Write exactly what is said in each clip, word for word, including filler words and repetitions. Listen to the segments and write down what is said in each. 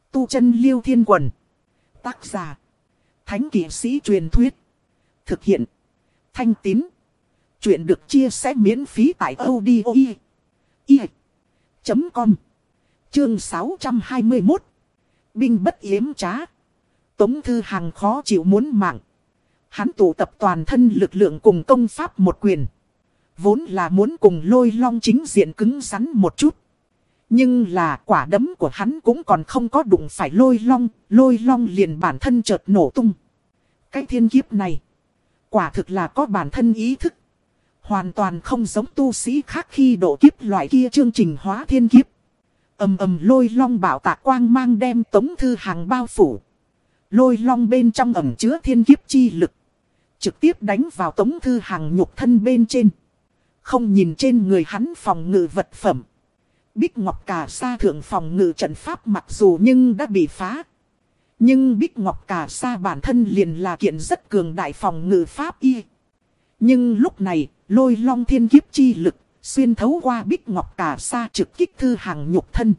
Tu chân Liêu Thiên Quần. Tác giả. Thánh kỵ sĩ truyền thuyết. Thực hiện. Thanh Tín. Chuyện được chia sẻ miễn phí tại audio chấm com. Chương sáu trăm hai mươi mốt. Binh bất yếm trá. Tống Thư Hàng khó chịu muốn mạng. Hắn tụ tập toàn thân lực lượng cùng công pháp một quyền. Vốn là muốn cùng Lôi Long chính diện cứng rắn một chút. Nhưng là quả đấm của hắn cũng còn không có đụng phải Lôi Long. Lôi Long liền bản thân chợt nổ tung. Cái thiên kiếp này quả thực là có bản thân ý thức. Hoàn toàn không giống tu sĩ khác khi độ kiếp loại kia chương trình hóa thiên kiếp. Ầm ầm Lôi Long bảo tạc quang mang đem Tống Thư Hàng bao phủ. Lôi Long bên trong ẩn chứa thiên kiếp chi lực. Trực tiếp đánh vào Tống Thư Hàng nhục thân bên trên. Không nhìn trên người hắn phòng ngự vật phẩm. Bích Ngọc Cà Sa thượng phòng ngự trận pháp mặc dù nhưng đã bị phá. Nhưng Bích Ngọc Cà Sa bản thân liền là kiện rất cường đại phòng ngự pháp y. Nhưng lúc này, Lôi Long thiên kiếp chi lực, xuyên thấu qua Bích Ngọc Cà Sa trực kích Thư Hàng nhục thân.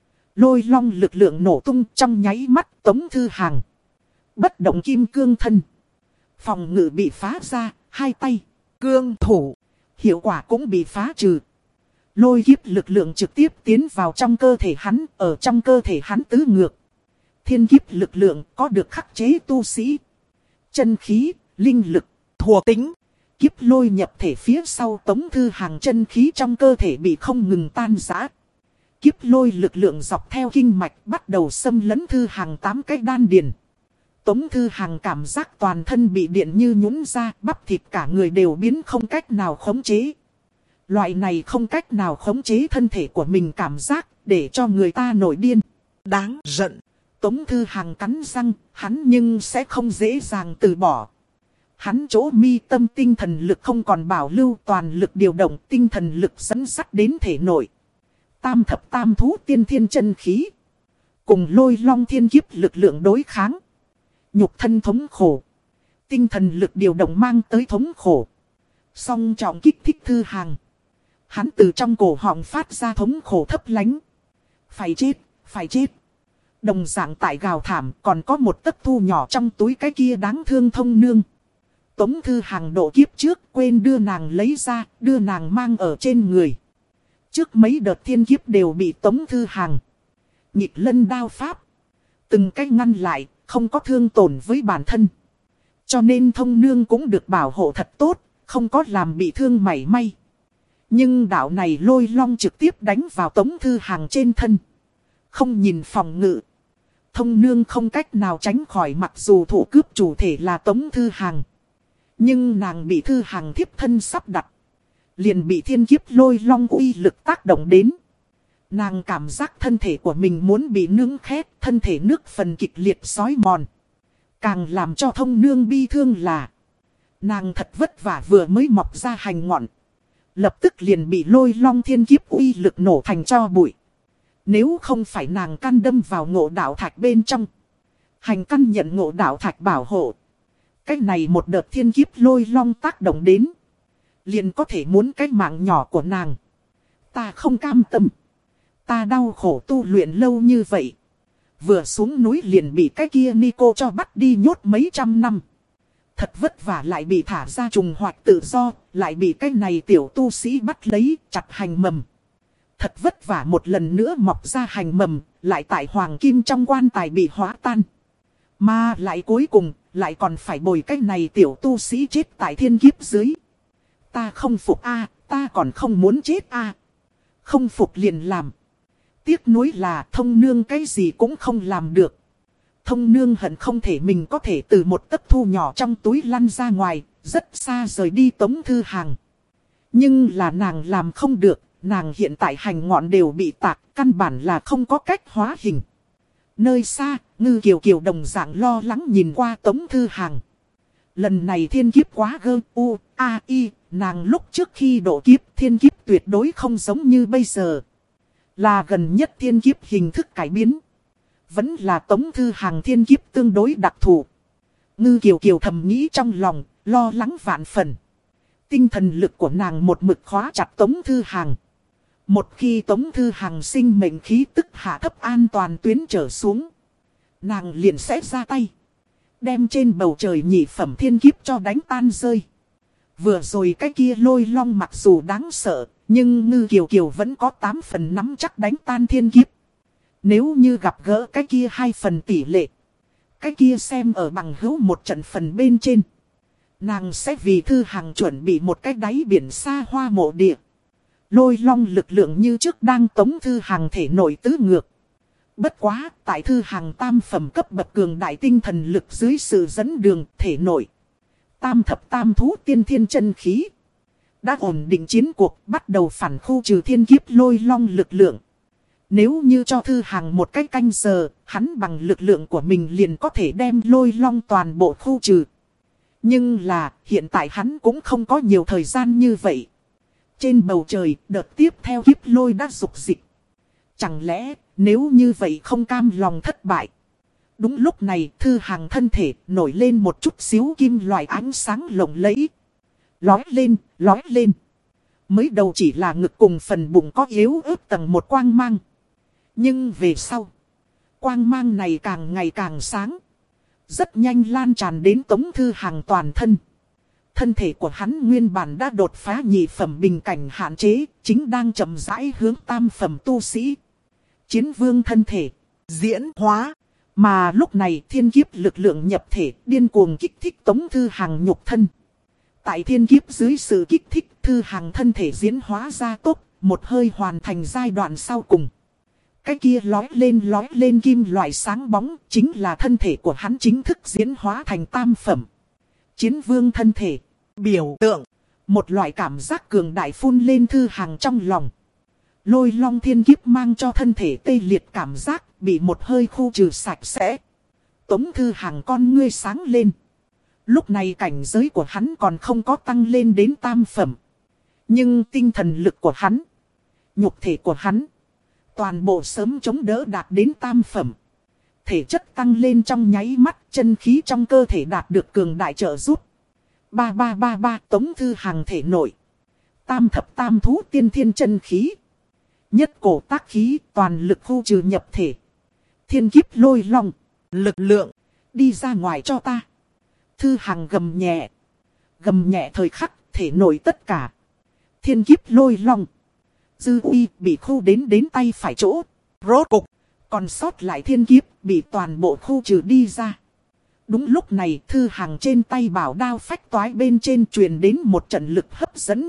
Lôi Long lực lượng nổ tung trong nháy mắt Tống Thư Hàng. Bất động kim cương thân. Phòng ngự bị phá ra, hai tay, cương thủ. Hiệu quả cũng bị phá trừ. Lôi kiếp lực lượng trực tiếp tiến vào trong cơ thể hắn, ở trong cơ thể hắn tứ ngược. Thiên kiếp lực lượng có được khắc chế tu sĩ. Chân khí, linh lực, thuộc tính. Kiếp lôi nhập thể phía sau Tống Thư Hàng chân khí trong cơ thể bị không ngừng tan rã. Kiếp lôi lực lượng dọc theo kinh mạch bắt đầu xâm lấn Thư Hàng tám cái đan điền. Tống Thư Hàng cảm giác toàn thân bị điện như nhũn ra, bắp thịt cả người đều biến không cách nào khống chế. Loại này không cách nào khống chế thân thể của mình cảm giác, để cho người ta nổi điên. Đáng giận. Tống Thư Hàng cắn răng, hắn nhưng sẽ không dễ dàng từ bỏ. Hắn chỗ mi tâm tinh thần lực không còn bảo lưu, toàn lực điều động tinh thần lực dẫn dắt đến thể nội. Tam thập tam thú tiên thiên chân khí. Cùng Lôi Long thiên kiếp lực lượng đối kháng. Nhục thân thống khổ. Tinh thần lực điều động mang tới thống khổ. Song trọng kích thích Thư Hàng. Hắn từ trong cổ họng phát ra thống khổ thấp lánh. Phải chết, phải chết. Đồng dạng tại gào thảm còn có một tấc thu nhỏ trong túi cái kia đáng thương Thông Nương. Tống Thư Hàng độ kiếp trước quên đưa nàng lấy ra, đưa nàng mang ở trên người. Trước mấy đợt thiên kiếp đều bị Tống Thư Hàng nghịch lân đao pháp từng cách ngăn lại, không có thương tổn với bản thân. Cho nên Thông Nương cũng được bảo hộ thật tốt, không có làm bị thương mảy may. Nhưng đạo này Lôi Long trực tiếp đánh vào Tống Thư Hàng trên thân. Không nhìn phòng ngự. Thông Nương không cách nào tránh khỏi, mặc dù thủ cướp chủ thể là Tống Thư Hàng. Nhưng nàng bị Thư Hàng thiếp thân sắp đặt. Liền bị thiên kiếp Lôi Long uy lực tác động đến. Nàng cảm giác thân thể của mình muốn bị nướng khét, thân thể nước phần kịch liệt xói mòn. Càng làm cho Thông Nương bi thương là nàng thật vất vả vừa mới mọc ra hành ngọn. Lập tức liền bị Lôi Long thiên kiếp uy lực nổ thành tro bụi. Nếu không phải nàng căn đâm vào ngộ đạo thạch bên trong. Hành căn nhận ngộ đạo thạch bảo hộ. Cái này một đợt thiên kiếp Lôi Long tác động đến. Liền có thể muốn cái mạng nhỏ của nàng. Ta không cam tâm. Ta đau khổ tu luyện lâu như vậy. Vừa xuống núi liền bị cái kia Nico cho bắt đi nhốt mấy trăm năm. Thật vất vả lại bị thả ra trùng hoạt tự do. Lại bị cái này tiểu tu sĩ bắt lấy chặt hành mầm. Thật vất vả một lần nữa mọc ra hành mầm. Lại tại hoàng kim trong quan tài bị hóa tan. Mà lại cuối cùng lại còn phải bồi cái này tiểu tu sĩ chết tại thiên kiếp dưới. Ta không phục a, ta còn không muốn chết a. Không phục liền làm. Tiếc nuối là Thông Nương cái gì cũng không làm được. Thông Nương hận không thể mình có thể từ một tấc thu nhỏ trong túi lăn ra ngoài, rất xa rời đi Tống Thư Hàng. Nhưng là nàng làm không được, nàng hiện tại hành ngọn đều bị tạc, căn bản là không có cách hóa hình. Nơi xa, Ngư Kiều Kiều đồng dạng lo lắng nhìn qua Tống Thư Hàng. Lần này thiên kiếp quá gơ, u, a, i, nàng lúc trước khi độ kiếp thiên kiếp tuyệt đối không giống như bây giờ. Là gần nhất thiên kiếp hình thức cải biến. Vẫn là Tống Thư Hàng thiên kiếp tương đối đặc thù. Ngư Kiều Kiều thầm nghĩ trong lòng, lo lắng vạn phần. Tinh thần lực của nàng một mực khóa chặt Tống Thư Hàng. Một khi Tống Thư Hàng sinh mệnh khí tức hạ thấp an toàn tuyến trở xuống. nàng liền sẽ ra tay. Đem trên bầu trời nhị phẩm thiên kiếp cho đánh tan rơi. Vừa rồi cái kia lôi long mặc dù đáng sợ, nhưng Ngư Kiều Kiều vẫn có tám phần nắm chắc đánh tan thiên kiếp. Nếu như gặp gỡ cái kia hai phần tỷ lệ, cái kia xem ở bằng hữu một trận phần bên trên. Nàng sẽ vì Thư Hằng chuẩn bị một cái đáy biển xa hoa mộ địa. Lôi long lực lượng như trước đang tống Thư Hằng thể nội tứ ngược. Bất quá, tại Thư Hằng tam phẩm cấp bậc cường đại tinh thần lực dưới sự dẫn đường thể nội. Tam thập tam thú tiên thiên chân khí. Đã ổn định chiến cuộc, bắt đầu phản khu trừ thiên kiếp lôi long lực lượng. Nếu như cho Thư Hằng một cách canh giờ, hắn bằng lực lượng của mình liền có thể đem lôi long toàn bộ khu trừ. Nhưng là, hiện tại hắn cũng không có nhiều thời gian như vậy. Trên bầu trời, đợt tiếp theo kiếp lôi đã rục dịch. Chẳng lẽ, nếu như vậy không cam lòng thất bại. Đúng lúc này, Thư Hằng thân thể nổi lên một chút xíu kim loại ánh sáng lộng lẫy. Lói lên, lói lên. Mới đầu chỉ là ngực cùng phần bụng có yếu ớt tầng một quang mang. Nhưng về sau, quang mang này càng ngày càng sáng. Rất nhanh lan tràn đến Tống Thư Hằng toàn thân. Thân thể của hắn nguyên bản đã đột phá nhị phẩm bình cảnh hạn chế, chính đang chậm rãi hướng tam phẩm tu sĩ. Chiến vương thân thể, diễn hóa. Mà lúc này thiên kiếp lực lượng nhập thể điên cuồng kích thích Tống Thư Hằng nhục thân. Tại thiên kiếp dưới sự kích thích, Thư Hằng thân thể diễn hóa ra tốc, một hơi hoàn thành giai đoạn sau cùng. Cái kia lói lên lói lên kim loại sáng bóng, chính là thân thể của hắn chính thức diễn hóa thành tam phẩm. Chiến vương thân thể, biểu tượng, một loại cảm giác cường đại phun lên Thư Hằng trong lòng. Lôi long thiên kiếp mang cho thân thể tê liệt cảm giác, bị một hơi khu trừ sạch sẽ. Tống Thư Hằng con ngươi sáng lên. Lúc này cảnh giới của hắn còn không có tăng lên đến tam phẩm. Nhưng tinh thần lực của hắn, nhục thể của hắn, toàn bộ sớm chống đỡ đạt đến tam phẩm. Thể chất tăng lên trong nháy mắt, chân khí trong cơ thể đạt được cường đại trợ giúp. Ba ba ba ba Tống Thư Hằng thể nội. Tam thập tam thú tiên thiên chân khí. Nhất cổ tác khí, toàn lực khu trừ nhập thể. Thiên kiếp lôi long, lực lượng, đi ra ngoài cho ta. Thư Hằng gầm nhẹ. Gầm nhẹ thời khắc, thể nổi tất cả. Thiên kiếp lôi long. Dư uy bị khu đến đến tay phải chỗ. Rốt cục, còn sót lại thiên kiếp, bị toàn bộ khu trừ đi ra. Đúng lúc này, Thư Hằng trên tay bảo đao phách toái bên trên truyền đến một trận lực hấp dẫn.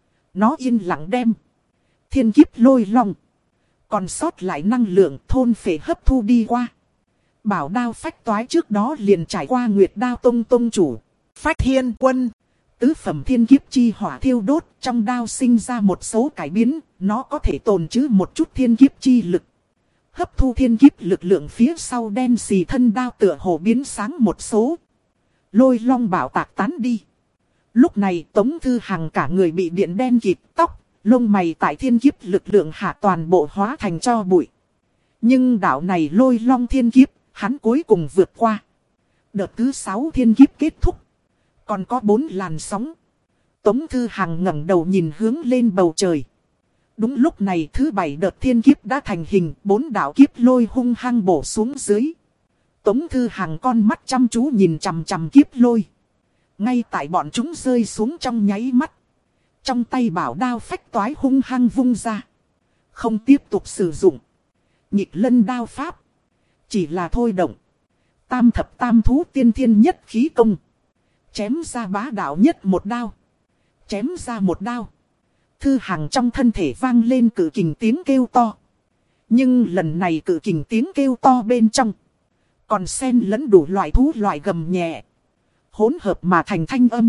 Nó yên lặng đem thiên kiếp lôi long, còn sót lại năng lượng thôn phệ hấp thu đi qua. Bảo đao phách toái trước đó liền trải qua Nguyệt Đao Tông Tông chủ Phách Thiên Quân. Tứ phẩm thiên kiếp chi hỏa thiêu đốt, trong đao sinh ra một số cải biến, nó có thể tồn trữ một chút thiên kiếp chi lực. Hấp thu thiên kiếp lực lượng phía sau đen xì thân đao tựa hồ biến sáng một số. Lôi long bảo tạc tán đi. Lúc này Tống Thư Hằng cả người bị điện đen kịt, tóc, lông mày tại thiên kiếp lực lượng hạ toàn bộ hóa thành tro bụi. Nhưng đạo này lôi long thiên kiếp, hắn cuối cùng vượt qua. Đợt thứ sáu thiên kiếp kết thúc. Còn có bốn làn sóng. Tống Thư Hằng ngẩng đầu nhìn hướng lên bầu trời. Đúng lúc này thứ bảy đợt thiên kiếp đã thành hình, bốn đạo kiếp lôi hung hăng bổ xuống dưới. Tống Thư Hằng con mắt chăm chú nhìn chằm chằm kiếp lôi. Ngay tại bọn chúng rơi xuống trong nháy mắt. Trong tay bảo đao phách toái hung hăng vung ra. Không tiếp tục sử dụng nhịp lân đao pháp. Chỉ là thôi động tam thập tam thú tiên thiên nhất khí công. Chém ra bá đạo nhất một đao. Chém ra một đao. Thư Hằng trong thân thể vang lên cự kình tiếng kêu to. Nhưng lần này cự kình tiếng kêu to bên trong còn xen lẫn đủ loại thú loại gầm nhẹ, hỗn hợp mà thành thanh âm.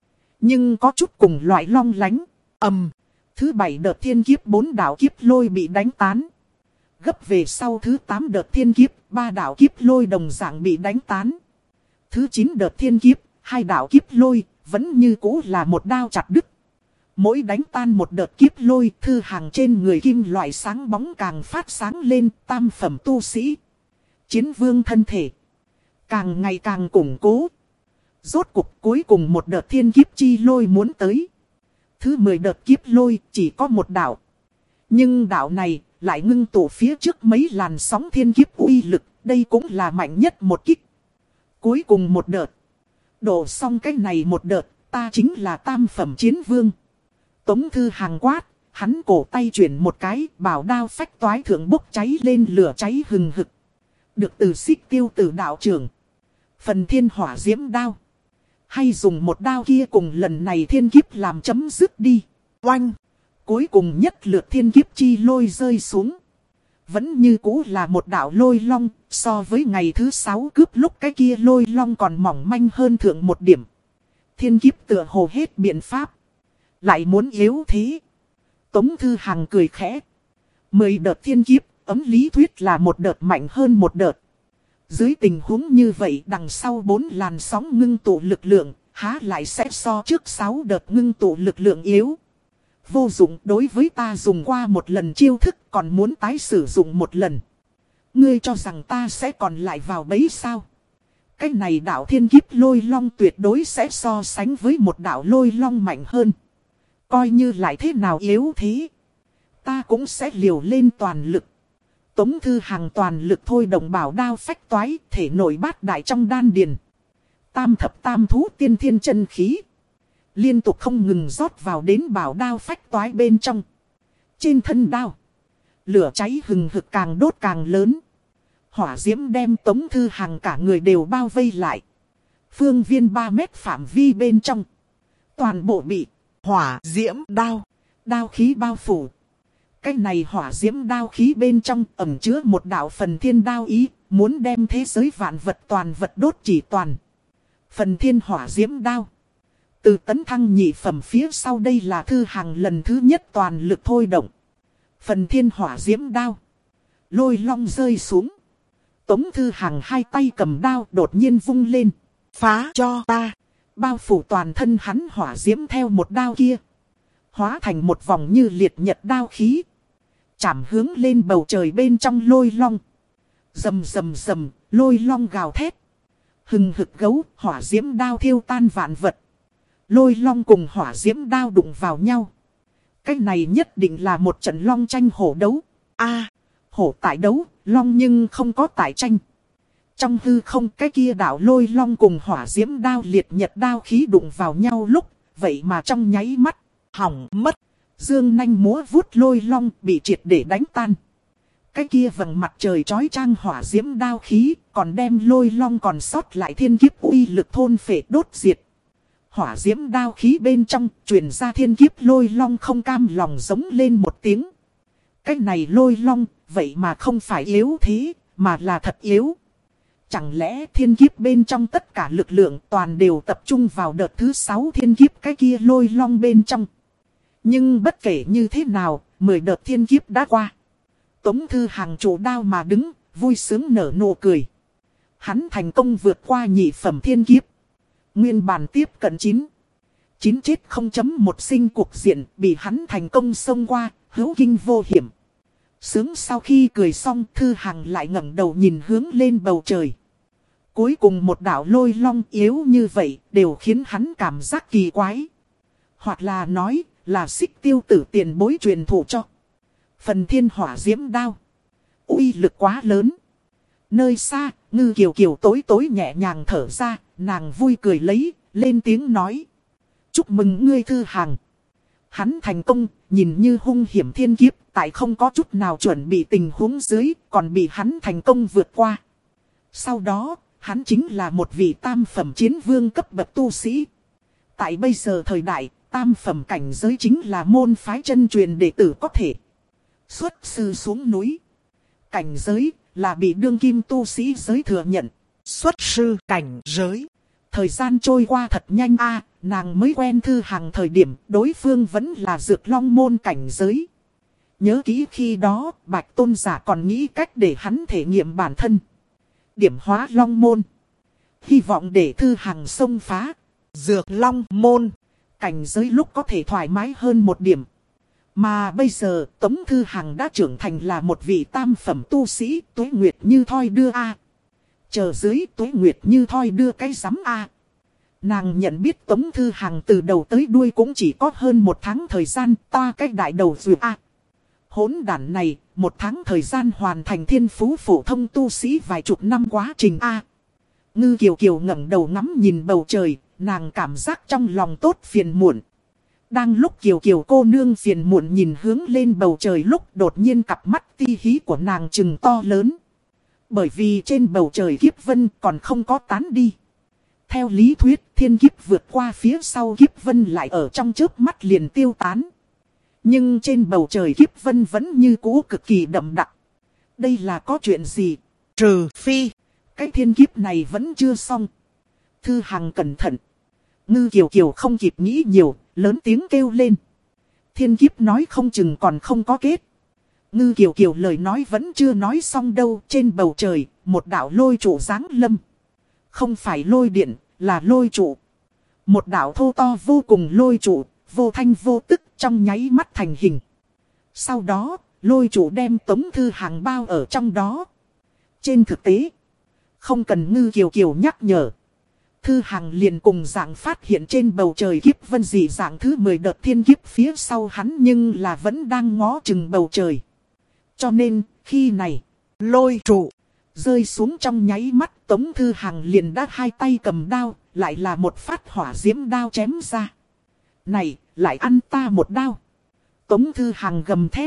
Nhưng có chút cùng loại long lánh. Ầm. Thứ bảy đợt thiên kiếp bốn đạo kiếp lôi bị đánh tán. Gấp về sau thứ tám đợt thiên kiếp, ba đạo kiếp lôi đồng dạng bị đánh tán. Thứ chín đợt thiên kiếp, hai đạo kiếp lôi, vẫn như cũ là một đao chặt đứt. Mỗi đánh tan một đợt kiếp lôi, Thư Hằng trên người kim loại sáng bóng càng phát sáng lên, tam phẩm tu sĩ. Chiến vương thân thể càng ngày càng củng cố. Rốt cục cuối cùng một đợt thiên kiếp chi lôi muốn tới. Thứ mười đợt kiếp lôi chỉ có một đạo. Nhưng đạo này lại ngưng tụ phía trước mấy làn sóng thiên kiếp uy lực, Đây cũng là mạnh nhất một kích. Cuối cùng một đợt. Đổ xong cái này một đợt, ta chính là tam phẩm chiến vương. Tống Thư Hàng quát, hắn cổ tay chuyển một cái, bảo đao phách toái thượng bốc cháy lên lửa cháy hừng hực. Được từ Xích Tiêu Tử đạo trưởng. Phần thiên hỏa diễm đao. Hay dùng một đao kia cùng lần này thiên kiếp làm chấm dứt đi. Oanh! Cuối cùng nhất lượt thiên kiếp chi lôi rơi xuống. Vẫn như cũ là một đạo lôi long, so với ngày thứ sáu cướp lúc cái kia lôi long còn mỏng manh hơn thượng một điểm. Thiên kiếp tựa hồ hết biện pháp. Lại muốn yếu thế. Tống Thư Hàng cười khẽ. Mười đợt thiên kiếp, ấm lý thuyết là một đợt mạnh hơn một đợt. Dưới tình huống như vậy đằng sau bốn làn sóng ngưng tụ lực lượng, há lại sẽ so trước sáu đợt ngưng tụ lực lượng yếu. Vô dụng, đối với ta dùng qua một lần chiêu thức còn muốn tái sử dụng một lần. Ngươi cho rằng ta sẽ còn lại vào bấy sao? Cái này đạo thiên kiếp lôi long tuyệt đối sẽ so sánh với một đạo lôi long mạnh hơn. Coi như lại thế nào yếu thế, ta cũng sẽ liều lên toàn lực. Tống Thư Hàng toàn lực thôi động bảo đao phách toái, thể nổi bát đại trong đan điền. Tam thập tam thú tiên thiên chân khí. Liên tục không ngừng rót vào đến bảo đao phách toái bên trong. Trên thân đao, lửa cháy hừng hực càng đốt càng lớn. Hỏa diễm đem Tống Thư Hàng cả người đều bao vây lại. Phương viên ba mét phạm vi bên trong, toàn bộ bị hỏa diễm đao, đao khí bao phủ. Cái này hỏa diễm đao khí bên trong ẩn chứa một đạo phần thiên đao ý, muốn đem thế giới vạn vật toàn vật đốt chỉ toàn. Phần thiên hỏa diễm đao. Từ tấn thăng nhị phẩm phía sau đây là Thư Hàng lần thứ nhất toàn lực thôi động. Phần thiên hỏa diễm đao. Lôi long rơi xuống. Tống Thư Hàng hai tay cầm đao đột nhiên vung lên. Phá cho ta. Bao phủ toàn thân hắn hỏa diễm theo một đao kia. Hóa thành một vòng như liệt nhật đao khí. Chảm hướng lên bầu trời bên trong lôi long. Rầm rầm rầm, lôi long gào thét. Hừng hực gấu, hỏa diễm đao thiêu tan vạn vật. Lôi long cùng hỏa diễm đao đụng vào nhau. Cái này nhất định là một trận long tranh hổ đấu. A, hổ tại đấu, long nhưng không có tại tranh. Trong hư không cái kia đảo lôi long cùng hỏa diễm đao liệt nhật đao khí đụng vào nhau lúc, vậy mà trong nháy mắt, hỏng mất. Dương nanh múa vuốt lôi long bị triệt để đánh tan. Cái kia vầng mặt trời chói chang hỏa diễm đao khí, còn đem lôi long còn sót lại thiên kiếp uy lực thôn phệ đốt diệt. Hỏa diễm đao khí bên trong, truyền ra thiên kiếp lôi long không cam lòng giống lên một tiếng. Cái này lôi long, vậy mà không phải yếu thế, mà là thật yếu. Chẳng lẽ thiên kiếp bên trong tất cả lực lượng toàn đều tập trung vào đợt thứ sáu thiên kiếp cái kia lôi long bên trong. Nhưng bất kể như thế nào, mười đợt thiên kiếp đã qua. Tống Thư Hàng chủ đao mà đứng, vui sướng nở nụ cười. Hắn thành công vượt qua nhị phẩm thiên kiếp. Nguyên bản tiếp cận chín. Chín chết không chấm một sinh cuộc diện bị hắn thành công xông qua, hữu kinh vô hiểm. Sướng sau khi cười xong Thư Hàng lại ngẩng đầu nhìn hướng lên bầu trời. Cuối cùng một đạo lôi long yếu như vậy đều khiến hắn cảm giác kỳ quái. Hoặc là nói là Xích Tiêu Tử tiền bối truyền thụ cho. Phần thiên hỏa diễm đao. Uy lực quá lớn. Nơi xa, Ngư Kiều Kiều tối tối nhẹ nhàng thở ra, nàng vui cười lấy, lên tiếng nói. Chúc mừng ngươi Thư Hàng. Hắn thành công, nhìn như hung hiểm thiên kiếp, tại không có chút nào chuẩn bị tình huống dưới, còn bị hắn thành công vượt qua. Sau đó, hắn chính là một vị tam phẩm chiến vương cấp bậc tu sĩ. Tại bây giờ thời đại, tam phẩm cảnh giới chính là môn phái chân truyền đệ tử có thể xuất sư xuống núi. Cảnh giới là bị đương kim tu sĩ giới thừa nhận. Xuất sư cảnh giới. Thời gian trôi qua thật nhanh a, nàng mới quen Thư Hàng thời điểm đối phương vẫn là Dược Long môn cảnh giới. Nhớ kỹ khi đó, Bạch Tôn giả còn nghĩ cách để hắn thể nghiệm bản thân. Điểm hóa Long môn. Hy vọng để Thư Hàng xông phá Dược Long môn. Cảnh giới lúc có thể thoải mái hơn một điểm. Mà bây giờ Tống Thư Hàng đã trưởng thành là một vị tam phẩm tu sĩ. Tuế Nguyệt như thoi đưa a. Chờ dưới Tuế Nguyệt như thoi đưa cái rắm a. Nàng nhận biết Tống Thư Hàng từ đầu tới đuôi cũng chỉ có hơn một tháng thời gian. Ta cách đại đầu dù a. Hỗn đản này một tháng thời gian hoàn thành thiên phú phổ thông tu sĩ vài chục năm quá trình A. Ngư Kiều Kiều ngẩng đầu ngắm nhìn bầu trời, nàng cảm giác trong lòng tốt phiền muộn. Đang lúc Kiều Kiều cô nương phiền muộn nhìn hướng lên bầu trời lúc đột nhiên cặp mắt ti hí của nàng trừng to lớn. Bởi vì trên bầu trời kiếp vân còn không có tán đi. Theo lý thuyết, thiên kiếp vượt qua phía sau kiếp vân lại ở trong chớp mắt liền tiêu tán. Nhưng trên bầu trời kiếp vân vẫn như cũ cực kỳ đậm đặc. Đây là có chuyện gì? Trừ phi, cái thiên kiếp này vẫn chưa xong. Thư Hằng cẩn thận. Ngư Kiều Kiều không kịp nghĩ nhiều, lớn tiếng kêu lên. Thiên kiếp nói không chừng còn không có kết. Ngư Kiều Kiều lời nói vẫn chưa nói xong đâu. Trên bầu trời, một đạo lôi trụ giáng lâm. Không phải lôi điện, là lôi trụ. Một đạo thô to vô cùng lôi trụ, vô thanh vô tức trong nháy mắt thành hình. Sau đó, lôi trụ đem Tống Thư Hằng bao ở trong đó. Trên thực tế, không cần Ngư Kiều Kiều nhắc nhở. Thư Hằng liền cùng dạng phát hiện trên bầu trời kiếp vân dị dạng thứ mười đợt thiên kiếp phía sau hắn nhưng là vẫn đang ngó chừng bầu trời. Cho nên, khi này, lôi trụ rơi xuống trong nháy mắt, Tống Thư Hằng liền đã hai tay cầm đao, lại là một phát hỏa diễm đao chém ra. Này, lại ăn ta một đao. Tống Thư Hằng gầm thét.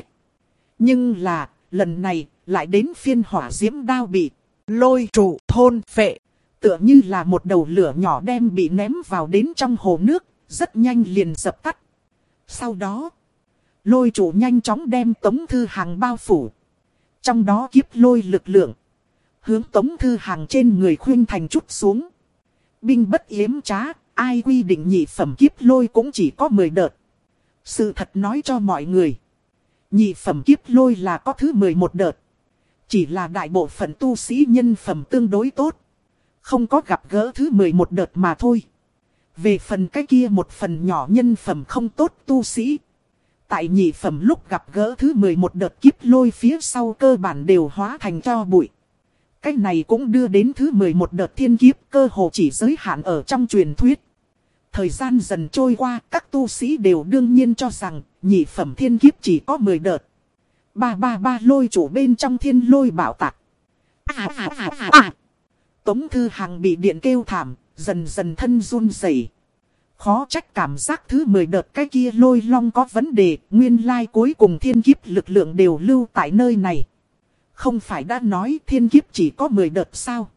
Nhưng là, lần này, lại đến phiên hỏa diễm đao bị lôi trụ thôn phệ. Tựa như là một đầu lửa nhỏ đem bị ném vào đến trong hồ nước, rất nhanh liền dập tắt. Sau đó, lôi trụ nhanh chóng đem Tống Thư Hằng bao phủ. Trong đó kiếp lôi lực lượng, hướng Tống Thư Hằng trên người khuyên thành chút xuống. Binh bất yếm trá, ai quy định nhị phẩm kiếp lôi cũng chỉ có mười đợt. Sự thật nói cho mọi người, nhị phẩm kiếp lôi là có thứ mười một đợt. Chỉ là đại bộ phận tu sĩ nhân phẩm tương đối tốt, không có gặp gỡ thứ mười một đợt mà thôi. Về phần cái kia một phần nhỏ nhân phẩm không tốt tu sĩ, tại nhị phẩm lúc gặp gỡ thứ mười một đợt kiếp lôi phía sau cơ bản đều hóa thành tro bụi. Cái này cũng đưa đến thứ mười một đợt thiên kiếp cơ hồ chỉ giới hạn ở trong truyền thuyết. Thời gian dần trôi qua, các tu sĩ đều đương nhiên cho rằng nhị phẩm thiên kiếp chỉ có mười đợt. Ba ba ba lôi trụ bên trong thiên lôi bảo tạc. À à à à à. Tống Thư Hằng bị điện kêu thảm, dần dần thân run rẩy. Khó trách cảm giác thứ mười đợt cái kia lôi long có vấn đề, nguyên lai cuối cùng thiên kiếp lực lượng đều lưu tại nơi này. Không phải đã nói thiên kiếp chỉ có mười đợt sao?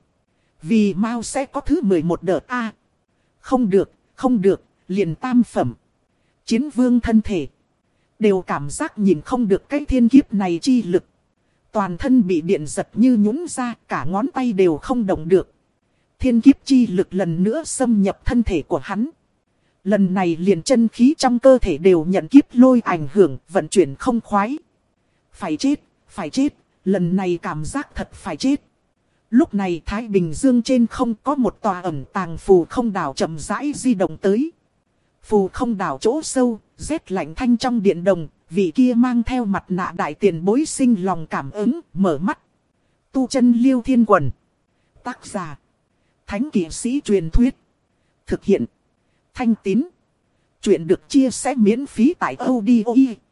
Vì mau sẽ có thứ mười một đợt a à, không được, không được, liền tam phẩm. Chiến vương thân thể đều cảm giác nhìn không được cái thiên kiếp này chi lực. Toàn thân bị điện giật như nhũn ra, cả ngón tay đều không động được. Thiên kiếp chi lực lần nữa xâm nhập thân thể của hắn. Lần này liền chân khí trong cơ thể đều nhận kiếp lôi ảnh hưởng, vận chuyển không khoái. Phải chết, phải chết, lần này cảm giác thật phải chết. Lúc này Thái Bình Dương trên không có một tòa ẩn tàng phù không đảo chậm rãi di động tới. Phù không đảo chỗ sâu, rét lạnh thanh trong điện đồng, vị kia mang theo mặt nạ đại tiền bối sinh lòng cảm ứng, mở mắt. Tu chân Liêu Thiên Quần. Tác giả: Thánh Kỵ Sĩ Truyền Thuyết. Thực hiện: Thanh Tín. Chuyện được chia sẻ miễn phí tại audio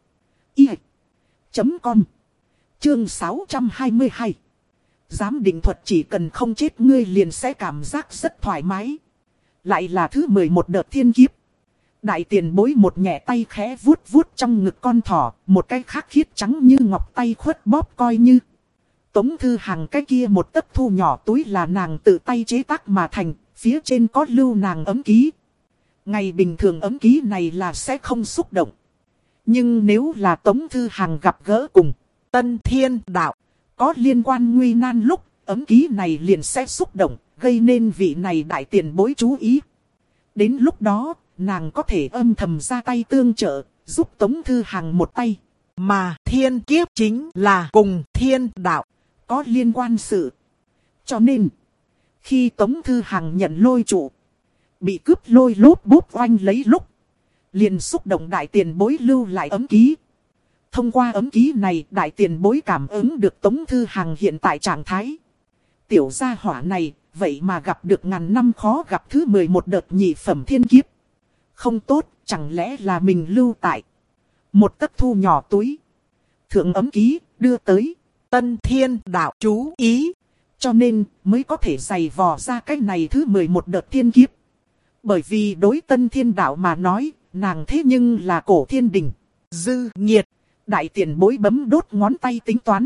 i chấm com. Chương sáu trăm hai mươi hai. Giám định thuật chỉ cần không chết ngươi liền sẽ cảm giác rất thoải mái. Lại là thứ mười một đợt thiên kiếp. Đại tiền bối một nhẹ tay khẽ vuốt vuốt trong ngực con thỏ, một cái khác khiết trắng như ngọc tay khuất bóp coi như. Tống Thư Hằng cái kia một tấc thu nhỏ túi là nàng tự tay chế tác mà thành, phía trên có lưu nàng ấm ký. Ngày bình thường ấm ký này là sẽ không xúc động. Nhưng nếu là Tống Thư Hằng gặp gỡ cùng Tân Thiên Đạo có liên quan nguy nan lúc, ấm ký này liền sẽ xúc động, gây nên vị này đại tiền bối chú ý. Đến lúc đó, nàng có thể âm thầm ra tay tương trợ, giúp Tống Thư Hằng một tay. Mà thiên kiếp chính là cùng thiên đạo có liên quan sự. Cho nên, khi Tống Thư Hằng nhận lôi trụ, bị cướp lôi lốt bút oanh lấy lúc, liền xúc động đại tiền bối lưu lại ấm ký. Thông qua ấm ký này, đại tiền bối cảm ứng được Tống Thư Hằng hiện tại trạng thái. Tiểu gia hỏa này, vậy mà gặp được ngàn năm khó gặp thứ mười một đợt nhị phẩm thiên kiếp. Không tốt, chẳng lẽ là mình lưu tại một tấc thu nhỏ túi. Thượng ấm ký, đưa tới Tân Thiên Đạo chú ý. Cho nên mới có thể giày vò ra cái này thứ mười một đợt thiên kiếp. Bởi vì đối Tân Thiên Đạo mà nói, nàng thế nhưng là cổ thiên đình. Dư nghiệt. Đại tiền bối bấm đốt ngón tay tính toán.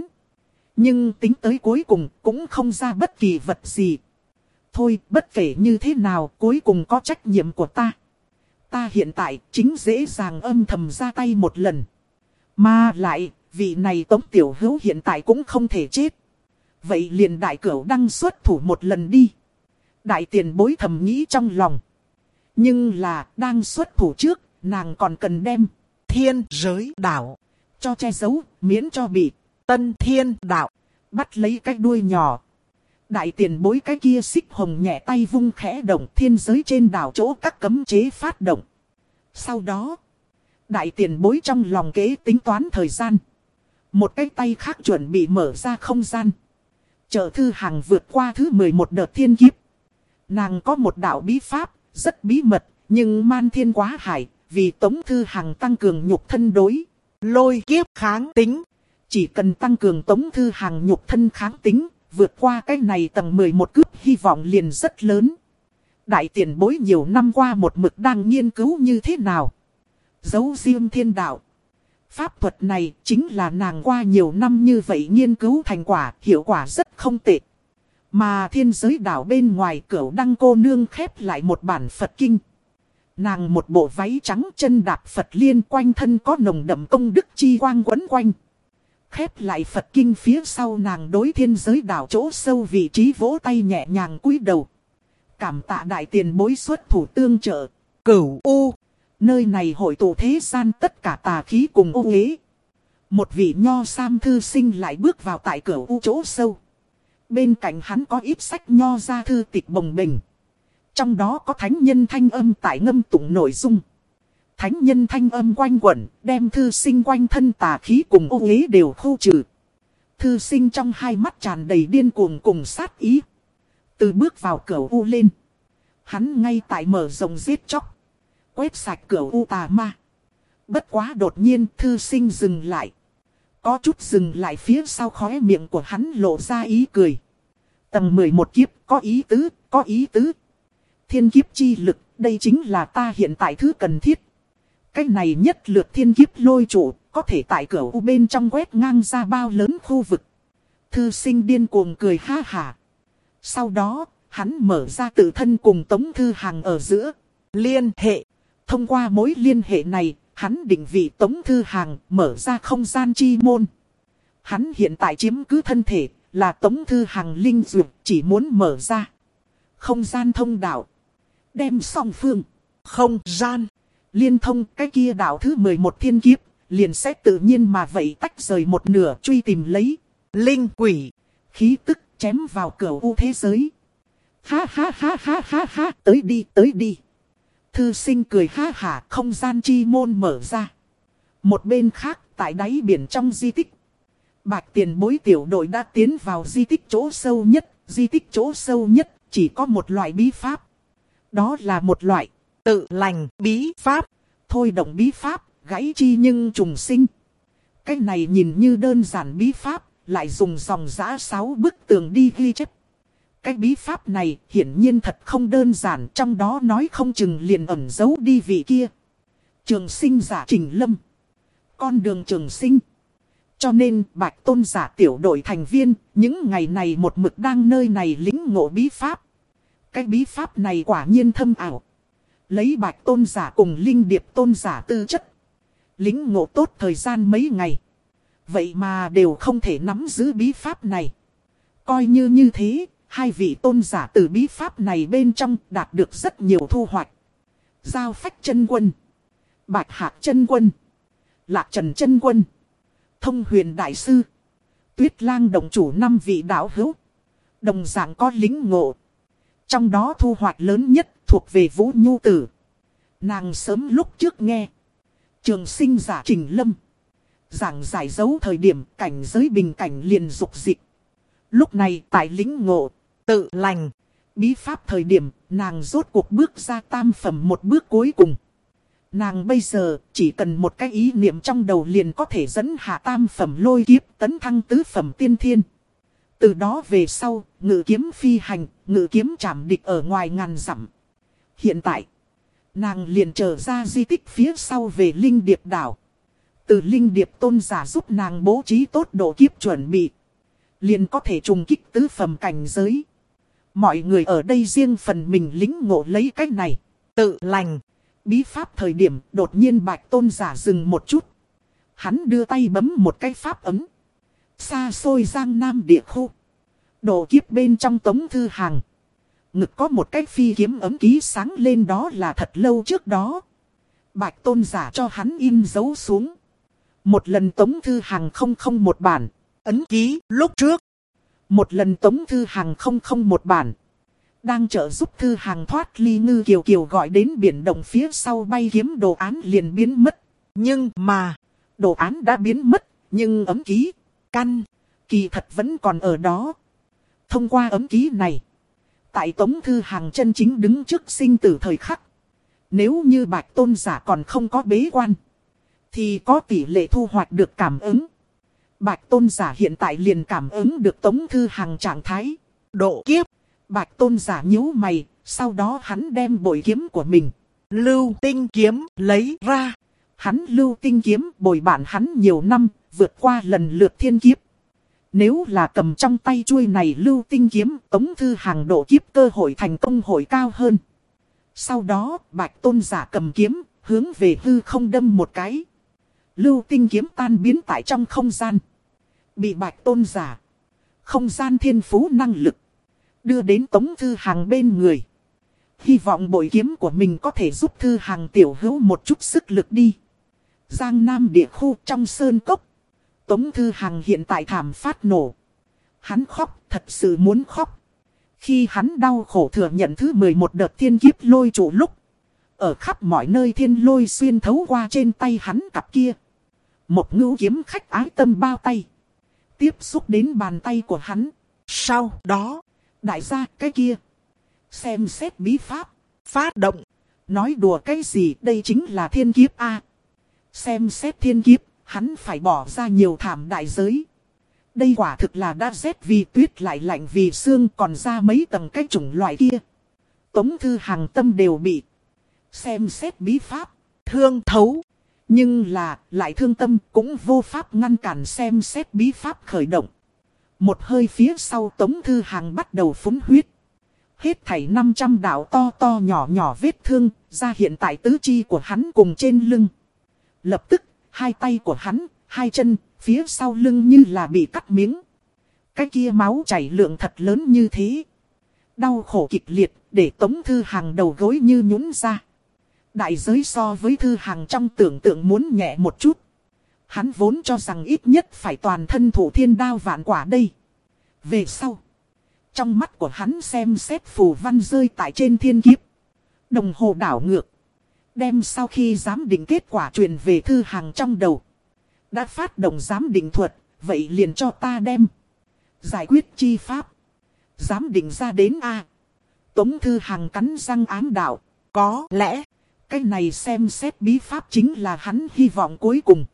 Nhưng tính tới cuối cùng cũng không ra bất kỳ vật gì. Thôi bất kể như thế nào cuối cùng có trách nhiệm của ta. Ta hiện tại chính dễ dàng âm thầm ra tay một lần. Mà lại vị này Tống Tiểu Hữu hiện tại cũng không thể chết. Vậy liền đại cửu đăng xuất thủ một lần đi. Đại tiền bối thầm nghĩ trong lòng. Nhưng là đang xuất thủ trước nàng còn cần đem Thiên Giới Đảo cho che giấu miễn cho bị Tân Thiên Đạo bắt lấy cái đuôi nhỏ. Đại tiền bối cái kia xích hồng nhẹ tay vung khẽ động thiên giới trên đảo chỗ các cấm chế phát động. Sau đó, đại tiền bối trong lòng kế tính toán thời gian. Một cái tay khác chuẩn bị mở ra không gian. Trợ Thư Hằng vượt qua thứ mười một đợt thiên kiếp. Nàng có một đạo bí pháp, rất bí mật, nhưng man thiên quá hải, vì Tống Thư Hằng tăng cường nhục thân đối. Lôi kiếp kháng tính. Chỉ cần tăng cường Tống Thư Hằng nhục thân kháng tính, vượt qua cái này tầng mười một cướp hy vọng liền rất lớn. Đại tiền bối nhiều năm qua một mực đang nghiên cứu như thế nào. Giấu riêng thiên đạo. Pháp thuật này chính là nàng qua nhiều năm như vậy nghiên cứu thành quả, hiệu quả rất không tệ. Mà thiên giới đảo bên ngoài Cửu Đăng cô nương khép lại một bản Phật kinh. Nàng một bộ váy trắng chân đạp Phật liên quanh thân có nồng đậm công đức chi quang quấn quanh. Khép lại Phật kinh phía sau nàng đối thiên giới đảo chỗ sâu vị trí vỗ tay nhẹ nhàng cúi đầu. Cảm tạ đại tiền bối xuất thủ tương trợ. Cửu U. Nơi này hội tụ thế gian tất cả tà khí cùng ô uế. Một vị nho sam thư sinh lại bước vào tại Cửu U chỗ sâu. Bên cạnh hắn có ít sách nho ra thư tịch bồng bềnh. Trong đó có thánh nhân thanh âm tại ngâm tụng nội dung. Thánh nhân thanh âm quanh quẩn, đem thư sinh quanh thân tà khí cùng ô uế đều khu trừ. Thư sinh trong hai mắt tràn đầy điên cuồng cùng sát ý. Từ bước vào Cửu U lên, hắn ngay tại mở rộng giết chóc, quét sạch Cửu U tà ma. Bất quá đột nhiên thư sinh dừng lại. Có chút dừng lại phía sau khóe miệng của hắn lộ ra ý cười. Tầng mười một kiếp có ý tứ, có ý tứ. Thiên kiếp chi lực, đây chính là ta hiện tại thứ cần thiết. Cái này nhất lượt thiên kiếp lôi trụ, có thể tại Cửu U bên trong quét ngang ra bao lớn khu vực. Thư sinh điên cuồng cười ha hả. Sau đó, hắn mở ra tự thân cùng Tống Thư Hằng ở giữa liên hệ. Thông qua mối liên hệ này, hắn định vị Tống Thư Hằng mở ra không gian chi môn. Hắn hiện tại chiếm cứ thân thể là Tống Thư Hằng linh dược, chỉ muốn mở ra không gian thông đạo. Đem song phương không gian liên thông, cái kia đạo thứ mười một thiên kiếp liền sẽ tự nhiên mà vậy tách rời một nửa, truy tìm lấy linh quỷ khí tức chém vào Cửu U thế giới. Ha ha ha ha ha ha, tới đi tới đi. Thư sinh cười ha hả, không gian chi môn mở ra. Một bên khác, tại đáy biển trong di tích, Bạch tiền bối tiểu đội đã tiến vào di tích chỗ sâu nhất. Di tích chỗ sâu nhất chỉ có một loại bí pháp. Đó là một loại tự lành bí pháp. Thôi động bí pháp, gãy chi nhưng trùng sinh. Cái này nhìn như đơn giản bí pháp, lại dùng dòng giã sáu bức tường đi ghi chép. Cái bí pháp này hiển nhiên thật không đơn giản, trong đó nói không chừng liền ẩn giấu đi vị kia trường sinh giả Trình Lâm. Con đường trường sinh. Cho nên Bạch Tôn giả tiểu đội thành viên, những ngày này một mực đang nơi này lĩnh ngộ bí pháp. Cái bí pháp này quả nhiên thâm ảo. Lấy Bạch Tôn giả cùng Linh Điệp Tôn giả tư chất, lĩnh ngộ tốt thời gian mấy ngày. Vậy mà đều không thể nắm giữ bí pháp này. Coi như như thế, hai vị tôn giả từ bí pháp này bên trong đạt được rất nhiều thu hoạch. Giao Phách chân quân, Bạch Hạc chân quân, Lạc Trần chân quân, Thông Huyền đại sư, Tuyết Lang đồng chủ năm vị đạo hữu, đồng dạng có lĩnh ngộ. Trong đó thu hoạch lớn nhất thuộc về Vũ Nhu Tử. Nàng sớm lúc trước nghe trường sinh giả Trình Lâm giảng giải dấu thời điểm cảnh giới bình cảnh liền dục dịch. Lúc này tại lĩnh ngộ tự lành bí pháp thời điểm, nàng rốt cuộc bước ra tam phẩm một bước cuối cùng. Nàng bây giờ chỉ cần một cái ý niệm trong đầu liền có thể dẫn hạ tam phẩm lôi kiếp tấn thăng tứ phẩm tiên thiên. Từ đó về sau, ngự kiếm phi hành, ngự kiếm chạm địch ở ngoài ngàn dặm. Hiện tại, nàng liền trở ra di tích phía sau về Linh Điệp đảo. Từ Linh Điệp tôn giả giúp nàng bố trí tốt độ kiếp chuẩn bị. Liền có thể trùng kích tứ phẩm cảnh giới. Mọi người ở đây riêng phần mình lính ngộ lấy cách này. Tự lành. Bí pháp thời điểm đột nhiên Bạch tôn giả dừng một chút. Hắn đưa tay bấm một cái pháp ấm. Xa xôi Giang Nam địa khu. Độ kiếp bên trong Tống Thư Hàng. Ngực có một cái phi kiếm ấm ký sáng lên, đó là thật lâu trước đó. Bạch tôn giả cho hắn in dấu xuống. Một lần Tống Thư Hàng không không một bản. Ấn ký lúc trước. Một lần Tống Thư Hàng không không một bản. Đang trợ giúp Thư Hàng thoát ly Ngư Kiều Kiều gọi đến biển động phía sau bay kiếm đồ án liền biến mất. Nhưng mà, đồ án đã biến mất, nhưng ấm ký, căn, kỳ thật vẫn còn ở đó. Thông qua ấm ký này, tại Tống Thư Hàng chân chính đứng trước sinh tử thời khắc. Nếu như Bạch tôn giả còn không có bế quan, thì có tỷ lệ thu hoạch được cảm ứng. Bạch tôn giả hiện tại liền cảm ứng được Tống Thư Hàng trạng thái. Độ kiếp. Bạch tôn giả nhíu mày, sau đó hắn đem bội kiếm của mình, Lưu Tinh kiếm, lấy ra. Hắn Lưu Tinh kiếm bồi bạn hắn nhiều năm, vượt qua lần lượt thiên kiếp. Nếu là cầm trong tay chuôi này Lưu Tinh kiếm, Tống Thư Hàng độ kiếp cơ hội thành công hội cao hơn. Sau đó, Bạch tôn giả cầm kiếm, hướng về hư không đâm một cái. Lưu Tinh kiếm tan biến tại trong không gian. Bị Bạch tôn giả, không gian thiên phú năng lực, đưa đến Tống Thư Hàng bên người. Hy vọng bội kiếm của mình có thể giúp Thư Hàng tiểu hữu một chút sức lực đi. Giang Nam địa khu trong sơn cốc. Tống Thư Hàng hiện tại thảm phát nổ. Hắn khóc, thật sự muốn khóc. Khi hắn đau khổ thừa nhận thứ mười một đợt thiên kiếp lôi trụ lúc. Ở khắp mọi nơi thiên lôi xuyên thấu qua trên tay hắn cặp kia. Một ngưu kiếm khách ái tâm bao tay. Tiếp xúc đến bàn tay của hắn. Sau đó, đại gia cái kia. Xem xét bí pháp. Phát động. Nói đùa cái gì, đây chính là thiên kiếp a. Xem xét thiên kiếp, hắn phải bỏ ra nhiều thảm đại giới. Đây quả thực là đã rét vì tuyết lại lạnh vì xương, còn ra mấy tầng cái chủng loại kia. Tống Thư Hàng tâm đều bị xem xét bí pháp thương thấu. Nhưng là lại thương tâm cũng vô pháp ngăn cản xem xét bí pháp khởi động. Một hơi phía sau Tống Thư Hàng bắt đầu phúng huyết. Hết thảy năm trăm đạo to to nhỏ nhỏ vết thương ra hiện tại tứ chi của hắn cùng trên lưng. Lập tức, hai tay của hắn, hai chân, phía sau lưng như là bị cắt miếng. Cái kia máu chảy lượng thật lớn như thế. Đau khổ kịch liệt, để Tống Thư Hàng đầu gối như nhũn ra. Đại giới so với Thư Hàng trong tưởng tượng muốn nhẹ một chút. Hắn vốn cho rằng ít nhất phải toàn thân thủ thiên đao vạn quả đây. Về sau, trong mắt của hắn xem xét phù văn rơi tại trên thiên kiếp. Đồng hồ đảo ngược. Đem sau khi giám định kết quả truyền về Thư Hàng trong đầu. Đã phát động giám định thuật, vậy liền cho ta đem giải quyết chi pháp. Giám định ra đến A. Tống Thư Hàng cắn răng ám đạo. Có lẽ, cái này xem xét bí pháp chính là hắn hy vọng cuối cùng.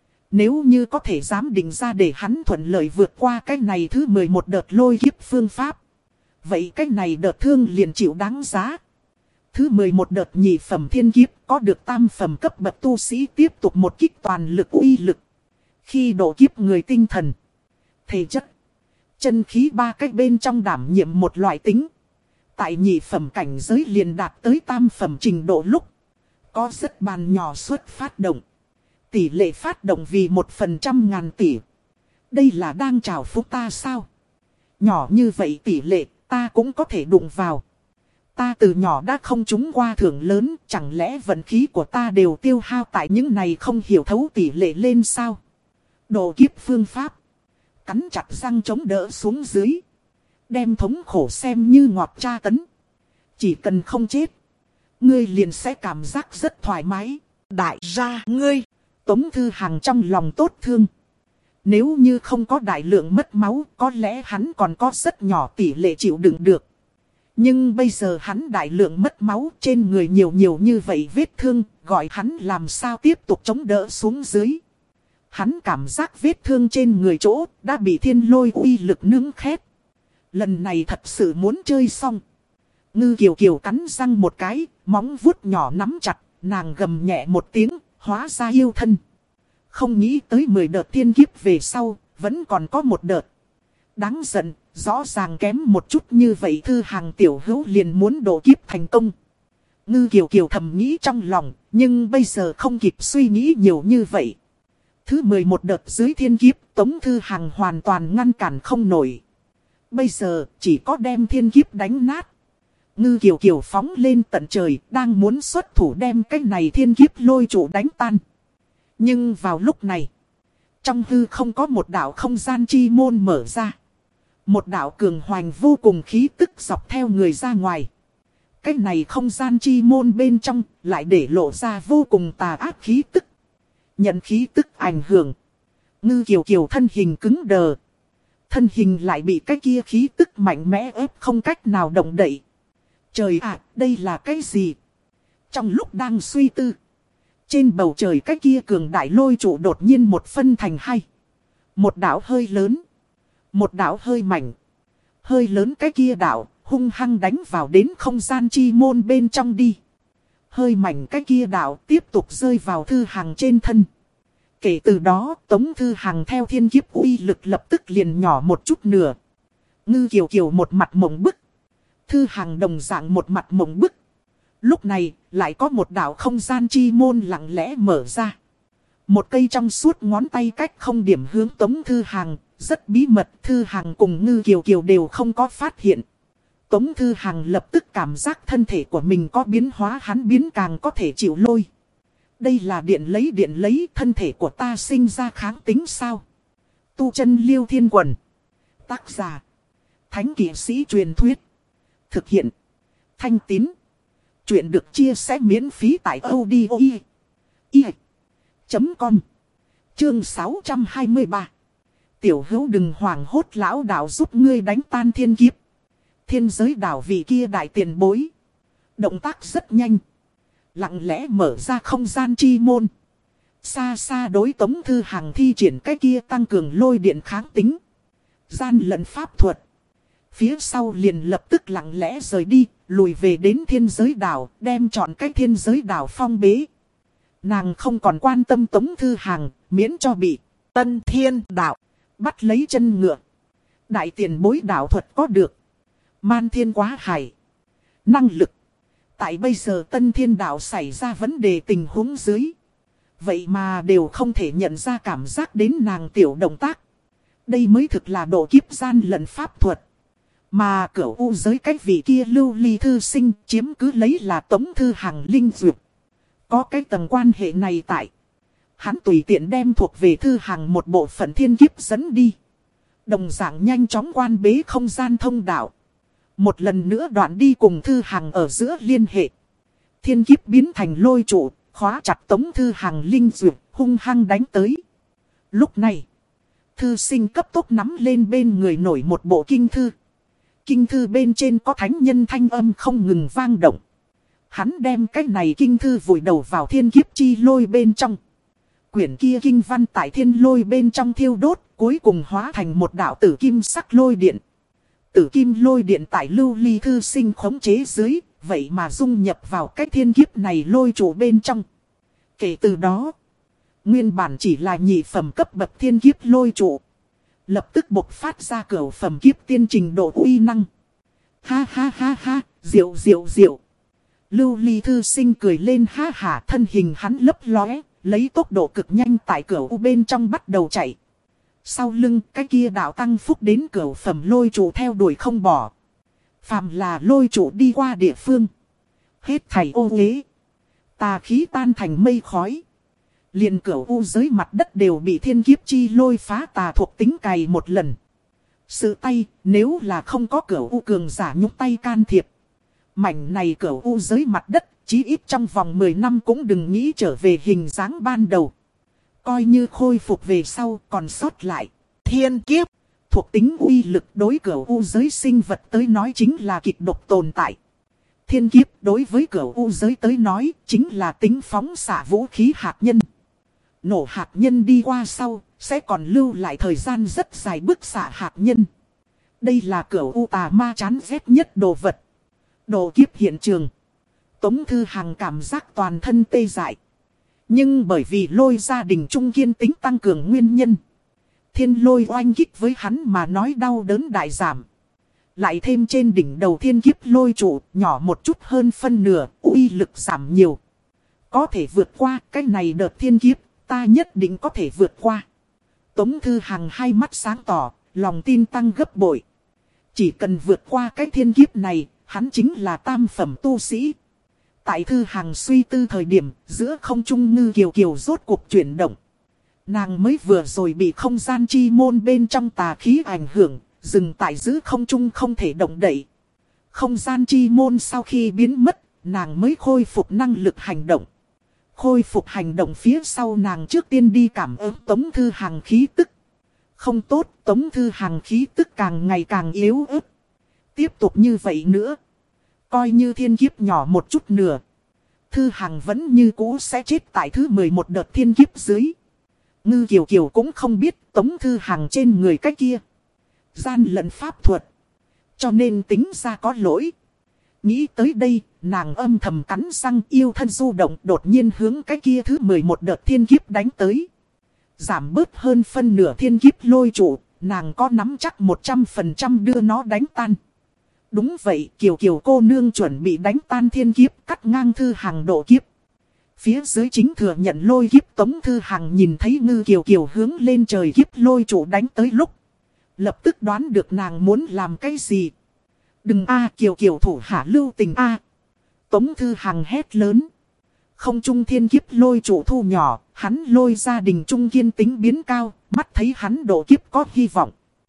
Nếu như có thể giám định ra để hắn thuận lợi vượt qua cái này thứ mười một đợt lôi kiếp phương pháp. Vậy cái này đợt thương liền chịu đáng giá. Thứ mười một đợt nhị phẩm thiên kiếp có được tam phẩm cấp bậc tu sĩ tiếp tục một kích toàn lực uy lực. Khi độ kiếp người tinh thần, thể chất, chân khí ba cách bên trong đảm nhiệm một loại tính. Tại nhị phẩm cảnh giới liền đạt tới tam phẩm trình độ lúc. Có rất bàn nhỏ suất phát động. Tỷ lệ phát động vì một phần trăm ngàn tỷ. Đây là đang trào phúc ta sao? Nhỏ như vậy tỷ lệ ta cũng có thể đụng vào. Ta từ nhỏ đã không trúng qua thưởng lớn, chẳng lẽ vận khí của ta đều tiêu hao tại những này không hiểu thấu tỷ lệ lên sao? Độ kiếp phương pháp. Cắn chặt răng chống đỡ xuống dưới. Đem thống khổ xem như ngọt tra tấn. Chỉ cần không chết, ngươi liền sẽ cảm giác rất thoải mái. Đại gia ngươi. Tống Thư Hàng trong lòng tốt thương. Nếu như không có đại lượng mất máu, có lẽ hắn còn có rất nhỏ tỷ lệ chịu đựng được. Nhưng bây giờ hắn đại lượng mất máu, trên người nhiều nhiều như vậy vết thương, gọi hắn làm sao tiếp tục chống đỡ xuống dưới. Hắn cảm giác vết thương trên người chỗ đã bị thiên lôi uy lực nướng khét. Lần này thật sự muốn chơi xong. Ngư Kiều Kiều cắn răng một cái, móng vuốt nhỏ nắm chặt, nàng gầm nhẹ một tiếng, hóa ra yêu thân. Không nghĩ tới mười đợt thiên kiếp về sau, vẫn còn có một đợt. Đáng giận, rõ ràng kém một chút như vậy Thư Hàng tiểu hữu liền muốn độ kiếp thành công. Ngư Kiều Kiều thầm nghĩ trong lòng, nhưng bây giờ không kịp suy nghĩ nhiều như vậy. Thứ mười một đợt dưới thiên kiếp, Tống Thư Hàng hoàn toàn ngăn cản không nổi. Bây giờ, chỉ có đem thiên kiếp đánh nát. Ngư Kiều Kiều phóng lên tận trời, đang muốn xuất thủ đem cái này thiên kiếp lôi trụ đánh tan. Nhưng vào lúc này, trong hư không có một đạo không gian chi môn mở ra. Một đạo cường hoành vô cùng khí tức dọc theo người ra ngoài. Cái này không gian chi môn bên trong lại để lộ ra vô cùng tà ác khí tức. Nhận khí tức ảnh hưởng. Ngư Kiều Kiều thân hình cứng đờ. Thân hình lại bị cái kia khí tức mạnh mẽ ép không cách nào động đậy. Trời ạ, đây là cái gì? Trong lúc đang suy tư, trên bầu trời cái kia cường đại lôi trụ đột nhiên một phân thành hai. Một đảo hơi lớn, một đảo hơi mảnh. Hơi lớn cái kia đảo hung hăng đánh vào đến không gian chi môn bên trong đi. Hơi mảnh cái kia đảo tiếp tục rơi vào Thư Hàng trên thân. Kể từ đó Tống Thư Hàng theo thiên kiếp uy lực lập tức liền nhỏ một chút nửa. Ngư Kiều Kiều một mặt mộng bức. Thư Hàng đồng dạng một mặt mộng bức. Lúc này lại có một đảo không gian chi môn lặng lẽ mở ra. Một cây trong suốt ngón tay cách không điểm hướng Tống Thư Hàng. Rất bí mật, Thư Hàng cùng Ngư Kiều Kiều đều không có phát hiện. Tống Thư Hàng lập tức cảm giác thân thể của mình có biến hóa, hắn biến càng có thể chịu lôi. Đây là điện lấy điện lấy, thân thể của ta sinh ra kháng tính sao? Tu chân Liêu Thiên Quần. Tác giả: Thánh Kỵ Sĩ Truyền Thuyết. Thực hiện: Thanh Tín. Chuyện được chia sẻ miễn phí tại audio i chấm com. Chương sáu trăm hai mươi ba. Tiểu hữu đừng hoảng hốt, lão đạo giúp ngươi đánh tan thiên kiếp. Thiên giới đảo vị kia đại tiền bối. Động tác rất nhanh. Lặng lẽ mở ra không gian chi môn. Xa xa đối Tống Thư Hàng thi triển cái kia tăng cường lôi điện kháng tính. Gian lận pháp thuật. Phía sau liền lập tức lặng lẽ rời đi, lùi về đến thiên giới đảo, đem chọn cái thiên giới đảo phong bế. Nàng không còn quan tâm Tống Thư Hàng, miễn cho bị Tân Thiên đảo bắt lấy chân ngựa. Đại tiền bối đảo thuật có được. Man thiên quá hải. Năng lực. Tại bây giờ Tân Thiên đảo xảy ra vấn đề tình huống dưới. Vậy mà đều không thể nhận ra cảm giác đến nàng tiểu động tác. Đây mới thực là độ kiếp gian lận pháp thuật. Mà cửu u giới cách vị kia lưu ly thư sinh chiếm cứ lấy là Tống Thư Hàng linh duyệt. Có cái tầng quan hệ này tại. Hắn tùy tiện đem thuộc về Thư Hàng một bộ phận thiên kiếp dẫn đi. Đồng dạng nhanh chóng quan bế không gian thông đạo. Một lần nữa đoạn đi cùng Thư Hàng ở giữa liên hệ. Thiên kiếp biến thành lôi trụ, khóa chặt Tống Thư Hàng linh duyệt, hung hăng đánh tới. Lúc này, thư sinh cấp tốc nắm lên bên người nổi một bộ kinh thư. Kinh thư bên trên có thánh nhân thanh âm không ngừng vang động. Hắn đem cái này kinh thư vùi đầu vào thiên kiếp chi lôi bên trong. Quyển kia kinh văn tại thiên lôi bên trong thiêu đốt, cuối cùng hóa thành một đạo tử kim sắc lôi điện. Tử kim lôi điện tại lưu ly thư sinh khống chế dưới, vậy mà dung nhập vào cái thiên kiếp này lôi trụ bên trong. Kể từ đó, nguyên bản chỉ là nhị phẩm cấp bậc thiên kiếp lôi trụ. Lập tức bộc phát ra cửu phẩm kiếp tiên trình độ uy năng. Ha ha ha ha, diệu diệu diệu. Lưu ly thư sinh cười lên ha hả, thân hình hắn lấp lóe, lấy tốc độ cực nhanh tại cửu u bên trong bắt đầu chạy. Sau lưng cái kia đạo tăng phúc đến cửu phẩm lôi trụ theo đuổi không bỏ. Phàm là lôi trụ đi qua địa phương. Hết thảy ô uế. Tà khí tan thành mây khói. Liền cửu u giới mặt đất đều bị thiên kiếp chi lôi phá tà thuộc tính cày một lần. Sự tay nếu là không có cửu u cường giả nhúc tay can thiệp. Mảnh này cửu u giới mặt đất chí ít trong vòng mười năm cũng đừng nghĩ trở về hình dáng ban đầu. Coi như khôi phục về sau còn sót lại thiên kiếp. thuộc tính uy lực đối cửu u giới sinh vật tới nói chính là kịch độc tồn tại. Thiên kiếp đối với cửu u giới tới nói chính là tính phóng xạ vũ khí hạt nhân. Nổ hạt nhân đi qua sau, sẽ còn lưu lại thời gian rất dài bức xạ hạt nhân. Đây là cửu u tà ma chán ghét nhất đồ vật. Độ kiếp hiện trường. Tống Thư Hằng cảm giác toàn thân tê dại. Nhưng bởi vì lôi gia đình trung kiên tính tăng cường nguyên nhân. Thiên lôi oanh kích với hắn mà nói đau đớn đại giảm. Lại thêm trên đỉnh đầu thiên kiếp lôi trụ nhỏ một chút hơn phân nửa, uy lực giảm nhiều. Có thể vượt qua cái này đợt thiên kiếp, ta nhất định có thể vượt qua. Tống Thư Hằng hai mắt sáng tỏ, lòng tin tăng gấp bội. Chỉ cần vượt qua cái thiên kiếp này, hắn chính là tam phẩm tu sĩ. Tại Thư Hằng suy tư thời điểm, giữa không trung Ngư Kiều Kiều rốt cuộc chuyển động. Nàng mới vừa rồi bị không gian chi môn bên trong tà khí ảnh hưởng, dừng tại giữa không trung không thể động đậy. Không gian chi môn sau khi biến mất, nàng mới khôi phục năng lực hành động. Khôi phục hành động phía sau nàng trước tiên đi cảm ứng Tống Thư Hằng khí tức. Không tốt, Tống Thư Hằng khí tức càng ngày càng yếu ớt. Tiếp tục như vậy nữa, coi như thiên kiếp nhỏ một chút nữa, Thư Hằng vẫn như cũ sẽ chết tại thứ mười một đợt thiên kiếp dưới. Ngư Kiều Kiều cũng không biết Tống Thư Hằng trên người cái kia gian lận pháp thuật, cho nên tính ra có lỗi. Nghĩ tới đây, nàng âm thầm cắn răng yêu thân du động đột nhiên hướng cái kia thứ mười một đợt thiên kiếp đánh tới. Giảm bớt hơn phân nửa thiên kiếp lôi trụ, nàng có nắm chắc một trăm phần trăm đưa nó đánh tan. Đúng vậy, Kiều Kiều cô nương chuẩn bị đánh tan thiên kiếp cắt ngang Thư Hằng độ kiếp. Phía dưới chính thừa nhận lôi kiếp Tống Thư Hằng nhìn thấy Ngư Kiều Kiều hướng lên trời kiếp lôi trụ đánh tới lúc. Lập tức đoán được nàng muốn làm cái gì. Đừng a Kiều Kiều thủ hạ lưu tình a Tống Thư Hằng hét lớn. Không trung thiên kiếp lôi trụ thu nhỏ, hắn lôi gia đình trung kiên tính biến cao, mắt thấy hắn độ kiếp có hy vọng.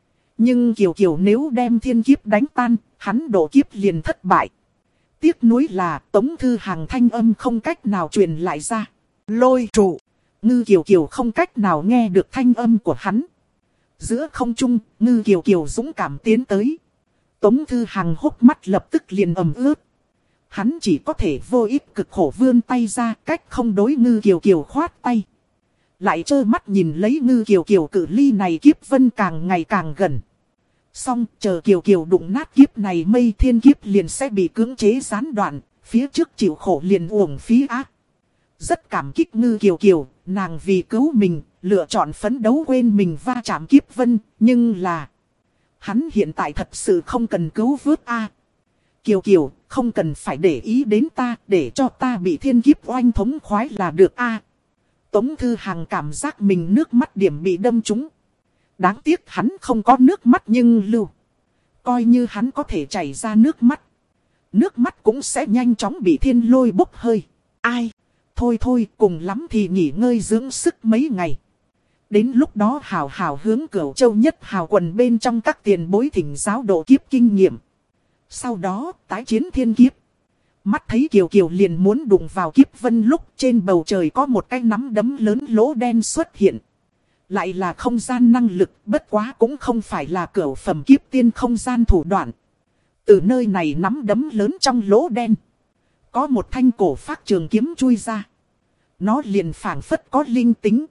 Nhưng Kiều Kiều nếu đem thiên kiếp đánh tan, hắn độ kiếp liền thất bại. Tiếc nuối là Tống Thư Hằng thanh âm không cách nào truyền lại ra. Lôi trụ, Ngư Kiều Kiều không cách nào nghe được thanh âm của hắn. Giữa không trung, Ngư Kiều Kiều dũng cảm tiến tới. Tống Thư Hằng hốc mắt lập tức liền ẩm ướt. Hắn chỉ có thể vô ích cực khổ vươn tay ra cách không đối Ngư Kiều Kiều khoát tay. Lại trơ mắt nhìn lấy Ngư Kiều Kiều cự ly này kiếp vân càng ngày càng gần. Xong chờ Kiều Kiều đụng nát kiếp này mây thiên kiếp liền sẽ bị cưỡng chế gián đoạn, phía trước chịu khổ liền uổng phí ác. Rất cảm kích Ngư Kiều Kiều, nàng vì cứu mình, lựa chọn phấn đấu quên mình va chạm kiếp vân, nhưng là... Hắn hiện tại thật sự không cần cứu vớt a Kiều Kiều, không cần phải để ý đến ta, để cho ta bị thiên kiếp oanh thống khoái là được a Tống Thư Hằng cảm giác mình nước mắt điểm bị đâm trúng. Đáng tiếc hắn không có nước mắt nhưng lưu. Coi như hắn có thể chảy ra nước mắt. Nước mắt cũng sẽ nhanh chóng bị thiên lôi bốc hơi. Ai? Thôi thôi, cùng lắm thì nghỉ ngơi dưỡng sức mấy ngày. Đến lúc đó hào hào hướng Cửu Châu nhất hào quần bên trong các tiền bối thỉnh giáo độ kiếp kinh nghiệm. Sau đó, tái chiến thiên kiếp. Mắt thấy Kiều Kiều liền muốn đụng vào kiếp vân lúc trên bầu trời có một cái nắm đấm lớn lỗ đen xuất hiện. Lại là không gian năng lực, bất quá cũng không phải là cửu phẩm kiếp tiên không gian thủ đoạn. Từ nơi này nắm đấm lớn trong lỗ đen. Có một thanh cổ phác trường kiếm chui ra. Nó liền phảng phất có linh tính.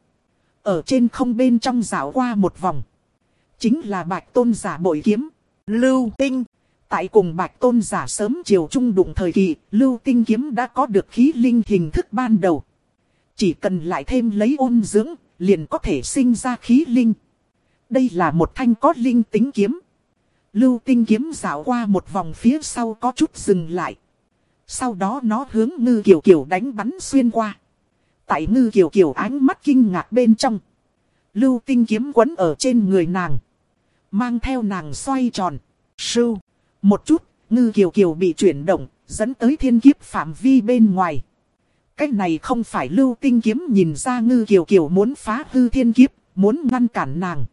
Ở trên không bên trong dạo qua một vòng. Chính là Bạch Tôn giả bội kiếm. Lưu Tinh. Tại cùng Bạch Tôn giả sớm chiều trung đụng thời kỳ, Lưu Tinh kiếm đã có được khí linh hình thức ban đầu. Chỉ cần lại thêm lấy ôn dưỡng, liền có thể sinh ra khí linh. Đây là một thanh có linh tính kiếm. Lưu Tinh kiếm dạo qua một vòng phía sau có chút dừng lại. Sau đó nó hướng Ngư Kiều Kiều đánh bắn xuyên qua. Tại Ngư Kiều Kiều ánh mắt kinh ngạc bên trong. Lưu Tinh kiếm quấn ở trên người nàng. Mang theo nàng xoay tròn. Sưu. Một chút, Ngư Kiều Kiều bị chuyển động, dẫn tới thiên kiếp phạm vi bên ngoài. Cái này không phải Lưu Tinh kiếm nhìn ra Ngư Kiều Kiều muốn phá hư thiên kiếp, muốn ngăn cản nàng.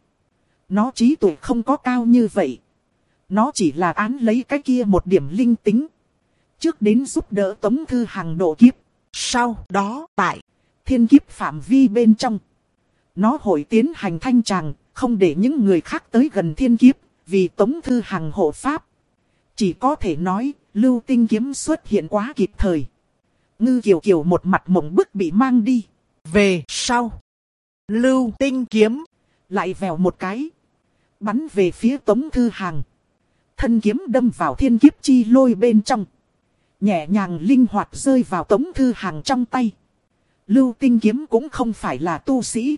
Nó trí tuệ không có cao như vậy. Nó chỉ là án lấy cái kia một điểm linh tính. Trước đến giúp đỡ Tống Thư Hằng độ kiếp. Sau đó tại thiên kiếp phạm vi bên trong. Nó hội tiến hành thanh tràng, không để những người khác tới gần thiên kiếp, vì Tống Thư Hằng hộ pháp. Chỉ có thể nói, Lưu Tinh kiếm xuất hiện quá kịp thời. Ngư Kiều Kiều một mặt mộng bức bị mang đi. Về sau, Lưu Tinh kiếm lại vèo một cái, bắn về phía Tống Thư Hằng. Thân kiếm đâm vào thiên kiếp chi lôi bên trong, nhẹ nhàng linh hoạt rơi vào Tống Thư Hằng trong tay. Lưu Tinh kiếm cũng không phải là tu sĩ.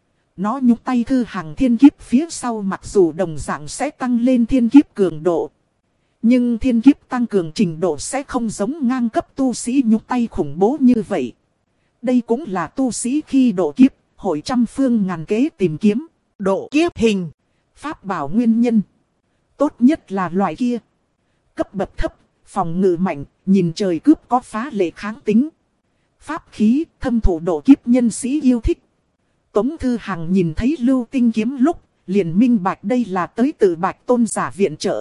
Nó nhúc tay Thư Hằng thiên kiếp phía sau, mặc dù đồng dạng sẽ tăng lên thiên kiếp cường độ, nhưng thiên kiếp tăng cường trình độ sẽ không giống ngang cấp tu sĩ nhúc tay khủng bố như vậy. Đây cũng là tu sĩ khi độ kiếp, hội trăm phương ngàn kế tìm kiếm độ kiếp hình pháp bảo nguyên nhân. Tốt nhất là loại kia, cấp bậc thấp, phòng ngự mạnh, nhìn trời cướp có phá lệ kháng tính. Pháp khí, thâm thụ độ kiếp nhân sĩ yêu thích. Tống Thư Hằng nhìn thấy Lưu Tinh kiếm lúc, liền minh bạch đây là tới từ Bạch Tôn giả viện trợ.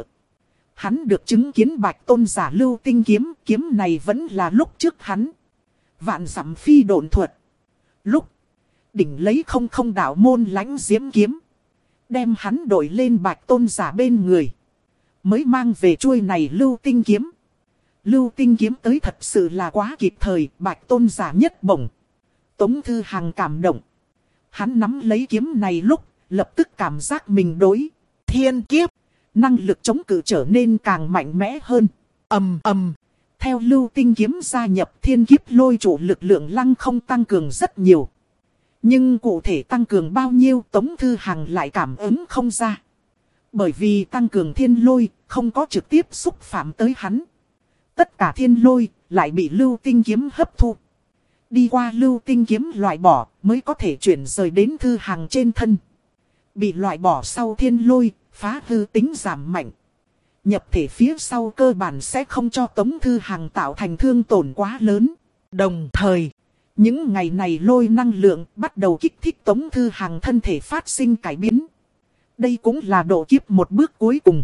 Hắn được chứng kiến Bạch Tôn giả Lưu Tinh kiếm, kiếm này vẫn là lúc trước hắn vạn dặm phi độn thuật. Lúc đỉnh lấy không không đạo môn lãnh diễm kiếm, đem hắn đổi lên Bạch Tôn giả bên người, mới mang về chuôi này Lưu Tinh kiếm. Lưu Tinh kiếm tới thật sự là quá kịp thời, Bạch Tôn giả nhất bổng. Tống Thư Hằng cảm động. Hắn nắm lấy kiếm này lúc, lập tức cảm giác mình đối thiên kiếp, năng lực chống cự trở nên càng mạnh mẽ hơn. Ầm ầm. Theo Lưu Tinh kiếm gia nhập, thiên kiếp lôi trụ lực lượng lăng không tăng cường rất nhiều. Nhưng cụ thể tăng cường bao nhiêu Tống Thư Hằng lại cảm ứng không ra. Bởi vì tăng cường thiên lôi, không có trực tiếp xúc phạm tới hắn. Tất cả thiên lôi lại bị Lưu Tinh kiếm hấp thu. Đi qua Lưu Tinh kiếm loại bỏ mới có thể chuyển rời đến Thư Hằng trên thân. Bị loại bỏ sau thiên lôi, phá hư tính giảm mạnh. Nhập thể phía sau cơ bản sẽ không cho Tống Thư Hằng tạo thành thương tổn quá lớn. Đồng thời, những ngày này lôi năng lượng bắt đầu kích thích Tống Thư Hằng thân thể phát sinh cải biến. Đây cũng là độ kiếp một bước cuối cùng.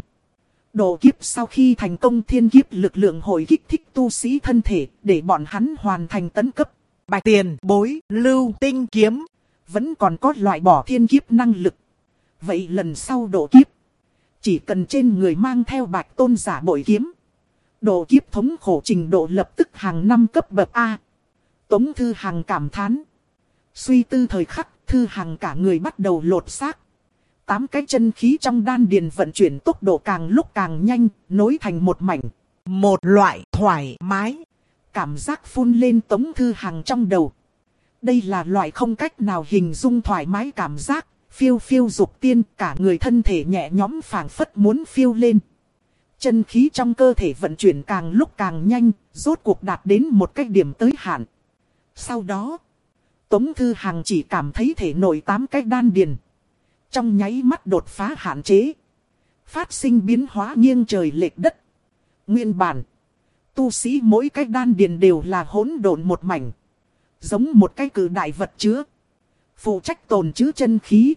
Độ kiếp sau khi thành công, thiên kiếp lực lượng hồi kích thích tu sĩ thân thể để bọn hắn hoàn thành tấn cấp. Bạch tiền bối Lưu Tinh kiếm vẫn còn có loại bỏ thiên kiếp năng lực. Vậy lần sau độ kiếp, chỉ cần trên người mang theo Bạch Tôn giả bội kiếm, độ kiếp thống khổ trình độ lập tức hàng năm cấp bậc A. Tống Thư Hằng cảm thán. Suy tư thời khắc, Thư Hằng cả người bắt đầu lột xác. Tám cái chân khí trong đan điền vận chuyển tốc độ càng lúc càng nhanh, nối thành một mảnh. Một loại thoải mái cảm giác phun lên Tống Thư Hằng trong đầu. Đây là loại không cách nào hình dung thoải mái cảm giác, phiêu phiêu dục tiên, cả người thân thể nhẹ nhõm phảng phất muốn phiêu lên. Chân khí trong cơ thể vận chuyển càng lúc càng nhanh, rốt cuộc đạt đến một cái điểm tới hạn. Sau đó, Tống Thư Hằng chỉ cảm thấy thể nội tám cái đan điền trong nháy mắt đột phá hạn chế, phát sinh biến hóa nghiêng trời lệch đất. Nguyên bản, tu sĩ mỗi cái đan điền đều là hỗn độn một mảnh, giống một cái cử đại vật chứa, phụ trách tồn trữ chân khí.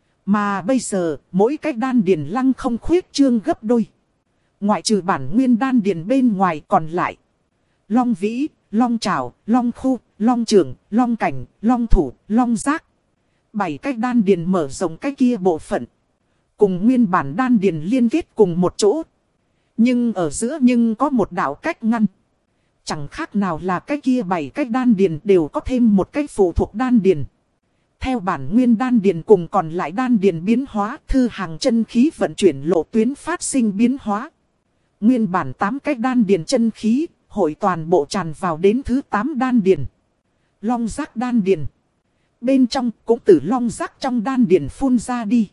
Mà bây giờ, mỗi cái đan điền lăng không khuyết trương gấp đôi. Ngoại trừ bản nguyên đan điền bên ngoài còn lại, Long Vĩ, Long Trảo, Long Khu, Long Trường, Long Cảnh, Long Thủ, Long Giác. Bảy cái đan điền mở rộng cái kia bộ phận, cùng nguyên bản đan điền liên kết cùng một chỗ. Nhưng ở giữa nhưng có một đạo cách ngăn. Chẳng khác nào là cái kia bảy cái đan điền đều có thêm một cái phụ thuộc đan điền. Theo bản nguyên đan điền cùng còn lại đan điền biến hóa, Thư Hằng chân khí vận chuyển lộ tuyến phát sinh biến hóa. Nguyên bản tám cái đan điền chân khí, hội toàn bộ tràn vào đến thứ tám đan điền. Long Giác đan điền. Bên trong cũng từ long giác trong đan điền phun ra đi.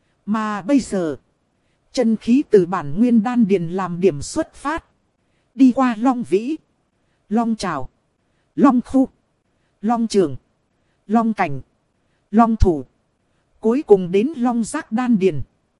Mà bây giờ, chân khí từ bản nguyên đan điền làm điểm xuất phát, đi qua Long Vĩ, Long Trảo, Long Khu, Long Trường, Long Cảnh, Long Thủ, cuối cùng đến Long Giác đan điền.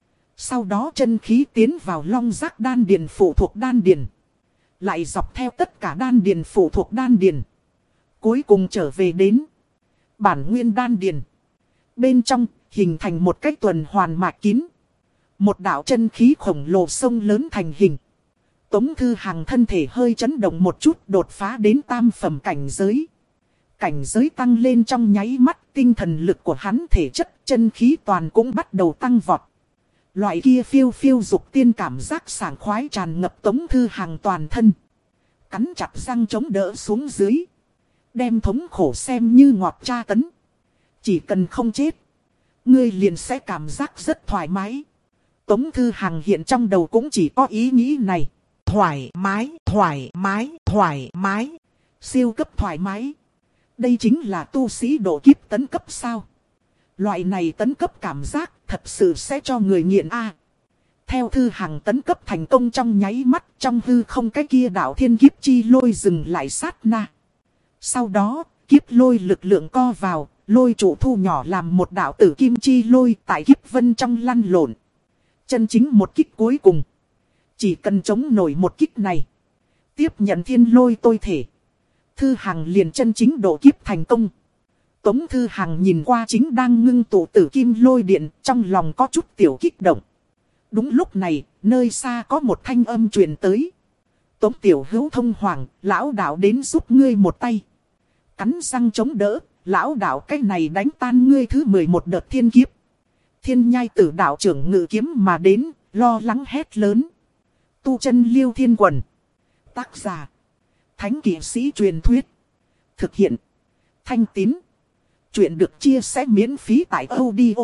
Sau đó chân khí tiến vào Long Giác đan điền phụ thuộc đan điền, lại dọc theo tất cả đan điền phụ thuộc đan điền, cuối cùng trở về đến bản nguyên đan điền. Bên trong, hình thành một cái tuần hoàn mạch kín. Một đạo chân khí khổng lồ sông lớn thành hình. Tống Thư Hằng thân thể hơi chấn động một chút, đột phá đến tam phẩm cảnh giới. cảnh giới tăng lên trong nháy mắt, tinh thần lực của hắn thể chất, chân khí toàn cũng bắt đầu tăng vọt. Loại kia phiêu phiêu dục tiên cảm giác sảng khoái tràn ngập Tống Thư Hằng toàn thân. Cắn chặt răng chống đỡ xuống dưới. Đem thống khổ xem như ngọt tra tấn. Chỉ cần không chết, ngươi liền sẽ cảm giác rất thoải mái. Tống Thư Hằng hiện trong đầu cũng chỉ có ý nghĩ này. Thoải mái, thoải mái, thoải mái. Siêu cấp thoải mái. Đây chính là tu sĩ độ kiếp tấn cấp sao? Loại này tấn cấp cảm giác thật sự sẽ cho người nghiện a. Theo Thư Hằng tấn cấp thành công trong nháy mắt, trong hư không cái kia đạo thiên kiếp chi lôi dừng lại sát na. Sau đó, kiếp lôi lực lượng co vào, lôi trụ thu nhỏ làm một đạo tử kim chi lôi tại kiếp vân trong lăn lộn. Chân chính một kích cuối cùng. Chỉ cần chống nổi một kích này, tiếp nhận thiên lôi tôi thể, Thư Hằng liền chân chính độ kiếp thành công. Tống Thư Hằng nhìn qua chính đang ngưng tụ tử kim lôi điện, trong lòng có chút tiểu kích động. Đúng lúc này, nơi xa có một thanh âm truyền tới. Tống tiểu hữu thông hoàng, lão đạo đến giúp ngươi một tay. Cắn răng chống đỡ, lão đạo cái này đánh tan ngươi thứ mười một đợt thiên kiếp. Thiên nhai tử đạo trưởng ngự kiếm mà đến, lo lắng hét lớn. Tu chân liêu thiên quần. Tác giả. Thánh kỵ sĩ truyền thuyết. Thực hiện. Thanh tín. Chuyện được chia sẻ miễn phí tại audio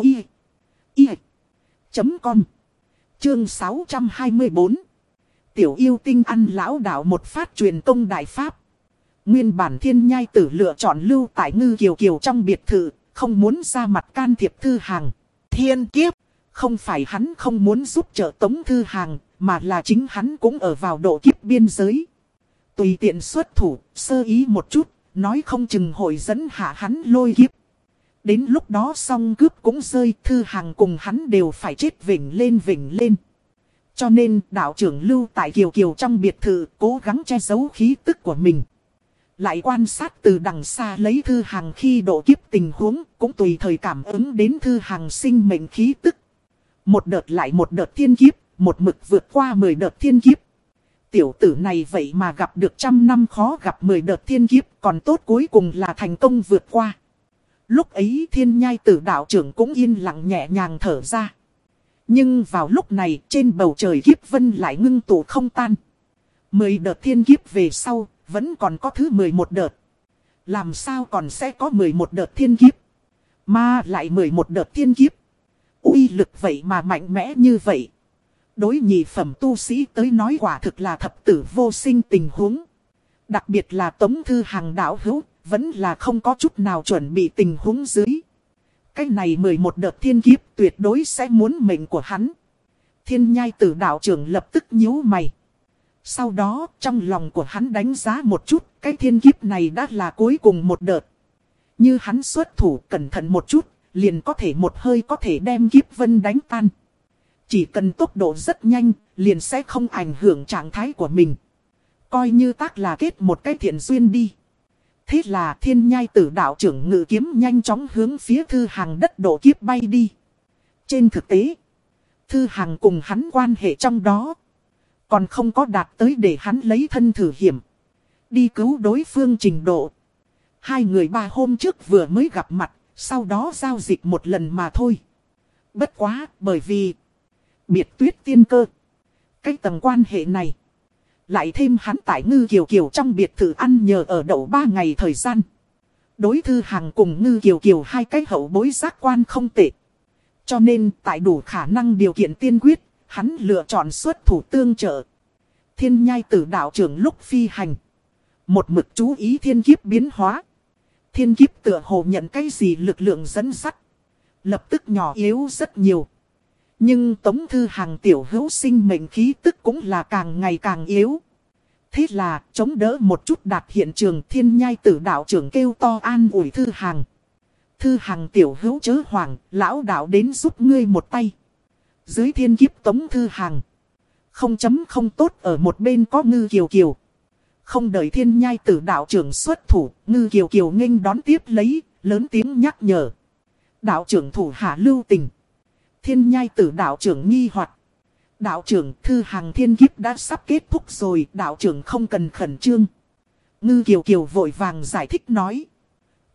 chấm com. Chương sáu trăm hai mươi bốn. Tiểu yêu tinh ăn lão đạo một phát truyền công đại pháp. Nguyên bản thiên nhai tử lựa chọn lưu tại Ngư Kiều Kiều trong biệt thự, không muốn ra mặt can thiệp Thư Hằng. Thiên kiếp, không phải hắn không muốn giúp trợ Tống Thư Hằng, mà là chính hắn cũng ở vào độ kiếp biên giới. Tùy tiện xuất thủ, sơ ý một chút, nói không chừng hội dẫn hạ hắn lôi kiếp. Đến lúc đó song cướp cũng rơi, Thư Hằng cùng hắn đều phải chết vỉnh lên vỉnh lên. Cho nên đạo trưởng lưu tại Kiều Kiều trong biệt thự cố gắng che giấu khí tức của mình. Lại quan sát từ đằng xa lấy Thư Hằng khi độ kiếp tình huống, cũng tùy thời cảm ứng đến Thư Hằng sinh mệnh khí tức. Một đợt lại một đợt thiên kiếp, một mực vượt qua mười đợt thiên kiếp. Tiểu tử này vậy mà gặp được trăm năm khó gặp mười đợt thiên kiếp, còn tốt cuối cùng là thành công vượt qua. Lúc ấy thiên nhai tử đạo trưởng cũng yên lặng nhẹ nhàng thở ra. Nhưng vào lúc này trên bầu trời kiếp vân lại ngưng tụ không tan. Mười đợt thiên kiếp về sau, vẫn còn có thứ mười một đợt. Làm sao còn sẽ có mười một đợt thiên kiếp? Mà lại mười một đợt thiên kiếp. Uy lực vậy mà mạnh mẽ như vậy. Đối nhị phẩm tu sĩ tới nói quả thực là thập tử vô sinh tình huống. Đặc biệt là Tống Thư Hằng đạo hữu, vẫn là không có chút nào chuẩn bị tình huống dưới. Cái này mười một đợt thiên kiếp tuyệt đối sẽ muốn mệnh của hắn. Thiên nhai tử đạo trưởng lập tức nhíu mày. Sau đó trong lòng của hắn đánh giá một chút, cái thiên kiếp này đã là cuối cùng một đợt. Như hắn xuất thủ cẩn thận một chút, liền có thể một hơi có thể đem kiếp vân đánh tan. Chỉ cần tốc độ rất nhanh, liền sẽ không ảnh hưởng trạng thái của mình. Coi như tác là kết một cái thiện duyên đi. Thế là thiên nhai tử đạo trưởng ngự kiếm nhanh chóng hướng phía Thư Hằng đất độ kiếp bay đi. Trên thực tế, Thư Hằng cùng hắn quan hệ trong đó còn không có đạt tới để hắn lấy thân thử hiểm, đi cứu đối phương trình độ. Hai người ba hôm trước vừa mới gặp mặt, sau đó giao dịch một lần mà thôi. Bất quá, bởi vì biệt tuyết tiên cơ. Cái tầng quan hệ này, lại thêm hắn tại Ngư Kiều Kiều trong biệt thự ăn nhờ ở đậu ba ngày thời gian. Đối Thư Hằng cùng Ngư Kiều Kiều hai cái hậu bối giác quan không tệ. Cho nên tại đủ khả năng điều kiện tiên quyết, hắn lựa chọn xuất thủ tương trợ. Thiên nhai tử đạo trưởng lúc phi hành, một mực chú ý thiên kiếp biến hóa. Thiên kiếp tựa hồ nhận cái gì lực lượng dẫn dắt, lập tức nhỏ yếu rất nhiều. Nhưng Tống Thư Hằng tiểu hữu sinh mệnh khí tức cũng là càng ngày càng yếu. Thế là chống đỡ một chút đạt hiện trường, thiên nhai tử đạo trưởng kêu to an ủi Thư Hằng. Thư Hằng tiểu hữu chớ hoảng, lão đạo đến giúp ngươi một tay. Dưới thiên kiếp Tống Thư Hằng, không chấm không tốt ở một bên có Ngư Kiều Kiều. Không đợi thiên nhai tử đạo trưởng xuất thủ, Ngư Kiều Kiều nghênh đón tiếp lấy, lớn tiếng nhắc nhở. Đạo trưởng thủ hạ lưu tình. Thiên nhai tử đạo trưởng nghi hoặc. Đạo trưởng, Thư Hằng thiên kiếp đã sắp kết thúc rồi, đạo trưởng không cần khẩn trương. Ngư Kiều Kiều vội vàng giải thích nói.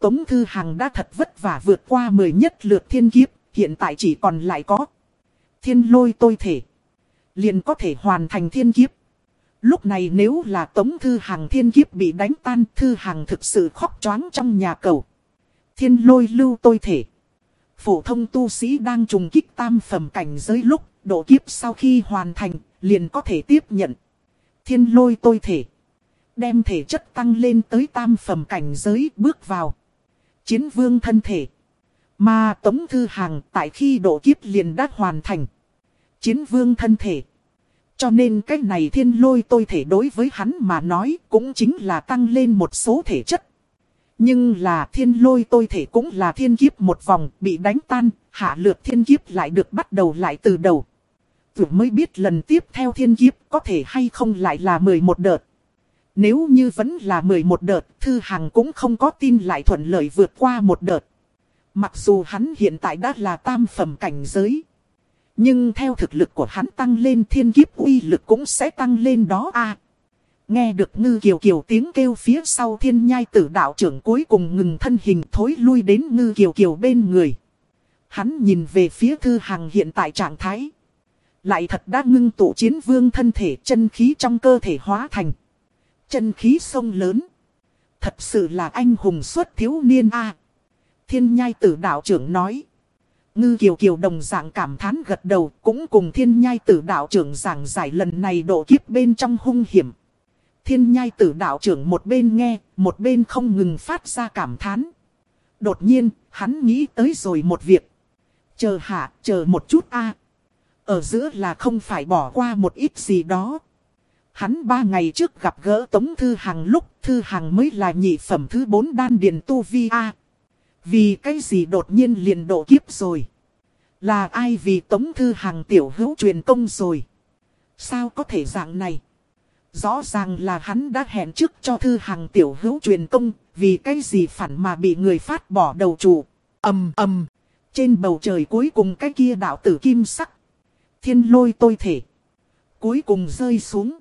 Tống Thư Hằng đã thật vất vả vượt qua mười nhất lượt thiên kiếp, hiện tại chỉ còn lại có thiên lôi tôi thể, liền có thể hoàn thành thiên kiếp. Lúc này nếu là Tống Thư Hằng thiên kiếp bị đánh tan, Thư Hằng thực sự khóc choáng trong nhà cầu. Thiên lôi lưu tôi thể. Phổ thông tu sĩ đang trùng kích tam phẩm cảnh giới lúc, độ kiếp sau khi hoàn thành, liền có thể tiếp nhận thiên lôi tôi thể. Đem thể chất tăng lên tới tam phẩm cảnh giới, bước vào chiến vương thân thể. Mà Tống Thư Hằng tại khi độ kiếp liền đã hoàn thành chiến vương thân thể. Cho nên cái này thiên lôi tôi thể đối với hắn mà nói cũng chính là tăng lên một số thể chất. Nhưng là thiên lôi tôi thể cũng là thiên kiếp một vòng bị đánh tan, hạ lượt thiên kiếp lại được bắt đầu lại từ đầu. Vừa mới biết lần tiếp theo thiên kiếp có thể hay không lại là mười một đợt. Nếu như vẫn là mười một đợt, Thư Hằng cũng không có tin lại thuận lợi vượt qua một đợt. Mặc dù hắn hiện tại đã là tam phẩm cảnh giới, nhưng theo thực lực của hắn tăng lên, thiên kiếp uy lực cũng sẽ tăng lên đó a. À, nghe được Ngư Kiều Kiều tiếng kêu phía sau, Thiên Nhai Tử đạo trưởng cuối cùng ngừng thân hình thối lui đến Ngư Kiều Kiều bên người. Hắn nhìn về phía Thư Hằng hiện tại trạng thái, lại thật đã ngưng tụ chiến vương thân thể, chân khí trong cơ thể hóa thành chân khí sông lớn. Thật sự là anh hùng xuất thiếu niên a. À, Thiên Nhai Tử đạo trưởng nói. Ngư Kiều Kiều đồng dạng cảm thán gật đầu, cũng cùng Thiên Nhai Tử đạo trưởng giảng giải lần này độ kiếp bên trong hung hiểm. Thiên Nhai Tử đạo trưởng một bên nghe, một bên không ngừng phát ra cảm thán. Đột nhiên, hắn nghĩ tới rồi một việc. Chờ hạ, chờ một chút a. Ở giữa là không phải bỏ qua một ít gì đó. Hắn ba ngày trước gặp gỡ Tống Thư Hằng lúc, Thư Hằng mới là nhị phẩm thứ bốn đan điền tu vi a. Vì cái gì đột nhiên liền độ kiếp rồi? Là ai vì Tống Thư Hằng tiểu hữu truyền công rồi? Sao có thể dạng này? Rõ ràng là hắn đã hẹn trước cho Thư Hằng tiểu hữu truyền công, vì cái gì phản mà bị người phát bỏ đầu chủ. Ầm ầm, trên bầu trời cuối cùng cái kia đạo tử kim sắc thiên lôi tôi thể cuối cùng rơi xuống.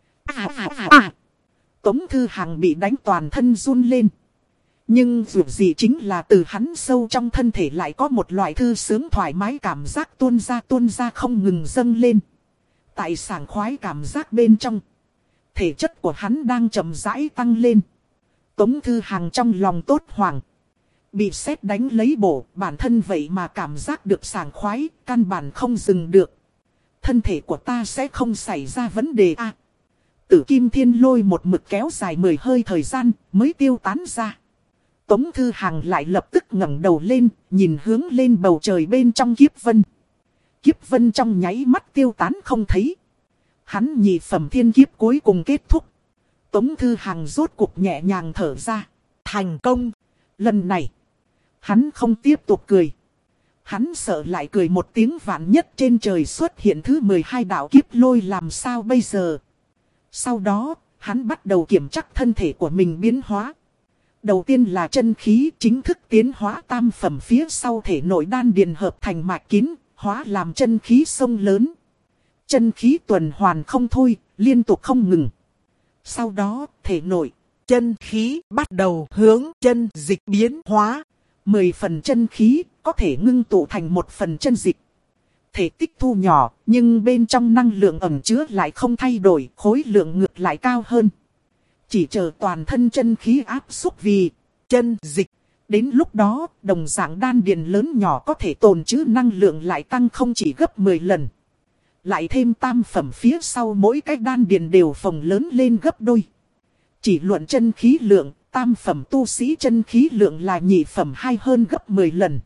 À à à à. Tống Thư Hằng bị đánh toàn thân run lên. Nhưng dù gì chính là từ hắn sâu trong thân thể lại có một loại thư sướng thoải mái cảm giác tuôn ra tuôn ra không ngừng dâng lên. Tại sảng khoái cảm giác bên trong, thể chất của hắn đang chậm rãi tăng lên. Tống Thư Hằng trong lòng tốt hoảng. Bị sét đánh lấy bổ, bản thân vậy mà cảm giác được sảng khoái, căn bản không dừng được. Thân thể của ta sẽ không xảy ra vấn đề a. À, Tử kim thiên lôi một mực kéo dài mười hơi thời gian mới tiêu tán ra. Tống Thư Hằng lại lập tức ngẩng đầu lên, nhìn hướng lên bầu trời bên trong kiếp vân. Kiếp vân trong nháy mắt tiêu tán không thấy. Hắn nhị phẩm thiên kiếp cuối cùng kết thúc. Tống Thư Hằng rốt cục nhẹ nhàng thở ra. Thành công. Lần này, hắn không tiếp tục cười. Hắn sợ lại cười một tiếng vạn nhất trên trời xuất hiện thứ mười hai đạo kiếp lôi làm sao bây giờ. Sau đó, hắn bắt đầu kiểm tra thân thể của mình biến hóa. Đầu tiên là chân khí chính thức tiến hóa tam phẩm, phía sau thể nội đan điền hợp thành mạch kín, hóa làm chân khí sông lớn. Chân khí tuần hoàn không thôi, liên tục không ngừng. Sau đó, thể nội, chân khí bắt đầu hướng chân dịch biến hóa. Mười phần chân khí có thể ngưng tụ thành một phần chân dịch. Thể tích thu nhỏ, nhưng bên trong năng lượng ẩn chứa lại không thay đổi, khối lượng ngược lại cao hơn. Chỉ chờ toàn thân chân khí áp xúc vì chân dịch. Đến lúc đó, đồng dạng đan điền lớn nhỏ có thể tồn trữ năng lượng lại tăng không chỉ gấp mười lần. Lại thêm tam phẩm phía sau mỗi cái đan điền đều phồng lớn lên gấp đôi. Chỉ luận chân khí lượng, tam phẩm tu sĩ chân khí lượng là nhị phẩm hay hơn gấp mười lần.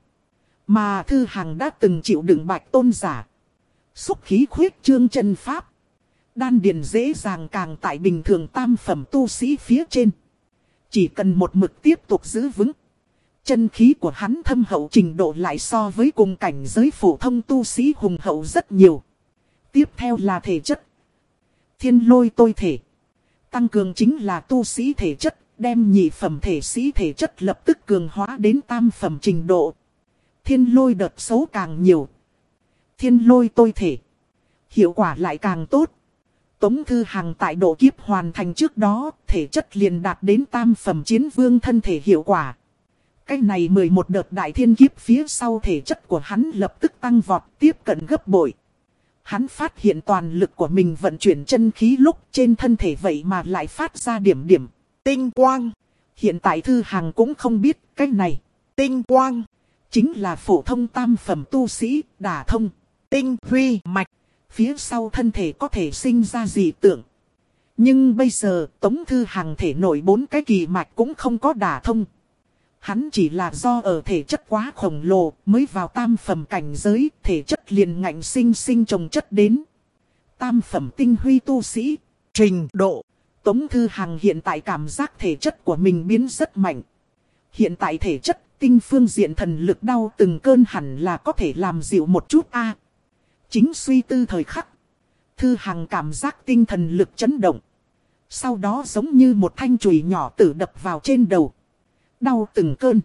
Mà Thư Hằng đã từng chịu đựng Bạch Tôn giả xúc khí khuyết trương chân pháp. Đan điền dễ dàng càng tại bình thường tam phẩm tu sĩ phía trên. Chỉ cần một mực tiếp tục giữ vững, chân khí của hắn thâm hậu trình độ lại so với cùng cảnh giới phổ thông tu sĩ hùng hậu rất nhiều. Tiếp theo là thể chất. Thiên lôi tôi thể. Tăng cường chính là tu sĩ thể chất, đem nhị phẩm thể sĩ thể chất lập tức cường hóa đến tam phẩm trình độ. Thiên lôi đợt xấu càng nhiều, thiên lôi tôi thể hiệu quả lại càng tốt. Tống Thư Hằng tại độ kiếp hoàn thành trước đó, thể chất liền đạt đến tam phẩm chiến vương thân thể hiệu quả. Cái này mười một đợt đại thiên kiếp phía sau thể chất của hắn lập tức tăng vọt tiếp cận gấp bội. Hắn phát hiện toàn lực của mình vận chuyển chân khí lúc trên thân thể vậy mà lại phát ra điểm điểm tinh quang. Hiện tại Thư Hằng cũng không biết cái này. Tinh quang chính là phổ thông tam phẩm tu sĩ đả thông tinh huy mạch. Phía sau thân thể có thể sinh ra dị tượng. Nhưng bây giờ Tống Thư Hằng thể nổi bốn cái kỳ mạch cũng không có đả thông. Hắn chỉ là do ở thể chất quá khổng lồ mới vào tam phẩm cảnh giới, thể chất liền ngạnh sinh sinh trồng chất đến. Tam phẩm tinh huy tu sĩ, trình độ. Tống Thư Hằng hiện tại cảm giác thể chất của mình biến rất mạnh. Hiện tại thể chất tinh phương diện thần lực đau từng cơn hẳn là có thể làm dịu một chút a. Chính suy tư thời khắc, Thư Hằng cảm giác tinh thần lực chấn động. Sau đó giống như một thanh chùy nhỏ tử đập vào trên đầu. Đau từng cơn.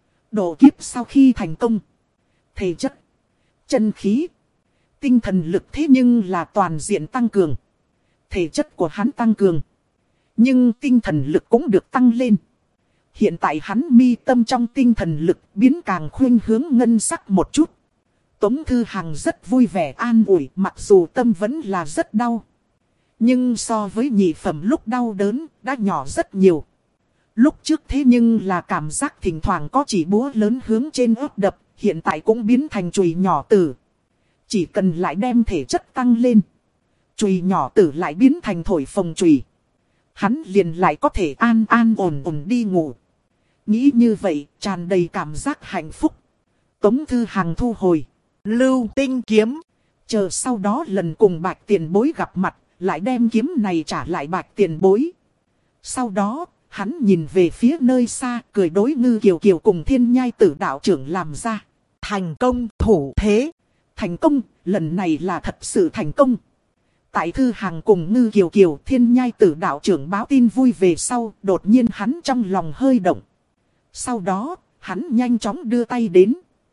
Độ kiếp sau khi thành công. Thể chất, chân khí, tinh thần lực thế nhưng là toàn diện tăng cường. Thể chất của hắn tăng cường. Nhưng tinh thần lực cũng được tăng lên. Hiện tại hắn mi tâm trong tinh thần lực biến càng khuynh hướng ngân sắc một chút. Tống Thư Hằng rất vui vẻ an ủi, mặc dù tâm vẫn là rất đau. Nhưng so với nhị phẩm lúc đau đớn đã nhỏ rất nhiều. Lúc trước thế nhưng là cảm giác thỉnh thoảng có chỉ búa lớn hướng trên ớt đập, hiện tại cũng biến thành chùy nhỏ tử. Chỉ cần lại đem thể chất tăng lên, chùy nhỏ tử lại biến thành thổi phồng chùy. Hắn liền lại có thể an an ổn ổn đi ngủ. Nghĩ như vậy, tràn đầy cảm giác hạnh phúc. Tống Thư Hằng thu hồi lưu tinh kiếm. Chờ sau đó lần cùng Bạch Tiền Bối gặp mặt, lại đem kiếm này trả lại Bạch Tiền Bối. Sau đó, hắn nhìn về phía nơi xa, cười đối Ngư Kiều Kiều cùng Thiên Nhai Tử đạo trưởng làm ra. Thành công thủ thế. Thành công, lần này là thật sự thành công. Tại Thư Hằng cùng Ngư Kiều Kiều Thiên Nhai Tử đạo trưởng báo tin vui về sau, đột nhiên hắn trong lòng hơi động. Sau đó, hắn nhanh chóng đưa tay đến.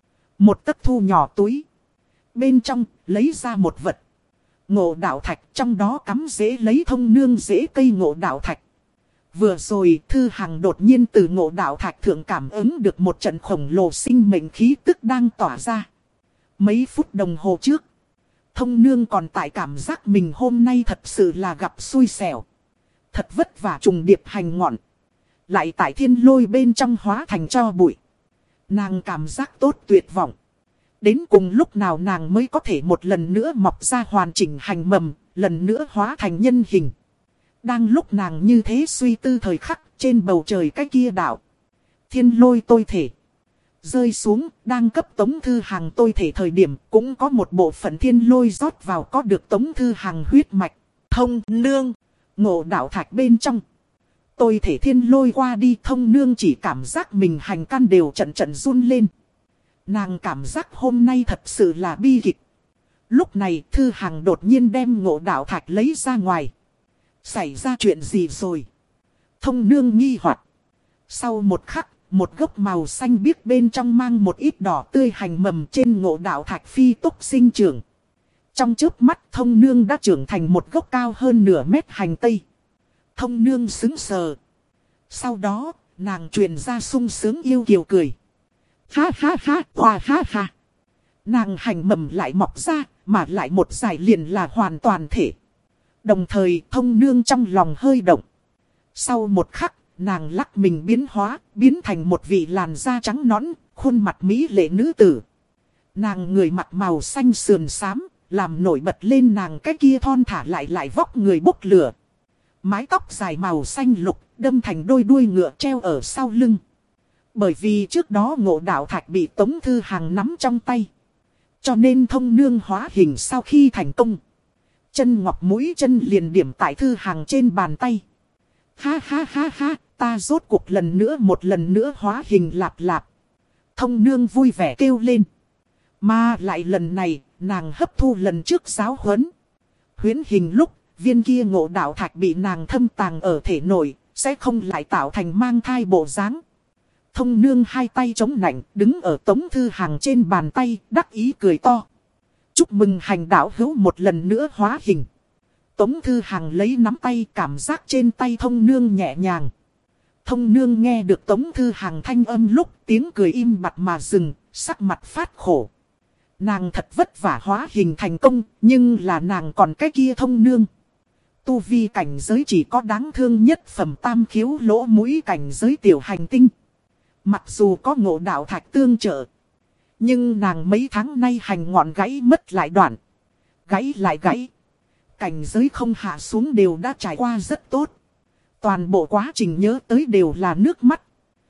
Một tấc thu nhỏ túi. Bên trong, lấy ra một vật. Ngộ đạo thạch, trong đó cắm rễ lấy thông nương rễ cây ngộ đạo thạch. Vừa rồi, Thư Hằng đột nhiên từ ngộ đạo thạch thượng cảm ứng được một trận khổng lồ sinh mệnh khí tức đang tỏa ra. Mấy phút đồng hồ trước, thông nương còn tại cảm giác mình hôm nay thật sự là gặp xui xẻo. Thật vất vả trùng điệp hành ngọn. Lại tại thiên lôi bên trong hóa thành tro bụi. Nàng cảm giác tốt tuyệt vọng. Đến cùng lúc nào nàng mới có thể một lần nữa mọc ra hoàn chỉnh hành mầm, lần nữa hóa thành nhân hình. Đang lúc nàng như thế suy tư thời khắc, trên bầu trời cái kia đảo thiên lôi tôi thể rơi xuống, đang cấp Tống Thư Hằng tôi thể thời điểm, cũng có một bộ phận thiên lôi rót vào có được Tống Thư Hằng huyết mạch. Thông nương, ngộ đạo thạch bên trong. Tôi thể thiên lôi qua đi, thông nương chỉ cảm giác mình hành căn đều trận trận run lên. Nàng cảm giác hôm nay thật sự là bi kịch. Lúc này Thư Hằng đột nhiên đem ngộ đạo thạch lấy ra ngoài. Xảy ra chuyện gì rồi? Thông nương nghi hoặc. Sau một khắc, một gốc màu xanh biếc bên trong mang một ít đỏ tươi hành mầm trên ngộ đạo thạch phi tốc sinh trưởng. Trong chớp mắt thông nương đã trưởng thành một gốc cao hơn nửa mét hành tây. Thông nương sững sờ. Sau đó, nàng truyền ra sung sướng yêu kiều cười. Ha ha ha, hòa ha ha. Nàng hành mầm lại mọc ra, mà lại một giải liền là hoàn toàn thể. Đồng thời thông nương trong lòng hơi động. Sau một khắc, nàng lắc mình biến hóa, biến thành một vị làn da trắng nõn, khuôn mặt mỹ lệ nữ tử. Nàng người mặt màu xanh sườn xám, làm nổi bật lên nàng cái kia thon thả lại lại vóc người bốc lửa. Mái tóc dài màu xanh lục, đâm thành đôi đuôi ngựa treo ở sau lưng. Bởi vì trước đó ngộ đạo thạch bị Tống Thư Hằng nắm trong tay. Cho nên thông nương hóa hình sau khi thành công. Chân ngọc mũi chân liền điểm tại Thư Hằng trên bàn tay. Ha ha ha ha, ta rốt cuộc lần nữa một lần nữa hóa hình lạp lạp. Thông nương vui vẻ kêu lên. Mà lại lần này, nàng hấp thu lần trước giáo huấn. Huyễn hình lúc, viên kia ngộ đạo thạch bị nàng thâm tàng ở thể nội, sẽ không lại tạo thành mang thai bộ dáng. Thông nương hai tay chống nạnh, đứng ở Tống Thư Hằng trên bàn tay, đắc ý cười to. Chúc mừng hành đạo hữu một lần nữa hóa hình. Tống Thư Hằng lấy nắm tay, cảm giác trên tay thông nương nhẹ nhàng. Thông nương nghe được Tống Thư Hằng thanh âm lúc tiếng cười im bặt mà dừng, sắc mặt phát khổ. Nàng thật vất vả hóa hình thành công, nhưng là nàng còn cái kia thông nương. Tu vi cảnh giới chỉ có đáng thương nhất phẩm tam khiếu lỗ mũi cảnh giới tiểu hành tinh. Mặc dù có ngộ đạo thạch tương trợ, nhưng nàng mấy tháng nay hành ngọn gãy mất lại đoạn. Gãy lại gãy. Cảnh giới không hạ xuống đều đã trải qua rất tốt. Toàn bộ quá trình nhớ tới đều là nước mắt.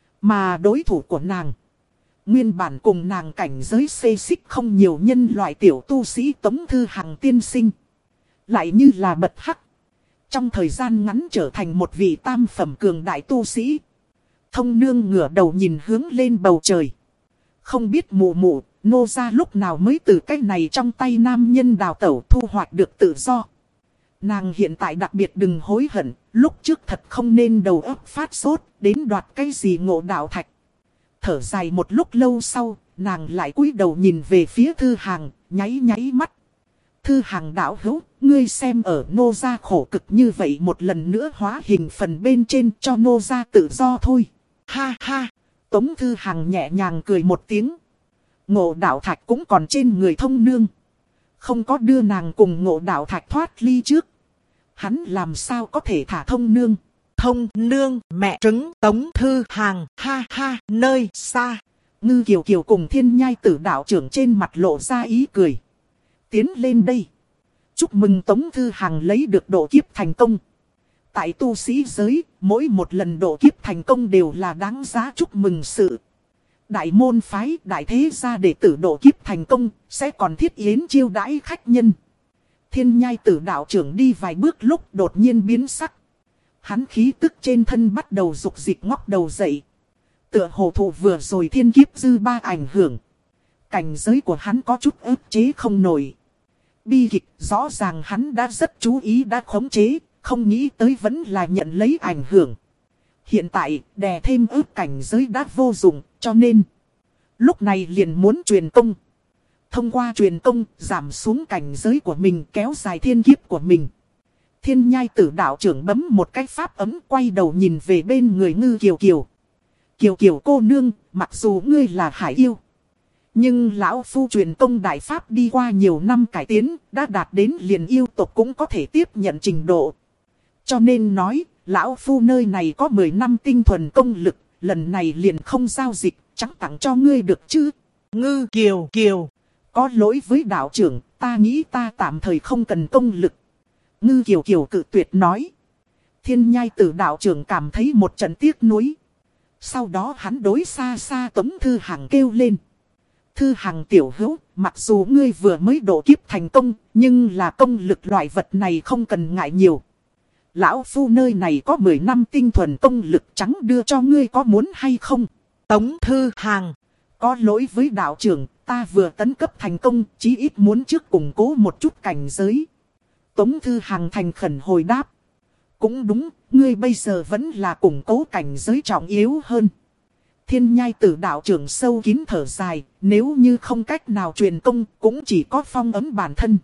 Mà đối thủ của nàng, nguyên bản cùng nàng cảnh giới xê xích không nhiều nhân loại tiểu tu sĩ Tống Thư Hằng tiên sinh, lại như là bật hắc. Trong thời gian ngắn trở thành một vị tam phẩm cường đại tu sĩ. Thông nương ngửa đầu nhìn hướng lên bầu trời. Không biết mụ mụ, nô ra lúc nào mới từ cái này trong tay nam nhân đào tẩu thu hoạch được tự do. Nàng hiện tại đặc biệt đừng hối hận, lúc trước thật không nên đầu óc phát sốt, đến đoạt cái gì ngộ đạo thạch. Thở dài một lúc lâu sau, nàng lại cúi đầu nhìn về phía Thư Hằng, nháy nháy mắt. Thư Hằng đạo hữu, ngươi xem ở nô gia khổ cực như vậy một lần nữa hóa hình phần bên trên cho nô gia tự do thôi. Ha ha, Tống Thư Hằng nhẹ nhàng cười một tiếng. Ngộ đạo thạch cũng còn trên người thông nương. Không có đưa nàng cùng ngộ đạo thạch thoát ly trước. Hắn làm sao có thể thả thông nương. Thông nương mẹ trứng Tống Thư Hằng ha ha nơi xa. Ngư Kiều Kiều cùng Thiên Nhai Tử đạo trưởng trên mặt lộ ra ý cười. Tiến lên đây. Chúc mừng Tống Thư Hằng lấy được độ kiếp thành công. Tại tu sĩ giới, mỗi một lần độ kiếp thành công đều là đáng giá chúc mừng sự. Đại môn phái, đại thế gia đệ tử độ kiếp thành công, sẽ còn thiết yến chiêu đãi khách nhân. Thiên Nhai Tử đạo trưởng đi vài bước lúc đột nhiên biến sắc. Hắn khí tức trên thân bắt đầu rục dịch ngóc đầu dậy. Tựa hồ thụ vừa rồi thiên kiếp dư ba ảnh hưởng. Cảnh giới của hắn có chút ức chế không nổi. Bi kịch rõ ràng hắn đã rất chú ý đã khống chế, không nghĩ tới vẫn là nhận lấy ảnh hưởng. Hiện tại đè thêm ức cảnh giới đã vô dụng, cho nên lúc này liền muốn truyền công. Thông qua truyền công giảm xuống cảnh giới của mình, kéo dài thiên kiếp của mình. Thiên Nhai Tử đạo trưởng bấm một cái pháp ấm, quay đầu nhìn về bên người Ngư Kiều Kiều. Kiều Kiều cô nương, mặc dù ngươi là hải yêu, nhưng lão phu truyền công đại pháp đi qua nhiều năm cải tiến, đã đạt đến liền yêu tộc cũng có thể tiếp nhận trình độ. Cho nên nói, lão phu nơi này có mười năm tinh thuần công lực, lần này liền không giao dịch, chẳng tặng cho ngươi được chứ. Ngư Kiều Kiều, có lỗi với đạo trưởng, ta nghĩ ta tạm thời không cần công lực. Ngư Kiều Kiều cự tuyệt nói. Thiên Nhai Tử đạo trưởng cảm thấy một trận tiếc nuối. Sau đó hắn đối xa xa Tống Thư Hằng kêu lên. Thư Hằng tiểu hữu, mặc dù ngươi vừa mới độ kiếp thành công, nhưng là công lực loại vật này không cần ngại nhiều. Lão phu nơi này có mười năm tinh thuần công lực trắng đưa cho ngươi, có muốn hay không? Tống Thư Hằng, có lỗi với đạo trưởng, ta vừa tấn cấp thành công, chí ít muốn trước củng cố một chút cảnh giới. Tống Thư Hằng thành khẩn hồi đáp. Cũng đúng, ngươi bây giờ vẫn là củng cố cảnh giới trọng yếu hơn. Thiên Nhai Tử đạo trưởng sâu kín thở dài, nếu như không cách nào truyền công, cũng chỉ có phong ấm bản thân.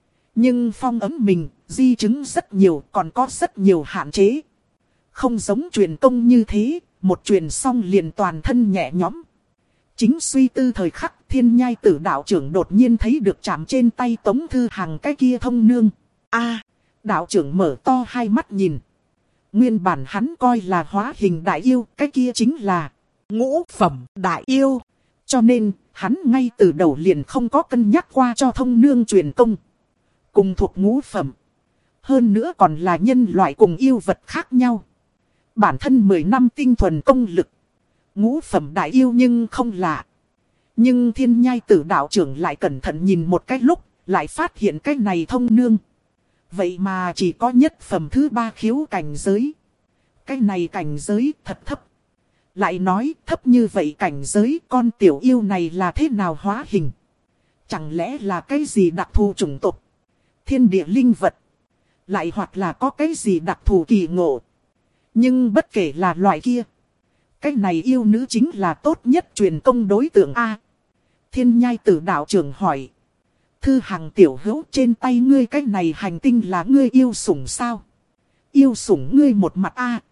Nhưng phong ấm mình, di chứng rất nhiều, còn có rất nhiều hạn chế. Không giống truyền công như thế, một truyền xong liền toàn thân nhẹ nhõm. Chính suy tư thời khắc, Thiên Nhai Tử đạo trưởng đột nhiên thấy được chạm trên tay Tống Thư Hằng cái kia thông nương. A, đạo trưởng mở to hai mắt nhìn. Nguyên bản hắn coi là hóa hình đại yêu, cái kia chính là ngũ phẩm đại yêu. Cho nên, hắn ngay từ đầu liền không có cân nhắc qua cho thông nương truyền công. Cùng thuộc ngũ phẩm. Hơn nữa còn là nhân loại cùng yêu vật khác nhau. Bản thân mười năm tinh thuần công lực. Ngũ phẩm đại yêu nhưng không lạ. Nhưng Thiên Nhai Tử đạo trưởng lại cẩn thận nhìn một cái lúc, lại phát hiện cái này thông nương. Vậy mà chỉ có nhất phẩm thứ ba khiếu cảnh giới. Cái này cảnh giới thật thấp. Lại nói thấp như vậy cảnh giới con tiểu yêu này là thế nào hóa hình? Chẳng lẽ là cái gì đặc thù chủng tộc? Thiên địa linh vật? Lại hoặc là có cái gì đặc thù kỳ ngộ? Nhưng bất kể là loại kia, cái này yêu nữ chính là tốt nhất truyền công đối tượng A. Thiên Nhai Tử đạo trưởng hỏi. Thư Hằng tiểu hữu, trên tay ngươi cái này hành tinh là ngươi yêu sủng sao? Yêu sủng ngươi một mặt A,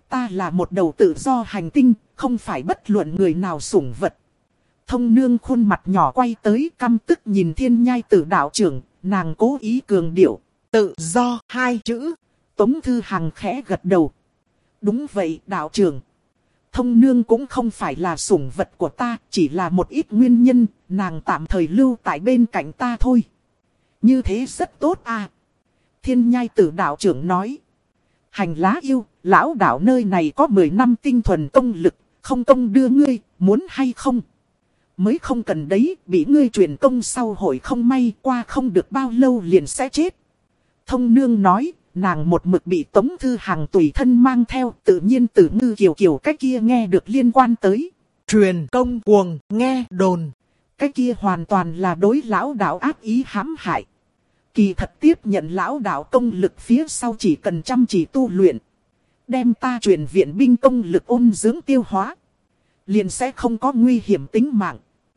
Ta là một đầu tự do hành tinh, không phải bất luận người nào sủng vật. Thông nương khuôn mặt nhỏ quay tới căm tức nhìn thiên nhai tử đạo trưởng, nàng cố ý cường điệu. Tự do hai chữ. Tống Thư Hằng khẽ gật đầu. Đúng vậy đạo trưởng. Thông nương cũng không phải là sủng vật của ta, chỉ là một ít nguyên nhân, nàng tạm thời lưu tại bên cạnh ta thôi. Như thế rất tốt à. Thiên nhai tử đạo trưởng nói. Hành lá yêu, lão đạo nơi này có mười năm tinh thuần công lực, không công đưa ngươi, muốn hay không? Mới không cần đấy, bị ngươi truyền công sau hội không may qua không được bao lâu liền sẽ chết. Thông nương nói, nàng một mực bị Tống Thư Hằng tùy thân mang theo, tự nhiên Tử Ngư Kiều Kiều cái kia nghe được liên quan tới. Truyền công cuồng, nghe đồn. Cái kia hoàn toàn là đối lão đạo ác ý hãm hại. Kỳ thật tiếp nhận lão đạo công lực phía sau chỉ cần chăm chỉ tu luyện. Đem ta truyền viện binh công lực ôn dưỡng tiêu hóa. Liền sẽ không có nguy hiểm tính mạng.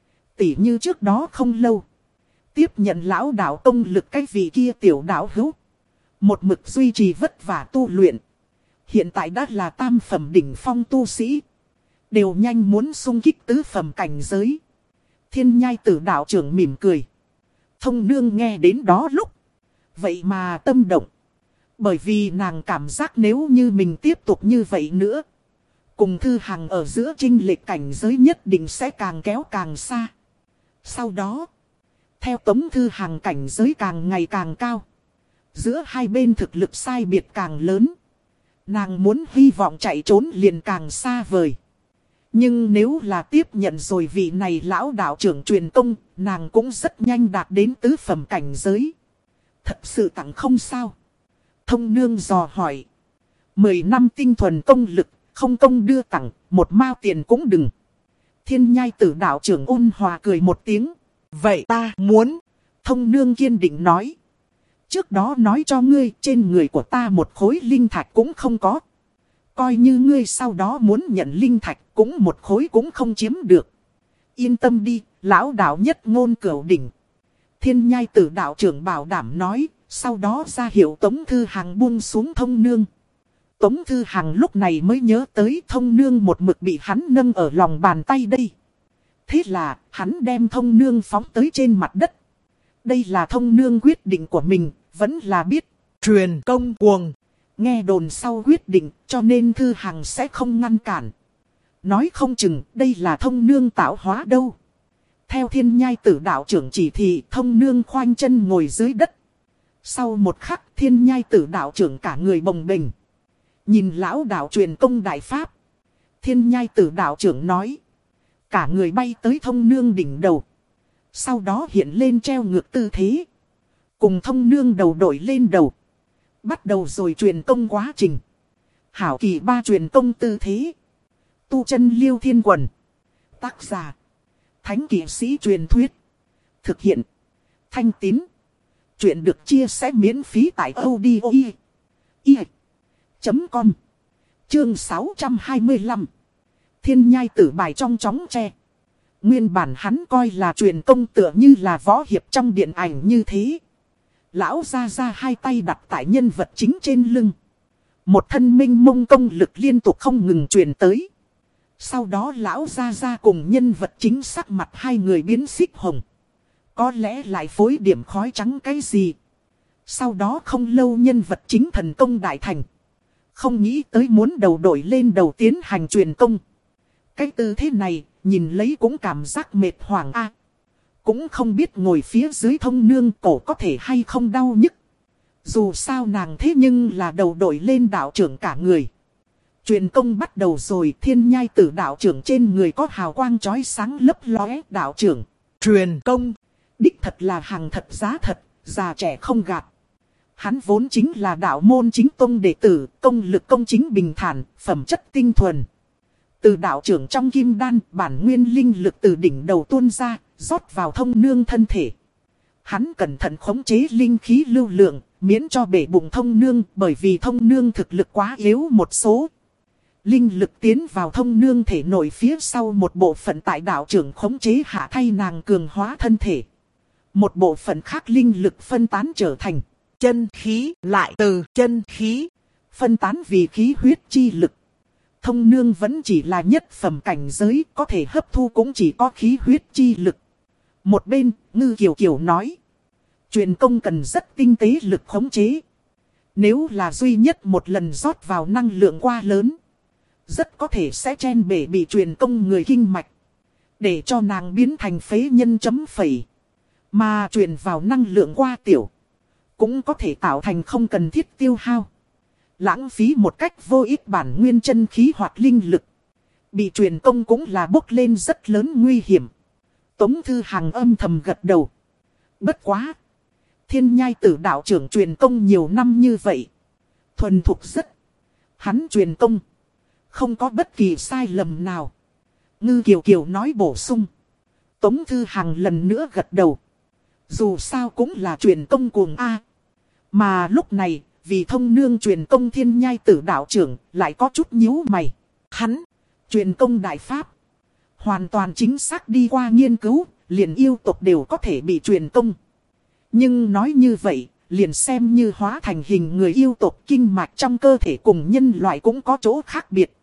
Tỉ như trước đó không lâu. Tiếp nhận lão đạo công lực cái vị kia tiểu đạo hữu. Một mực duy trì vất vả tu luyện. Hiện tại đã là tam phẩm đỉnh phong tu sĩ. Đều nhanh muốn xung kích tứ phẩm cảnh giới. Thiên nhai tử đạo trưởng mỉm cười. Thông nương nghe đến đó lúc. Vậy mà tâm động. Bởi vì nàng cảm giác nếu như mình tiếp tục như vậy nữa. Cùng Thư Hằng ở giữa chênh lệch cảnh giới nhất định sẽ càng kéo càng xa. Sau đó. Theo Tống Thư Hằng cảnh giới càng ngày càng cao. Giữa hai bên thực lực sai biệt càng lớn. Nàng muốn hy vọng chạy trốn liền càng xa vời. Nhưng nếu là tiếp nhận rồi vị này lão đạo trưởng truyền công, nàng cũng rất nhanh đạt đến tứ phẩm cảnh giới. Thật sự tặng không sao. Thông nương dò hỏi. Mười năm tinh thuần công lực, không công đưa tặng, một mao tiền cũng đừng. Thiên nhai tử đạo trưởng ôn hòa cười một tiếng. Vậy ta muốn. Thông nương kiên định nói. Trước đó nói cho ngươi trên người của ta một khối linh thạch cũng không có. Coi như ngươi sau đó muốn nhận linh thạch cũng một khối cũng không chiếm được. Yên tâm đi, lão đạo nhất ngôn cửu đỉnh. Thiên nhai tử đạo trưởng bảo đảm nói, sau đó ra hiệu Tống Thư Hằng buông xuống thông nương. Tống Thư Hằng lúc này mới nhớ tới thông nương một mực bị hắn nâng ở lòng bàn tay đây. Thế là, hắn đem thông nương phóng tới trên mặt đất. Đây là thông nương quyết định của mình, vẫn là biết. Truyền công cuồng. Nghe đồn sau quyết định, cho nên Thư Hằng sẽ không ngăn cản. Nói không chừng, đây là thông nương tạo hóa đâu. Theo thiên nhai tử đạo trưởng chỉ thị, thông nương khoanh chân ngồi dưới đất. Sau một khắc, thiên nhai tử đạo trưởng cả người bồng bềnh. Nhìn lão đạo truyền công đại pháp. Thiên nhai tử đạo trưởng nói. Cả người bay tới thông nương đỉnh đầu. Sau đó hiện lên treo ngược tư thế. Cùng thông nương đầu đổi lên đầu. Bắt đầu rồi truyền công quá trình. Hảo kỳ ba truyền công tư thế. Tu chân Liêu Thiên Quần. Tác giả. Thánh kỵ sĩ truyền thuyết. Thực hiện. Thanh Tín. Chuyện được chia sẻ miễn phí tại audio i chấm com. Chương sáu trăm hai mươi lăm. Thiên nhai tử bài trong chóng tre. Nguyên bản hắn coi là truyền công tựa như là võ hiệp trong điện ảnh như thế. Lão ra ra hai tay đặt tại nhân vật chính trên lưng. Một thân minh mông công lực liên tục không ngừng truyền tới. Sau đó lão ra ra cùng nhân vật chính sắc mặt hai người biến xích hồng. Có lẽ lại phối điểm khói trắng cái gì. Sau đó không lâu nhân vật chính thần công đại thành. Không nghĩ tới muốn đầu đổi lên đầu tiến hành truyền công. Cái tư thế này, nhìn lấy cũng cảm giác mệt hoảng a. Cũng không biết ngồi phía dưới thông nương cổ có thể hay không đau nhức. Dù sao nàng thế nhưng là đầu đổi lên đạo trưởng cả người. Truyền công bắt đầu rồi, thiên nhai tử đạo trưởng trên người có hào quang chói sáng lấp lóe. Đạo trưởng, truyền công, đích thật là hàng thật giá thật, già trẻ không gạt. Hắn vốn chính là đạo môn chính tông đệ tử, công lực công chính bình thản, phẩm chất tinh thuần. Từ đạo trưởng trong kim đan, bản nguyên linh lực từ đỉnh đầu tuôn ra, rót vào thông nương thân thể. Hắn cẩn thận khống chế linh khí lưu lượng, miễn cho bể bụng thông nương, bởi vì thông nương thực lực quá yếu một số. Linh lực tiến vào thông nương thể nội phía sau một bộ phận tại đạo trưởng khống chế hạ thay nàng cường hóa thân thể. Một bộ phận khác linh lực phân tán trở thành chân khí, lại từ chân khí phân tán vì khí huyết chi lực. Thông nương vẫn chỉ là nhất phẩm cảnh giới, có thể hấp thu cũng chỉ có khí huyết chi lực. Một bên, Ngư Kiều Kiều nói. Truyền công cần rất tinh tế lực khống chế. Nếu là duy nhất một lần rót vào năng lượng quá lớn, rất có thể sẽ chen bể bị truyền công người kinh mạch. Để cho nàng biến thành phế nhân chấm phẩy. Mà truyền vào năng lượng qua tiểu, cũng có thể tạo thành không cần thiết tiêu hao. Lãng phí một cách vô ích bản nguyên chân khí hoặc linh lực. Bị truyền công cũng là bốc lên rất lớn nguy hiểm. Tống Thư Hằng âm thầm gật đầu. Bất quá. Thiên nhai tử đạo trưởng truyền công nhiều năm như vậy. Thuần thục rất. Hắn truyền công. Không có bất kỳ sai lầm nào. Ngư Kiều Kiều nói bổ sung. Tống Thư Hằng lần nữa gật đầu. Dù sao cũng là truyền công cuồng A. Mà lúc này, vì thông nương truyền công thiên nhai tử đạo trưởng, lại có chút nhíu mày. Hắn, truyền công đại pháp. Hoàn toàn chính xác đi qua nghiên cứu, liền yêu tộc đều có thể bị truyền công. Nhưng nói như vậy, liền xem như hóa thành hình người yêu tộc kinh mạch trong cơ thể cùng nhân loại cũng có chỗ khác biệt.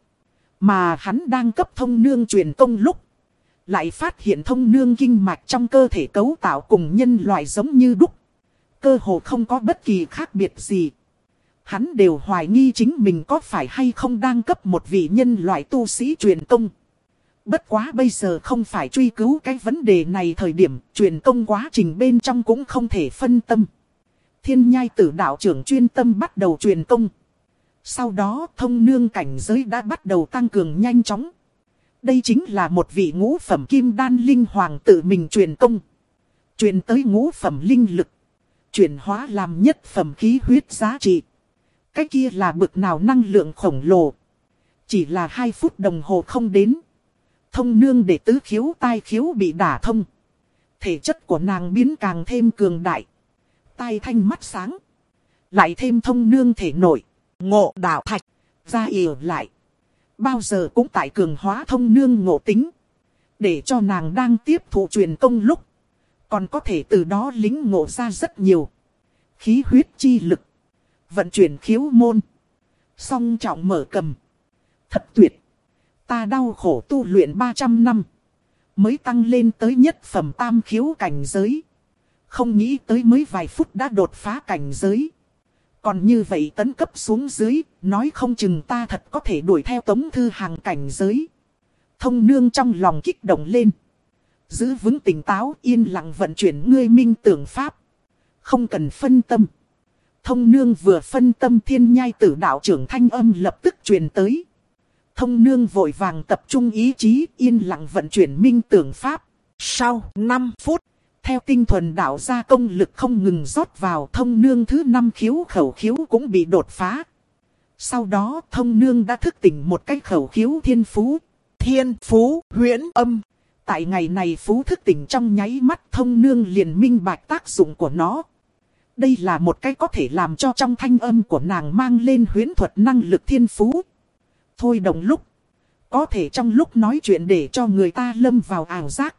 Mà hắn đang cấp thông nương truyền công lúc, lại phát hiện thông nương kinh mạch trong cơ thể cấu tạo cùng nhân loại giống như đúc. Cơ hồ không có bất kỳ khác biệt gì. Hắn đều hoài nghi chính mình có phải hay không đang cấp một vị nhân loại tu sĩ truyền công. Bất quá bây giờ không phải truy cứu cái vấn đề này thời điểm, truyền công quá trình bên trong cũng không thể phân tâm. Thiên nhai tử đạo trưởng chuyên tâm bắt đầu truyền công. Sau đó thông nương cảnh giới đã bắt đầu tăng cường nhanh chóng. Đây chính là một vị ngũ phẩm kim đan linh hoàng tự mình truyền công. Truyền tới ngũ phẩm linh lực. Chuyển hóa làm nhất phẩm khí huyết giá trị. Cái kia là bực nào năng lượng khổng lồ. Chỉ là hai phút đồng hồ không đến. Thông nương để tứ khiếu tai khiếu bị đả thông. Thể chất của nàng biến càng thêm cường đại. Tai thanh mắt sáng. Lại thêm thông nương thể nội. Ngộ đạo thạch. Ra ỉa lại. Bao giờ cũng tại cường hóa thông nương ngộ tính. Để cho nàng đang tiếp thụ truyền công lúc. Còn có thể từ đó lính ngộ ra rất nhiều. Khí huyết chi lực. Vận chuyển khiếu môn. Song trọng mở cầm. Thật tuyệt. Ta đau khổ tu luyện ba trăm năm. Mới tăng lên tới nhất phẩm tam khiếu cảnh giới. Không nghĩ tới mới vài phút đã đột phá cảnh giới. Còn như vậy tấn cấp xuống dưới. Nói không chừng ta thật có thể đuổi theo Tống Thư Hằng cảnh giới. Thông nương trong lòng kích động lên. Giữ vững tỉnh táo yên lặng vận chuyển ngươi minh tưởng pháp. Không cần phân tâm. Thông nương vừa phân tâm thiên nhai tử đạo trưởng thanh âm lập tức truyền tới. Thông nương vội vàng tập trung ý chí yên lặng vận chuyển minh tưởng pháp. Sau năm phút, theo tinh thuần đạo gia công lực không ngừng rót vào thông nương thứ năm khiếu khẩu khiếu cũng bị đột phá. Sau đó thông nương đã thức tỉnh một cái khẩu khiếu thiên phú. Thiên phú huyễn âm. Tại ngày này phú thức tỉnh trong nháy mắt thông nương liền minh bạch tác dụng của nó. Đây là một cái có thể làm cho trong thanh âm của nàng mang lên huyễn thuật năng lực thiên phú. Thôi đồng lúc. Có thể trong lúc nói chuyện để cho người ta lâm vào ảo giác.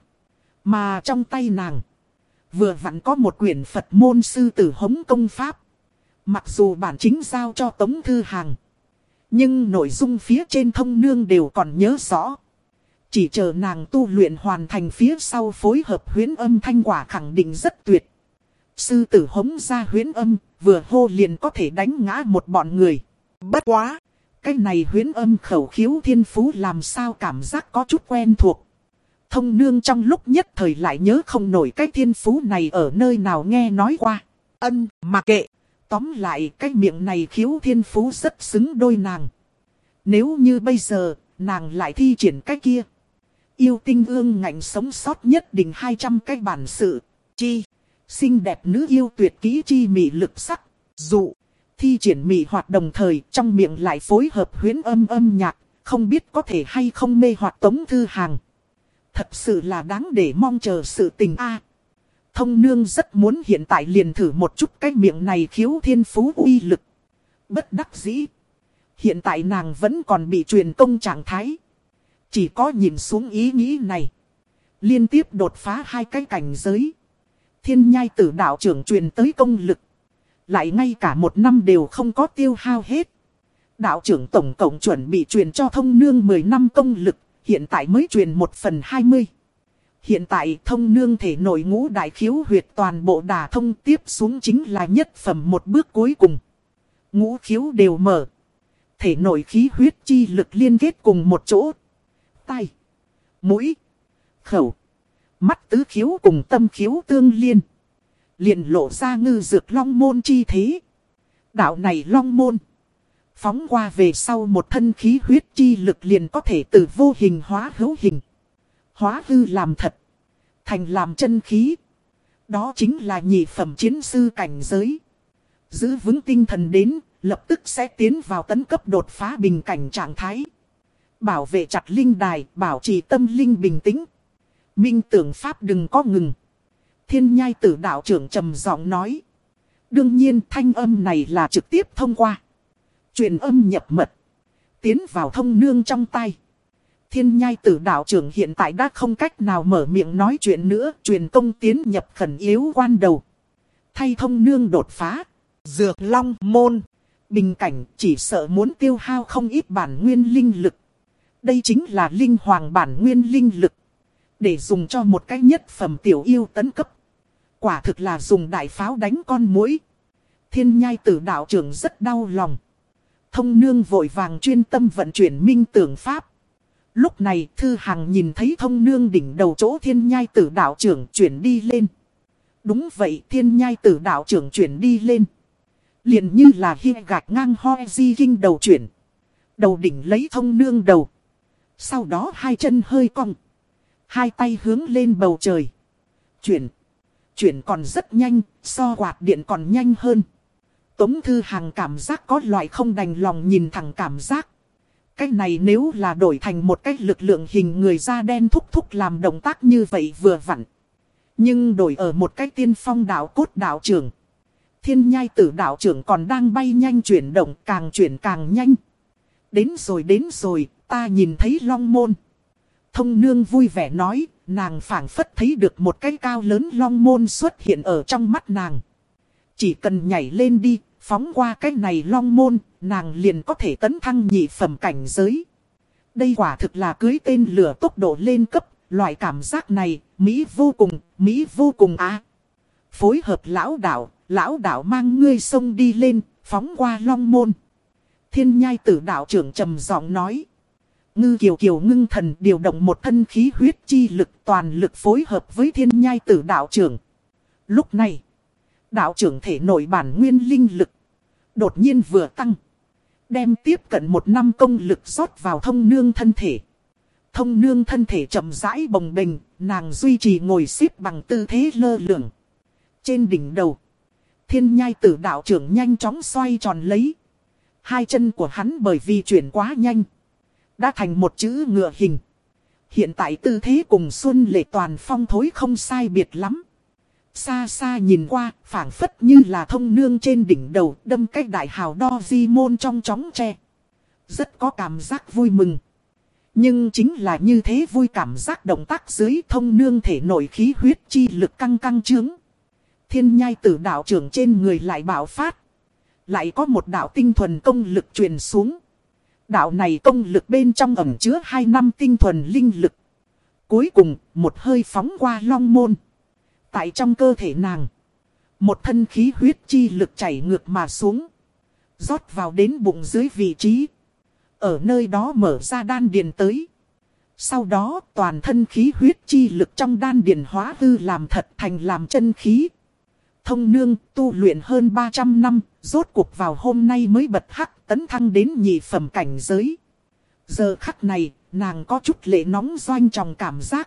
Mà trong tay nàng. Vừa vặn có một quyển Phật môn sư tử hống công pháp. Mặc dù bản chính giao cho Tống Thư Hằng. Nhưng nội dung phía trên thông nương đều còn nhớ rõ. Chỉ chờ nàng tu luyện hoàn thành phía sau phối hợp huyễn âm thanh quả khẳng định rất tuyệt. Sư tử hống ra huyễn âm, vừa hô liền có thể đánh ngã một bọn người. Bất quá, cái này huyễn âm khẩu khiếu thiên phú làm sao cảm giác có chút quen thuộc. Thông nương trong lúc nhất thời lại nhớ không nổi cái thiên phú này ở nơi nào nghe nói qua. Ân, mà kệ, tóm lại cái miệng này khiếu thiên phú rất xứng đôi nàng. Nếu như bây giờ, nàng lại thi triển cái kia. Yêu tinh ương ngạnh sống sót nhất định hai trăm cái bản sự. Chi, xinh đẹp nữ yêu tuyệt kỹ chi mị lực sắc. Dụ, thi triển mị hoạt đồng thời trong miệng lại phối hợp huyễn âm âm nhạc. Không biết có thể hay không mê hoặc Tống Thư Hằng. Thật sự là đáng để mong chờ sự tình a. Thông nương rất muốn hiện tại liền thử một chút cái miệng này khiếu thiên phú uy lực. Bất đắc dĩ. Hiện tại nàng vẫn còn bị truyền công trạng thái. Chỉ có nhìn xuống ý nghĩ này. Liên tiếp đột phá hai cái cảnh giới. Thiên nhai tử đạo trưởng truyền tới công lực. Lại ngay cả một năm đều không có tiêu hao hết. Đạo trưởng tổng cộng chuẩn bị truyền cho thông nương mười năm công lực, hiện tại mới truyền một phần hai mươi. Hiện tại thông nương thể nội ngũ đại khiếu huyệt toàn bộ đả thông, tiếp xuống chính là nhất phẩm một bước cuối cùng. Ngũ khiếu đều mở. Thể nội khí huyết chi lực liên kết cùng một chỗ. Tai, mũi, khẩu, mắt tứ khiếu cùng tâm khiếu tương liên. Liền lộ ra ngư dược long môn chi thế. Đạo này long môn. Phóng qua về sau một thân khí huyết chi lực liền có thể từ vô hình hóa hữu hình. Hóa hư làm thật. Thành làm chân khí. Đó chính là nhị phẩm chiến sư cảnh giới. Giữ vững tinh thần đến, lập tức sẽ tiến vào tấn cấp đột phá bình cảnh trạng thái. Bảo vệ chặt linh đài, bảo trì tâm linh bình tĩnh. Minh tưởng pháp đừng có ngừng. Thiên nhai tử đạo trưởng trầm giọng nói. Đương nhiên thanh âm này là trực tiếp thông qua. Truyền âm nhập mật. Tiến vào thông nương trong tay. Thiên nhai tử đạo trưởng hiện tại đã không cách nào mở miệng nói chuyện nữa. Truyền công tiến nhập khẩn yếu quan đầu. Thay thông nương đột phá. Dược long môn. Bình cảnh chỉ sợ muốn tiêu hao không ít bản nguyên linh lực. Đây chính là linh hoàng bản nguyên linh lực. Để dùng cho một cái nhất phẩm tiểu yêu tấn cấp. Quả thực là dùng đại pháo đánh con muỗi. Thiên nhai tử đạo trưởng rất đau lòng. Thông nương vội vàng chuyên tâm vận chuyển minh tưởng pháp. Lúc này Thư Hằng nhìn thấy thông nương đỉnh đầu chỗ thiên nhai tử đạo trưởng chuyển đi lên. Đúng vậy, thiên nhai tử đạo trưởng chuyển đi lên. Liền như là hi gạch ngang hoi di kinh đầu chuyển. Đầu đỉnh lấy thông nương đầu. Sau đó hai chân hơi cong. Hai tay hướng lên bầu trời. Chuyển. Chuyển còn rất nhanh, so quạt điện còn nhanh hơn. Tống Thư Hằng cảm giác có loại không đành lòng nhìn thẳng cảm giác. Cái này nếu là đổi thành một cái lực lượng hình người da đen thúc thúc làm động tác như vậy vừa vặn. Nhưng đổi ở một cái tiên phong đạo cốt đạo trưởng. Thiên nhai tử đạo trưởng còn đang bay nhanh chuyển động, càng chuyển càng nhanh. Đến rồi đến rồi, ta nhìn thấy long môn. Thông nương vui vẻ nói, nàng phảng phất thấy được một cái cao lớn long môn xuất hiện ở trong mắt nàng. Chỉ cần nhảy lên đi, phóng qua cái này long môn, nàng liền có thể tấn thăng nhị phẩm cảnh giới. Đây quả thực là cưới tên lửa tốc độ lên cấp, loại cảm giác này, Mỹ vô cùng, Mỹ vô cùng á. Phối hợp lão đạo, lão đạo mang ngươi sông đi lên, phóng qua long môn. Thiên nhai tử đạo trưởng trầm giọng nói. Ngư kiều kiều ngưng thần điều động một thân khí huyết chi lực toàn lực phối hợp với thiên nhai tử đạo trưởng. Lúc này, đạo trưởng thể nội bản nguyên linh lực đột nhiên vừa tăng. Đem tiếp cận một năm công lực rót vào thông nương thân thể. Thông nương thân thể chậm rãi bồng bềnh, nàng duy trì ngồi xếp bằng tư thế lơ lửng. Trên đỉnh đầu, thiên nhai tử đạo trưởng nhanh chóng xoay tròn lấy. Hai chân của hắn bởi vì chuyển quá nhanh, đã thành một chữ ngựa hình. Hiện tại tư thế cùng Xuân Lệ Toàn Phong thối không sai biệt lắm. Xa xa nhìn qua, phảng phất như là thông nương trên đỉnh đầu đâm cách đại hào đo di môn trong chóng tre. Rất có cảm giác vui mừng. Nhưng chính là như thế vui cảm giác động tác dưới thông nương thể nội khí huyết chi lực căng căng trướng. Thiên nhai tử đạo trưởng trên người lại bạo phát. Lại có một đạo tinh thuần công lực truyền xuống. Đạo này công lực bên trong ẩn chứa hai năm tinh thuần linh lực. Cuối cùng, một hơi phóng qua long môn. Tại trong cơ thể nàng, một thân khí huyết chi lực chảy ngược mà xuống. Rót vào đến bụng dưới vị trí. Ở nơi đó mở ra đan điền tới. Sau đó toàn thân khí huyết chi lực trong đan điền hóa hư làm thật thành làm chân khí. Thông nương tu luyện hơn ba trăm năm, rốt cuộc vào hôm nay mới bật hắc tấn thăng đến nhị phẩm cảnh giới. Giờ khắc này, nàng có chút lệ nóng doanh trong cảm giác.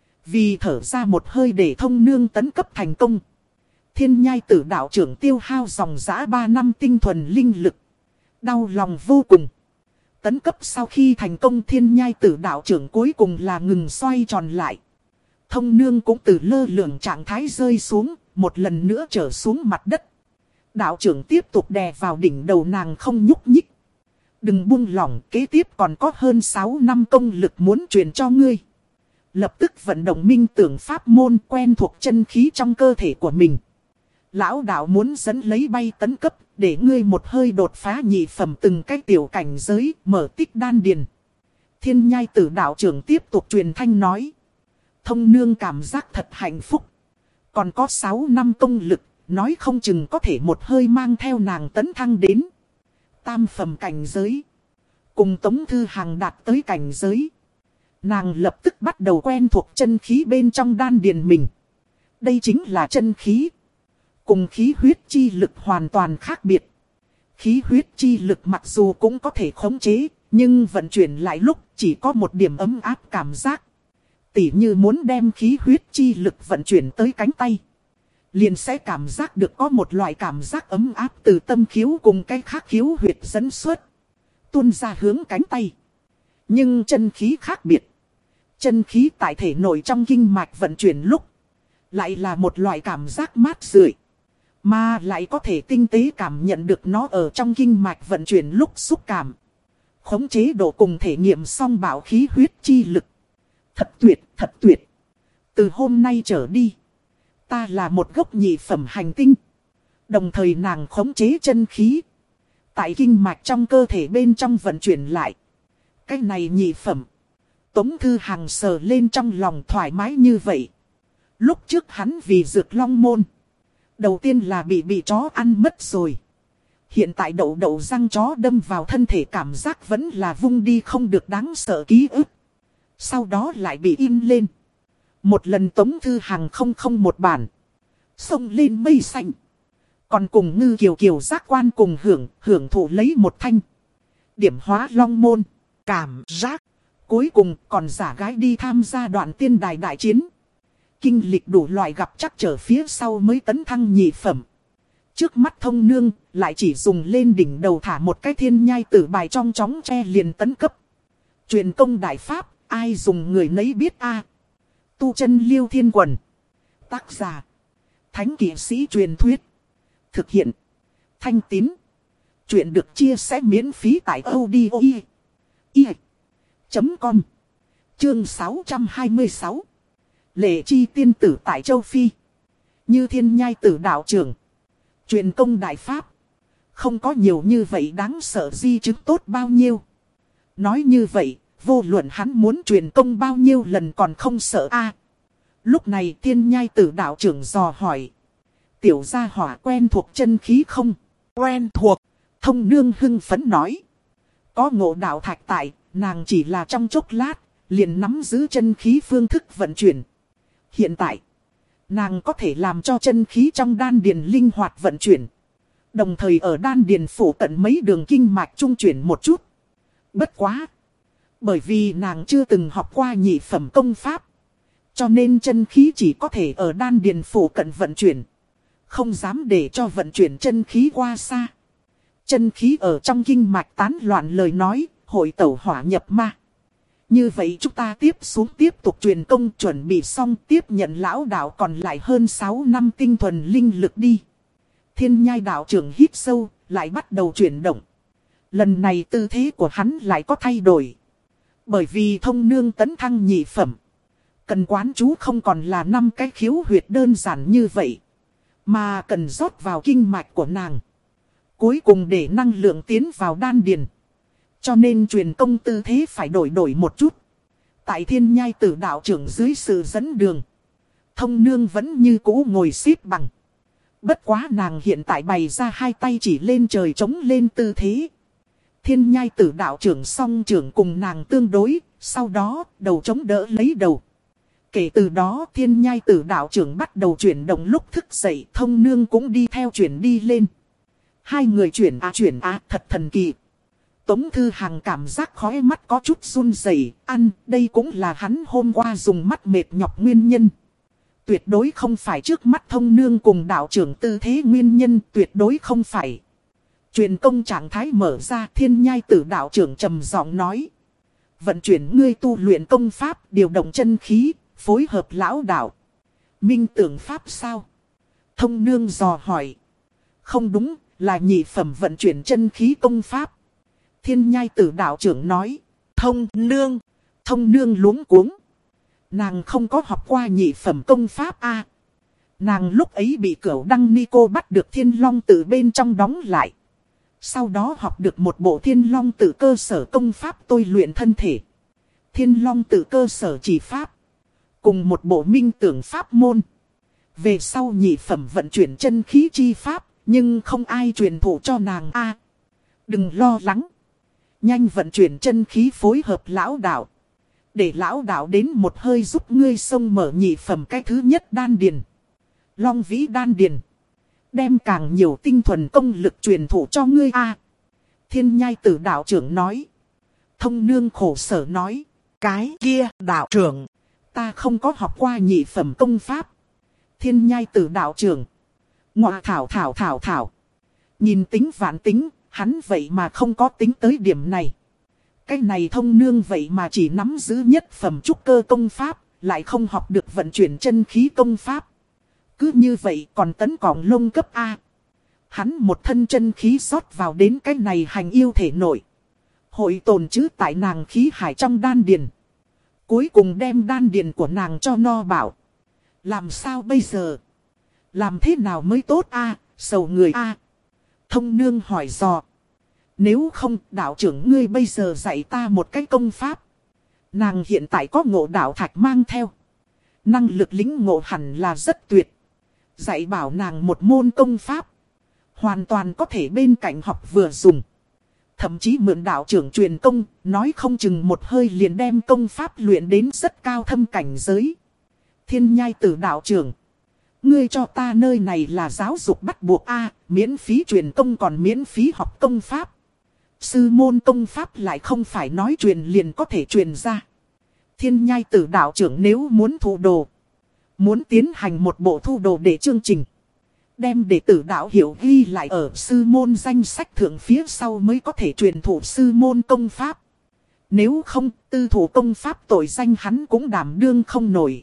Vì thở ra một hơi để thông nương tấn cấp thành công. Thiên nhai tử đạo trưởng tiêu hao dòng dã ba năm tinh thuần linh lực. Đau lòng vô cùng. Tấn cấp sau khi thành công thiên nhai tử đạo trưởng cuối cùng là ngừng xoay tròn lại. Thông nương cũng từ lơ lửng trạng thái rơi xuống, một lần nữa trở xuống mặt đất. Đạo trưởng tiếp tục đè vào đỉnh đầu nàng không nhúc nhích. Đừng buông lỏng, kế tiếp còn có hơn sáu năm công lực muốn truyền cho ngươi. Lập tức vận động minh tưởng pháp môn quen thuộc chân khí trong cơ thể của mình. Lão đạo muốn dẫn lấy bay tấn cấp, để ngươi một hơi đột phá nhị phẩm từng cái tiểu cảnh giới, mở tích đan điền. Thiên nhai tử đạo trưởng tiếp tục truyền thanh nói. Thông nương cảm giác thật hạnh phúc. Còn có sáu năm công lực, nói không chừng có thể một hơi mang theo nàng tấn thăng đến tam phẩm cảnh giới. Cùng Tống Thư Hằng đạt tới cảnh giới. Nàng lập tức bắt đầu quen thuộc chân khí bên trong đan điền mình. Đây chính là chân khí. Cùng khí huyết chi lực hoàn toàn khác biệt. Khí huyết chi lực mặc dù cũng có thể khống chế, nhưng vận chuyển lại lúc chỉ có một điểm ấm áp cảm giác. Tỉ như muốn đem khí huyết chi lực vận chuyển tới cánh tay, liền sẽ cảm giác được có một loại cảm giác ấm áp từ tâm khiếu cùng cái khác khiếu huyệt dẫn xuất, tuôn ra hướng cánh tay. Nhưng chân khí khác biệt. Chân khí tại thể nội trong kinh mạch vận chuyển lúc, lại là một loại cảm giác mát rượi, mà lại có thể tinh tế cảm nhận được nó ở trong kinh mạch vận chuyển lúc xúc cảm. Khống chế độ cùng thể nghiệm song bảo khí huyết chi lực. Thật tuyệt, thật tuyệt. Từ hôm nay trở đi, ta là một gốc nhị phẩm hành tinh. Đồng thời nàng khống chế chân khí tại kinh mạch trong cơ thể bên trong vận chuyển lại. Cái này nhị phẩm. Tống Thư Hằng sờ lên trong lòng thoải mái như vậy. Lúc trước hắn vì dược long môn, đầu tiên là bị bị chó ăn mất rồi. Hiện tại đậu đậu răng chó đâm vào thân thể cảm giác vẫn là vung đi không được đáng sợ ký ức. Sau đó lại bị in lên. Một lần Tống Thư Hằng không không một bản. Xông lên mây xanh. Còn cùng Ngư Kiều Kiều giác quan cùng hưởng, hưởng thụ lấy một thanh. Điểm hóa long môn. Cảm giác. Cuối cùng còn giả gái đi tham gia đoạn tiên đài đại chiến. Kinh lịch đủ loại gặp chắc trở phía sau mới tấn thăng nhị phẩm. Trước mắt thông nương lại chỉ dùng lên đỉnh đầu thả một cái thiên nhai tử bài trong chóng che liền tấn cấp. Truyền công đại pháp, ai dùng người nấy biết a. Tu chân Liêu Thiên Quần. Tác giả. Thánh kỵ sĩ truyền thuyết. Thực hiện. Thanh Tín. Chuyện được chia sẻ miễn phí tại audio chấm com. Chương sáu trăm hai mươi sáu. Lệ chi tiên tử tại châu Phi. Như thiên nhai tử đạo trưởng. Truyền công đại pháp. Không có nhiều như vậy đáng sợ di chứng tốt bao nhiêu. Nói như vậy, vô luận hắn muốn truyền công bao nhiêu lần còn không sợ a. Lúc này thiên nhai tử đạo trưởng dò hỏi. Tiểu gia hỏa quen thuộc chân khí không? Quen thuộc. Thông nương hưng phấn nói. Có ngộ đạo thạch tại, nàng chỉ là trong chốc lát, liền nắm giữ chân khí phương thức vận chuyển. Hiện tại, nàng có thể làm cho chân khí trong đan điền linh hoạt vận chuyển. Đồng thời ở đan điền phủ cận mấy đường kinh mạch trung chuyển một chút. Bất quá. Bởi vì nàng chưa từng học qua nhị phẩm công pháp. Cho nên chân khí chỉ có thể ở đan điền phủ cận vận chuyển. Không dám để cho vận chuyển chân khí qua xa. Chân khí ở trong kinh mạch tán loạn lời nói, hội tẩu hỏa nhập ma. Như vậy chúng ta tiếp xuống tiếp tục truyền công chuẩn bị xong tiếp nhận lão đạo còn lại hơn sáu năm tinh thuần linh lực đi. Thiên nhai đạo trưởng hít sâu, lại bắt đầu chuyển động. Lần này tư thế của hắn lại có thay đổi. Bởi vì thông nương tấn thăng nhị phẩm. Cần quán chú không còn là năm cái khiếu huyệt đơn giản như vậy. Mà cần rót vào kinh mạch của nàng. Cuối cùng để năng lượng tiến vào đan điền. Cho nên truyền công tư thế phải đổi đổi một chút. Tại thiên nhai tử đạo trưởng dưới sự dẫn đường. Thông nương vẫn như cũ ngồi xếp bằng. Bất quá nàng hiện tại bày ra hai tay chỉ lên trời chống lên tư thế. Thiên nhai tử đạo trưởng song trưởng cùng nàng tương đối. Sau đó đầu chống đỡ lấy đầu. Kể từ đó thiên nhai tử đạo trưởng bắt đầu chuyển động lúc thức dậy. Thông nương cũng đi theo chuyển đi lên. Hai người chuyển à chuyển à thật thần kỳ. Tống Thư Hằng cảm giác khóe mắt có chút run rẩy, ăn, đây cũng là hắn hôm qua dùng mắt mệt nhọc nguyên nhân. Tuyệt đối không phải trước mắt thông nương cùng đạo trưởng tư thế nguyên nhân, tuyệt đối không phải. Truyền công trạng thái mở ra thiên nhai tử đạo trưởng trầm giọng nói. Vận chuyển ngươi tu luyện công pháp, điều động chân khí, phối hợp lão đạo. Minh tưởng pháp sao? Thông nương dò hỏi. Không đúng, là nhị phẩm vận chuyển chân khí công pháp. Thiên nhai tử đạo trưởng nói. Thông nương. Thông nương luống cuống. Nàng không có học qua nhị phẩm công pháp a. Nàng lúc ấy bị Cửu Đăng Ni Cô bắt được Thiên Long Tự bên trong đóng lại. Sau đó học được một bộ Thiên Long Tự cơ sở công pháp tôi luyện thân thể. Thiên Long Tự cơ sở chỉ pháp. Cùng một bộ minh tưởng pháp môn. Về sau nhị phẩm vận chuyển chân khí chi pháp. Nhưng không ai truyền thụ cho nàng a. Đừng lo lắng. Nhanh vận chuyển chân khí phối hợp lão đạo. Để lão đạo đến một hơi giúp ngươi xông mở nhị phẩm cái thứ nhất đan điền. Long vĩ đan điền. Đem càng nhiều tinh thuần công lực truyền thụ cho ngươi a. Thiên nhai tử đạo trưởng nói. Thông nương khổ sở nói. Cái kia đạo trưởng. Ta không có học qua nhị phẩm công pháp. Thiên nhai tử đạo trưởng. Ngọa thảo thảo thảo thảo. Nhìn tính vạn tính, hắn vậy mà không có tính tới điểm này. Cái này thông nương vậy mà chỉ nắm giữ nhất phẩm trúc cơ công pháp, lại không học được vận chuyển chân khí công pháp. Cứ như vậy còn tấn cỏng lông cấp A. Hắn một thân chân khí rót vào đến cái này hành yêu thể nội. Hội tồn trữ tại nàng khí hải trong đan điền. Cuối cùng đem đan điền của nàng cho no bảo. Làm sao bây giờ? Làm thế nào mới tốt a? Sầu người a. Thông nương hỏi dò. Nếu không đạo trưởng ngươi bây giờ dạy ta một cái công pháp. Nàng hiện tại có ngộ đạo thạch mang theo. Năng lực lĩnh ngộ hẳn là rất tuyệt. Dạy bảo nàng một môn công pháp. Hoàn toàn có thể bên cạnh học vừa dùng. Thậm chí mượn đạo trưởng truyền công. Nói không chừng một hơi liền đem công pháp luyện đến rất cao thâm cảnh giới. Thiên nhai tử đạo trưởng. Ngươi cho ta nơi này là giáo dục bắt buộc a, miễn phí truyền công còn miễn phí học công pháp. Sư môn công pháp lại không phải nói truyền liền có thể truyền ra. Thiên nhai tử đạo trưởng nếu muốn thu đồ, muốn tiến hành một bộ thu đồ để chương trình, đem đệ tử đạo hiểu ghi lại ở sư môn danh sách thượng phía sau mới có thể truyền thụ sư môn công pháp. Nếu không, tư thủ công pháp tội danh hắn cũng đảm đương không nổi.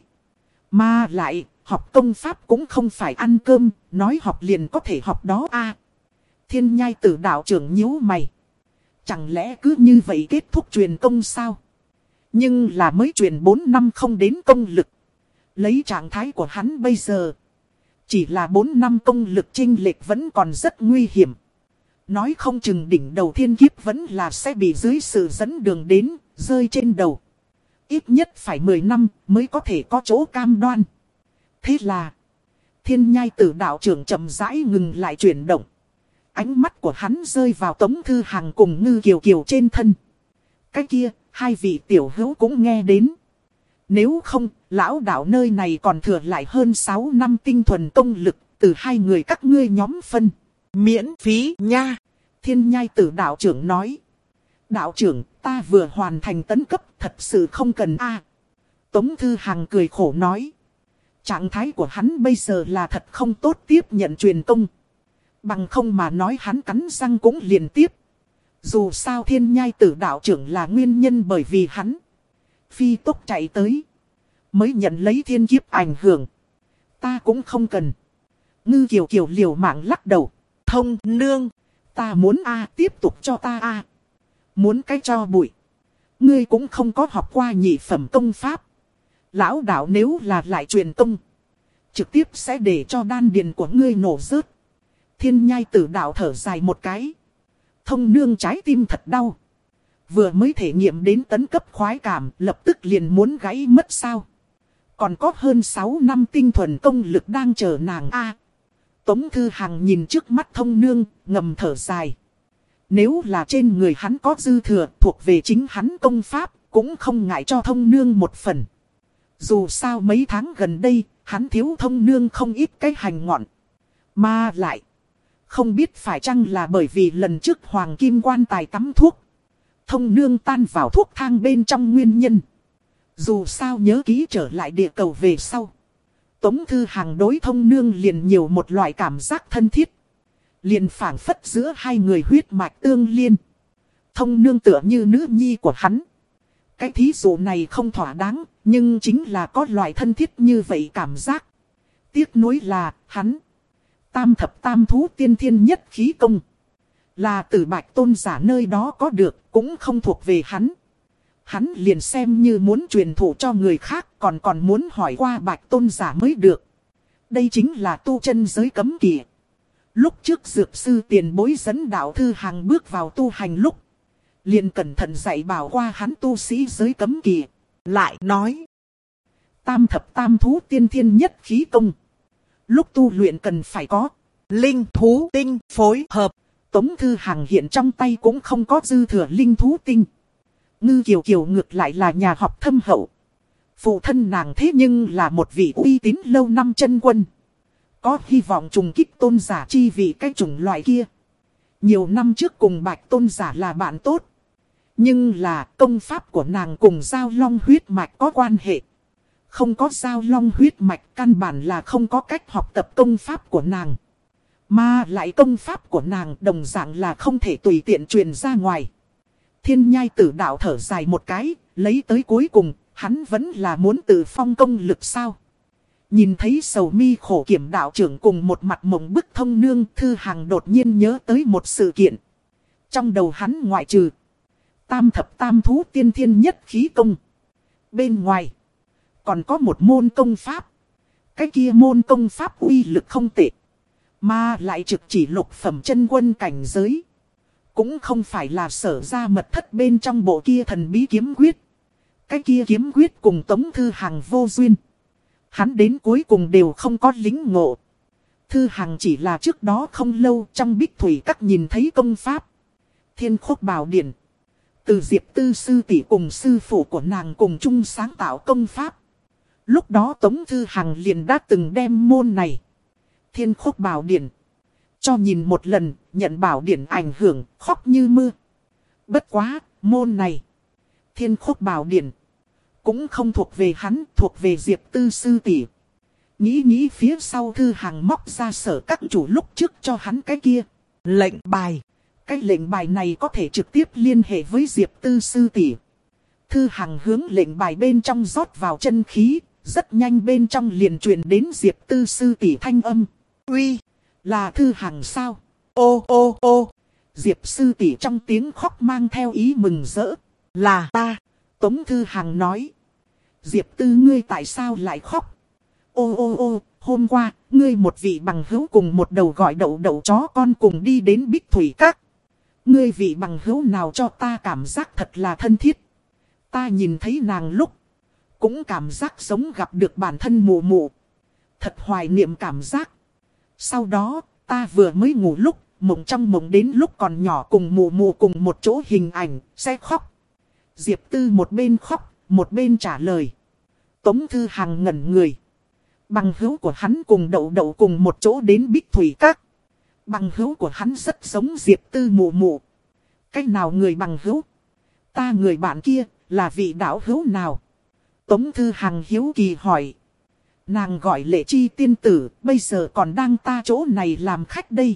Mà lại, học công pháp cũng không phải ăn cơm, nói học liền có thể học đó a. Thiên nhai tử đạo trưởng nhíu mày. Chẳng lẽ cứ như vậy kết thúc truyền công sao? Nhưng là mới truyền bốn năm không đến công lực. Lấy trạng thái của hắn bây giờ. Chỉ là bốn năm công lực chênh lệch vẫn còn rất nguy hiểm. Nói không chừng đỉnh đầu thiên kiếp vẫn là sẽ bị dưới sự dẫn đường đến, rơi trên đầu. Ít nhất phải mười năm mới có thể có chỗ cam đoan. Thế là, thiên nhai tử đạo trưởng chậm rãi ngừng lại chuyển động. Ánh mắt của hắn rơi vào Tống Thư Hằng cùng Ngư Kiều Kiều trên thân. Cái kia, hai vị tiểu hữu cũng nghe đến. Nếu không, lão đạo nơi này còn thừa lại hơn sáu năm tinh thuần công lực, từ hai người các ngươi nhóm phân. Miễn phí nha. Thiên nhai tử đạo trưởng nói. Đạo trưởng, ta vừa hoàn thành tấn cấp, thật sự không cần a. Tống Thư Hằng cười khổ nói. Trạng thái của hắn bây giờ là thật không tốt tiếp nhận truyền công. Bằng không mà nói hắn cắn răng cũng liền tiếp. Dù sao thiên nhai tử đạo trưởng là nguyên nhân bởi vì hắn phi tốc chạy tới, mới nhận lấy thiên kiếp ảnh hưởng. Ta cũng không cần. Ngư Kiều Kiều liều mạng lắc đầu. Thông nương, ta muốn a, tiếp tục cho ta a. Muốn cái cho bụi. Ngươi cũng không có học qua nhị phẩm công pháp. Lão đạo nếu là lại truyền công, trực tiếp sẽ để cho đan điền của ngươi nổ rớt. Thiên nhai tử đạo thở dài một cái. Thông nương trái tim thật đau. Vừa mới thể nghiệm đến tấn cấp khoái cảm, lập tức liền muốn gãy mất sao. Còn có hơn sáu năm tinh thuần công lực đang chờ nàng a. Tống Thư Hằng nhìn trước mắt thông nương, ngầm thở dài. Nếu là trên người hắn có dư thừa thuộc về chính hắn công pháp, cũng không ngại cho thông nương một phần. Dù sao mấy tháng gần đây, hắn thiếu thông nương không ít cái hành ngọn. Mà lại, không biết phải chăng là bởi vì lần trước Hoàng Kim quan tài tắm thuốc, thông nương tan vào thuốc thang bên trong nguyên nhân. Dù sao nhớ kỹ trở lại địa cầu về sau, Tống Thư Hằng đối thông nương liền nhiều một loại cảm giác thân thiết. Liền phảng phất giữa hai người huyết mạch tương liên. Thông nương tựa như nữ nhi của hắn. Cái thí dụ này không thỏa đáng, nhưng chính là có loại thân thiết như vậy cảm giác. Tiếc nuối là, hắn tam thập tam thú tiên thiên nhất khí công, là từ Bạch Tôn giả nơi đó có được, cũng không thuộc về hắn. Hắn liền xem như muốn truyền thụ cho người khác, còn còn muốn hỏi qua Bạch Tôn giả mới được. Đây chính là tu chân giới cấm kỵ. Lúc trước dược sư tiền bối dẫn đạo Thư Hằng bước vào tu hành lúc, liền cẩn thận dạy bảo qua hắn tu sĩ giới cấm kỵ. Lại nói, tam thập tam thú tiên thiên nhất khí công. Lúc tu luyện cần phải có linh thú tinh phối hợp. Tống Thư Hằng hiện trong tay cũng không có dư thừa linh thú tinh. Ngư Kiều Kiều ngược lại là nhà học thâm hậu. Phụ thân nàng thế nhưng là một vị uy tín lâu năm chân quân. Có hy vọng trùng kích tôn giả chi vị cái chủng loại kia. Nhiều năm trước cùng Bạch tôn giả là bạn tốt. Nhưng là công pháp của nàng cùng Giao Long huyết mạch có quan hệ. Không có Giao Long huyết mạch căn bản là không có cách học tập công pháp của nàng. Mà lại công pháp của nàng đồng dạng là không thể tùy tiện truyền ra ngoài. Thiên Nhai Tử đạo thở dài một cái, lấy tới cuối cùng, hắn vẫn là muốn tự phong công lực sao. Nhìn thấy sầu mi khổ kiểm đạo trưởng cùng một mặt mộng bức thông nương, Thư Hằng đột nhiên nhớ tới một sự kiện. Trong đầu hắn ngoại trừ tam thập tam thú tiên thiên nhất khí công. Bên ngoài, còn có một môn công pháp. Cái kia môn công pháp uy lực không tệ. Mà lại trực chỉ lục phẩm chân quân cảnh giới. Cũng không phải là sở ra mật thất bên trong bộ kia thần bí kiếm quyết. Cái kia kiếm quyết cùng Tống Thư Hằng vô duyên. Hắn đến cuối cùng đều không có lính ngộ. Thư Hằng chỉ là trước đó không lâu trong Bích Thủy Các nhìn thấy công pháp Thiên Khúc Bảo Điển. Từ Diệp Tư sư tỷ cùng sư phụ của nàng cùng chung sáng tạo công pháp. Lúc đó Tống Thư Hằng liền đã từng đem môn này Thiên Khúc Bảo Điển cho nhìn một lần, nhận bảo điển ảnh hưởng, khóc như mưa. Bất quá, môn này Thiên Khúc Bảo Điển cũng không thuộc về hắn, thuộc về Diệp Tư sư tỷ. Nghĩ nghĩ phía sau Thư Hằng móc ra sở các chủ lúc trước cho hắn cái kia lệnh bài. Cái lệnh bài này có thể trực tiếp liên hệ với Diệp Tư sư tỷ. Thư Hằng hướng lệnh bài bên trong rót vào chân khí, rất nhanh bên trong liền truyền đến Diệp Tư sư tỷ thanh âm. Uy, là Thư Hằng sao? Ô ô ô, Diệp sư tỷ trong tiếng khóc mang theo ý mừng rỡ. Là ta. Tống Thư Hằng nói. Diệp Tư ngươi tại sao lại khóc? Ô ô ô, hôm qua, ngươi một vị bằng hữu cùng một đầu gọi đậu đậu chó con cùng đi đến Bích Thủy Các. Ngươi vị bằng hữu nào cho ta cảm giác thật là thân thiết. Ta nhìn thấy nàng lúc, cũng cảm giác giống gặp được bản thân mụ mụ. Thật hoài niệm cảm giác. Sau đó, ta vừa mới ngủ lúc, mộng trong mộng đến lúc còn nhỏ cùng mụ mụ cùng một chỗ hình ảnh, sẽ khóc. Diệp Tư một bên khóc, một bên trả lời. Tống Thư Hằng ngẩn người. Bằng hữu của hắn cùng đậu đậu cùng một chỗ đến Bích Thủy Các. Bằng hữu của hắn rất giống Diệp Tư mụ mụ. Cách nào người bằng hữu? Ta người bạn kia, là vị đạo hữu nào? Tống Thư Hằng hiếu kỳ hỏi. Nàng gọi Lệ Chi tiên tử, bây giờ còn đang ta chỗ này làm khách đây.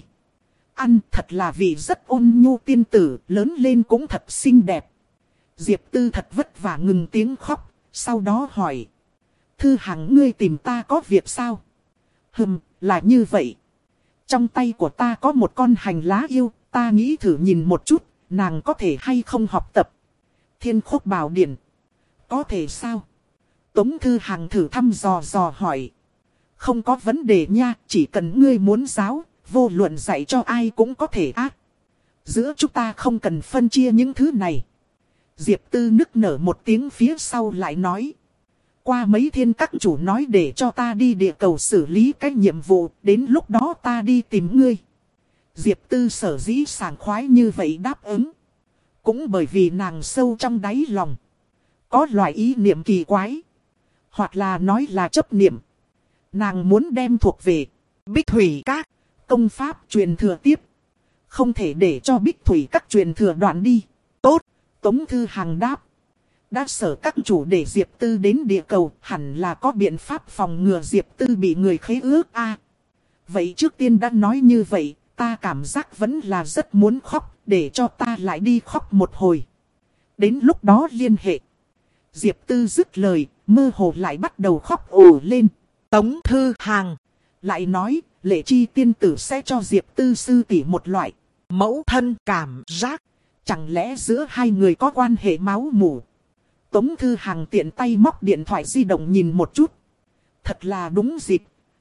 Ăn thật là vị rất ôn nhu tiên tử, lớn lên cũng thật xinh đẹp. Diệp Tư thật vất vả ngừng tiếng khóc, sau đó hỏi. Thư Hằng ngươi tìm ta có việc sao? Hừm, là như vậy. Trong tay của ta có một con hành lá yêu, ta nghĩ thử nhìn một chút, nàng có thể hay không học tập. Thiên Khúc Bảo Điển. Có thể sao? Tống Thư Hằng thử thăm dò dò hỏi. Không có vấn đề nha, chỉ cần ngươi muốn giáo, vô luận dạy cho ai cũng có thể ác. Giữa chúng ta không cần phân chia những thứ này. Diệp Tư nức nở một tiếng phía sau lại nói. Qua mấy thiên các chủ nói để cho ta đi địa cầu xử lý cái nhiệm vụ, đến lúc đó ta đi tìm ngươi. Diệp Tư sở dĩ sảng khoái như vậy đáp ứng. Cũng bởi vì nàng sâu trong đáy lòng có loại ý niệm kỳ quái. Hoặc là nói là chấp niệm. Nàng muốn đem thuộc về Bích Thủy Các công pháp truyền thừa tiếp. Không thể để cho Bích Thủy Các truyền thừa đoạn đi. Tốt, Tống Thư Hằng đáp. Đã sở các chủ để Diệp Tư đến địa cầu, hẳn là có biện pháp phòng ngừa Diệp Tư bị người khế ước a. À, vậy trước tiên đã nói như vậy, ta cảm giác vẫn là rất muốn khóc, để cho ta lại đi khóc một hồi. Đến lúc đó liên hệ. Diệp Tư dứt lời, mơ hồ lại bắt đầu khóc ồ lên. Tống Thư Hằng lại nói, Lệ Chi tiên tử sẽ cho Diệp Tư sư tỷ một loại mẫu thân cảm giác. Chẳng lẽ giữa hai người có quan hệ máu mủ? Tống Thư Hằng tiện tay móc điện thoại di động nhìn một chút. Thật là đúng dịp.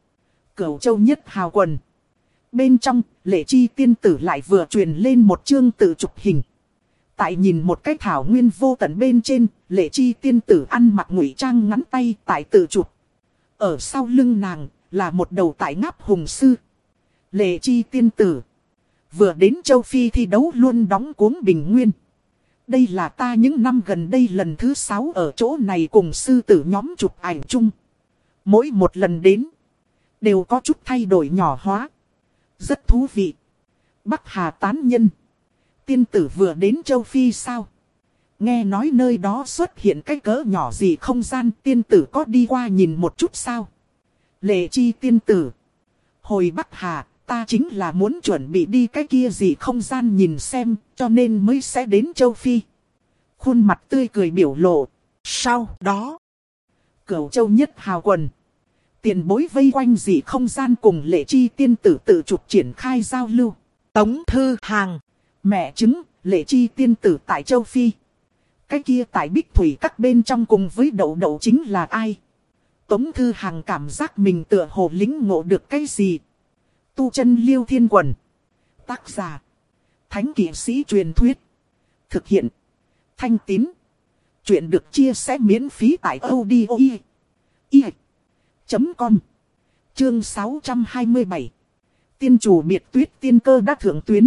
Cửu Châu Nhất Hào quần. Bên trong, Lệ Chi tiên tử lại vừa truyền lên một chương tự chụp hình. Tại nhìn một cái thảo nguyên vô tận bên trên, Lệ Chi tiên tử ăn mặc ngụy trang ngắn tay tại tự chụp. Ở sau lưng nàng, là một đầu tại ngáp hùng sư. Lệ Chi tiên tử vừa đến châu Phi thi đấu luôn đóng cuống Bình Nguyên. Đây là ta những năm gần đây lần thứ sáu ở chỗ này cùng sư tử nhóm chụp ảnh chung. Mỗi một lần đến, đều có chút thay đổi nhỏ hóa. Rất thú vị. Bắc Hà tán nhân. Tiên tử vừa đến châu Phi sao? Nghe nói nơi đó xuất hiện cái cỡ nhỏ gì không gian, tiên tử có đi qua nhìn một chút sao? Lệ Chi tiên tử. Hồi Bắc Hà, ta chính là muốn chuẩn bị đi cái kia gì không gian nhìn xem, cho nên mới sẽ đến châu Phi. Khuôn mặt tươi cười biểu lộ. Sau đó, Cửu Châu Nhất Hào quần. Tiền bối vây quanh dị không gian cùng Lệ Chi tiên tử tự chụp triển khai giao lưu. Tống Thư Hàng. Mẹ chứng, Lệ Chi tiên tử tại châu Phi. Cái kia tại Bích Thủy các bên trong cùng với đậu đậu chính là ai? Tống Thư Hàng cảm giác mình tựa hồ lĩnh ngộ được cái gì? Tu chân Liêu Thiên Quần. Tác giả. Thánh kỵ sĩ truyền thuyết. Thực hiện. Thanh Tín. Chuyện được chia sẻ miễn phí tại audio i chấm com. Chương sáu trăm hai mươi bảy. Tiên chủ Miệt Tuyết tiên cơ đã thượng tuyến.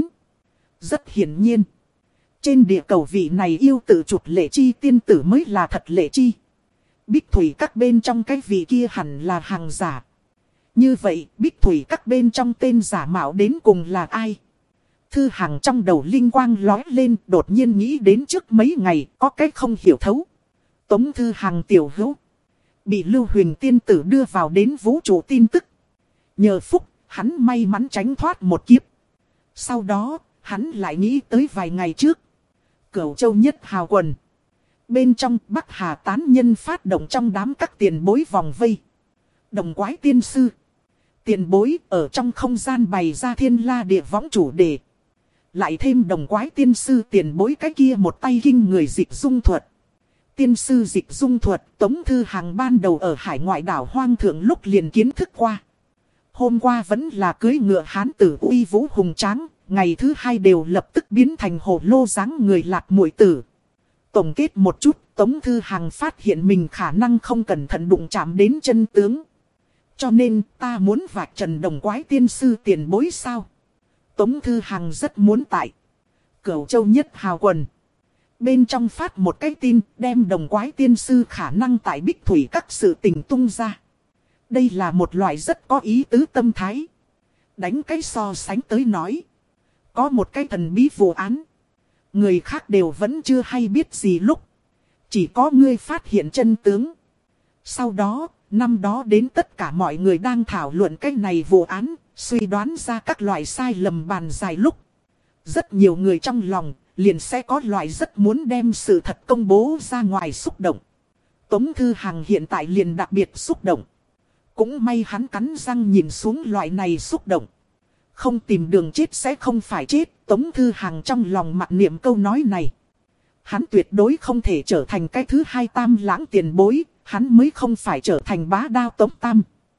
Rất hiển nhiên. Trên địa cầu vị này yêu tự chụp Lệ Chi tiên tử mới là thật Lệ Chi. Bích Thủy các bên trong cái vị kia hẳn là hàng giả. Như vậy, Bích Thủy các bên trong tên giả mạo đến cùng là ai? Thư Hàng trong đầu linh quang lói lên, đột nhiên nghĩ đến trước mấy ngày, có cái không hiểu thấu. Tống Thư Hàng tiểu hữu. Bị Lưu Huyền tiên tử đưa vào đến vũ trụ tin tức. Nhờ phúc, hắn may mắn tránh thoát một kiếp. Sau đó, hắn lại nghĩ tới vài ngày trước. Cửu Châu Nhất Hào quần. Bên trong Bắc Hà tán nhân phát động trong đám các tiền bối vòng vây. Đồng quái tiên sư. Tiền bối ở trong không gian bày ra thiên la địa võng chủ đề. Lại thêm đồng quái tiên sư tiền bối cái kia một tay kinh người dịch dung thuật. Tiên sư dịch dung thuật Tống Thư Hàng ban đầu ở hải ngoại đảo hoang thượng lúc liền kiến thức qua. Hôm qua vẫn là cưới ngựa hán tử uy vũ hùng tráng. Ngày thứ hai đều lập tức biến thành hồ lô dáng người lạc muội tử. Tổng kết một chút, Tống Thư Hàng phát hiện mình khả năng không cẩn thận đụng chạm đến chân tướng. Cho nên ta muốn vạch trần đồng quái tiên sư tiền bối sao. Tống Thư Hàng rất muốn tại Cửu Châu Nhất Hào quần. Bên trong phát một cái tin đem đồng quái tiên sư khả năng tại Bích Thủy các sự tình tung ra. Đây là một loại rất có ý tứ tâm thái. Đánh cái so sánh tới nói. Có một cái thần bí vụ án. Người khác đều vẫn chưa hay biết gì lúc. Chỉ có ngươi phát hiện chân tướng. Sau đó, năm đó đến tất cả mọi người đang thảo luận cái này vụ án, suy đoán ra các loại sai lầm bàn dài lúc. Rất nhiều người trong lòng, liền sẽ có loại rất muốn đem sự thật công bố ra ngoài xúc động. Tống Thư Hàng hiện tại liền đặc biệt xúc động. Cũng may hắn cắn răng nhìn xuống loại này xúc động. Không tìm đường chết sẽ không phải chết, Tống Thư Hàng trong lòng mặc niệm câu nói này. Hắn tuyệt đối không thể trở thành cái thứ hai Tam Lãng tiền bối, hắn mới không phải trở thành bá đao Tống Tam.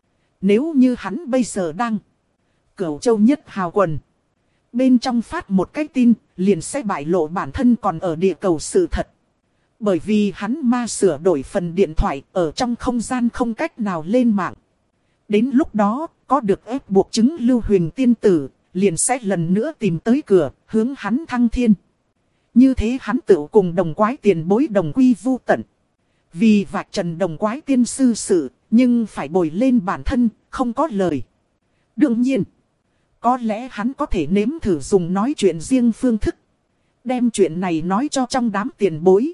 Nếu như hắn bây giờ đang Cửu Châu Nhất Hào quần. Bên trong phát một cái tin, liền sẽ bại lộ bản thân còn ở địa cầu sự thật. Bởi vì hắn ma sửa đổi phần điện thoại ở trong không gian không cách nào lên mạng. Đến lúc đó, có được ép buộc chứng Lưu Huyền tiên tử, liền sẽ lần nữa tìm tới cửa, hướng hắn thăng thiên. Như thế hắn tự cùng đồng quái tiền bối đồng quy vu tận. Vì vạch trần đồng quái tiên sư sự, nhưng phải bồi lên bản thân, không có lời. Đương nhiên, có lẽ hắn có thể nếm thử dùng nói chuyện riêng phương thức. Đem chuyện này nói cho trong đám tiền bối.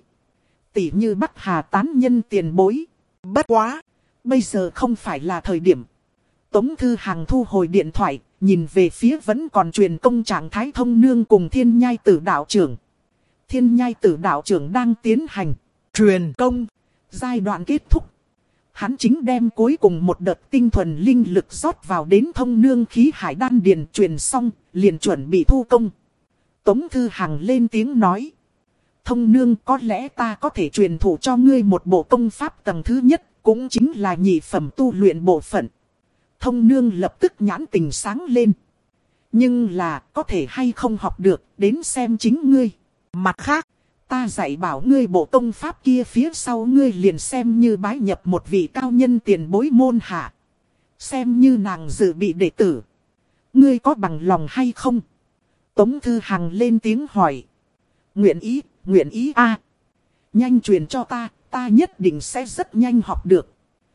Tỷ như Bắc Hà tán nhân tiền bối. Bất quá, bây giờ không phải là thời điểm. Tống Thư Hàng thu hồi điện thoại, nhìn về phía vẫn còn truyền công trạng thái thông nương cùng Thiên Nhai Tử đạo trưởng. Thiên Nhai Tử đạo trưởng đang tiến hành truyền công. Giai đoạn kết thúc. Hắn chính đem cuối cùng một đợt tinh thuần linh lực rót vào đến thông nương khí hải đan điền truyền xong, liền chuẩn bị thu công. Tống Thư Hàng lên tiếng nói. Thông nương có lẽ ta có thể truyền thụ cho ngươi một bộ công pháp tầng thứ nhất, cũng chính là nhị phẩm tu luyện bộ phận. Thông nương lập tức nhãn tình sáng lên. Nhưng là có thể hay không học được, đến xem chính ngươi. Mặt khác, ta dạy bảo ngươi bộ công pháp kia phía sau ngươi liền xem như bái nhập một vị cao nhân tiền bối môn hạ. Xem như nàng dự bị đệ tử. Ngươi có bằng lòng hay không? Tống Thư Hằng lên tiếng hỏi. Nguyện ý, nguyện ý a. Nhanh truyền cho ta, ta nhất định sẽ rất nhanh học được.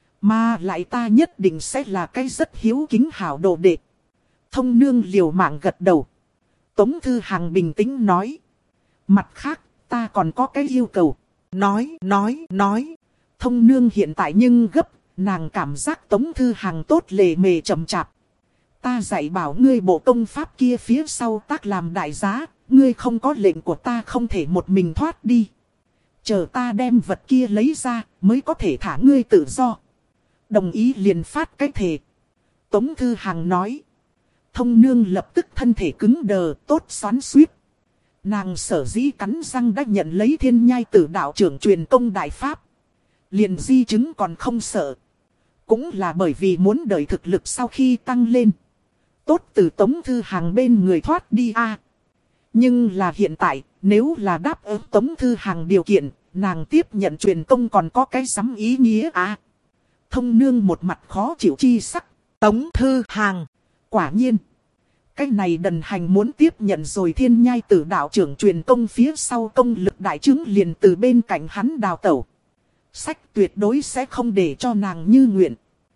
Mà lại ta nhất định sẽ là cái rất hiếu kính hảo đồ đệ. Thông nương liều mạng gật đầu. Tống Thư Hằng bình tĩnh nói. Mặt khác, ta còn có cái yêu cầu. Nói, nói, nói. Thông nương hiện tại nhưng gấp, nàng cảm giác Tống Thư Hằng tốt lề mề chậm chạp. Ta dạy bảo ngươi bộ công pháp kia phía sau tác làm đại giá, ngươi không có lệnh của ta không thể một mình thoát đi. Chờ ta đem vật kia lấy ra, mới có thể thả ngươi tự do. Đồng ý liền phát cái thề. Tống Thư Hằng nói. Thông nương lập tức thân thể cứng đờ, tốt xoắn xuýt. Nàng sở dĩ cắn răng đã nhận lấy Thiên Nhai Tử đạo trưởng truyền công đại pháp. Liền di chứng còn không sợ. Cũng là bởi vì muốn đợi thực lực sau khi tăng lên. Tốt từ Tống Thư Hằng bên người thoát đi a. Nhưng là hiện tại, nếu là đáp ứng Tống Thư Hằng điều kiện, nàng tiếp nhận truyền công còn có cái sắm ý nghĩa a. Thông nương một mặt khó chịu chi sắc. Tống Thư Hằng. Quả nhiên. Cái này đần hành muốn tiếp nhận rồi Thiên Nhai Tử đạo trưởng truyền công phía sau công lực đại chứng liền từ bên cạnh hắn đào tẩu. Sách tuyệt đối sẽ không để cho nàng như nguyện.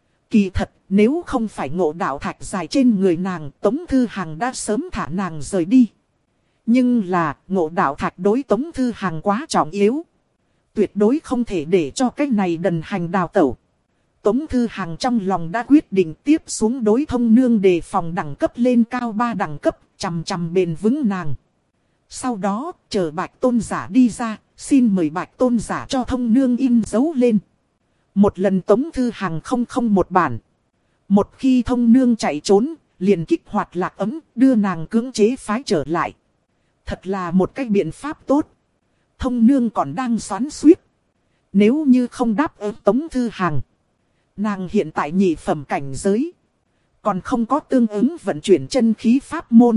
Kỳ thật, nếu không phải ngộ đạo thạch dài trên người nàng, Tống Thư Hằng đã sớm thả nàng rời đi. Nhưng là, ngộ đạo thạch đối Tống Thư Hằng quá trọng yếu. Tuyệt đối không thể để cho cái này đần hành đào tẩu. Tống Thư Hằng trong lòng đã quyết định tiếp xuống đối thông nương đề phòng đẳng cấp lên cao ba đẳng cấp, chằm chằm bền vững nàng. Sau đó, chờ Bạch Tôn giả đi ra, xin mời Bạch Tôn giả cho thông nương in dấu lên. Một lần Tống Thư Hằng không không một bản. Một khi thông nương chạy trốn, liền kích hoạt lạc ấm, đưa nàng cưỡng chế phái trở lại. Thật là một cái biện pháp tốt. Thông nương còn đang xoắn xuýt. Nếu như không đáp ứng Tống Thư Hằng, nàng hiện tại nhị phẩm cảnh giới, còn không có tương ứng vận chuyển chân khí pháp môn.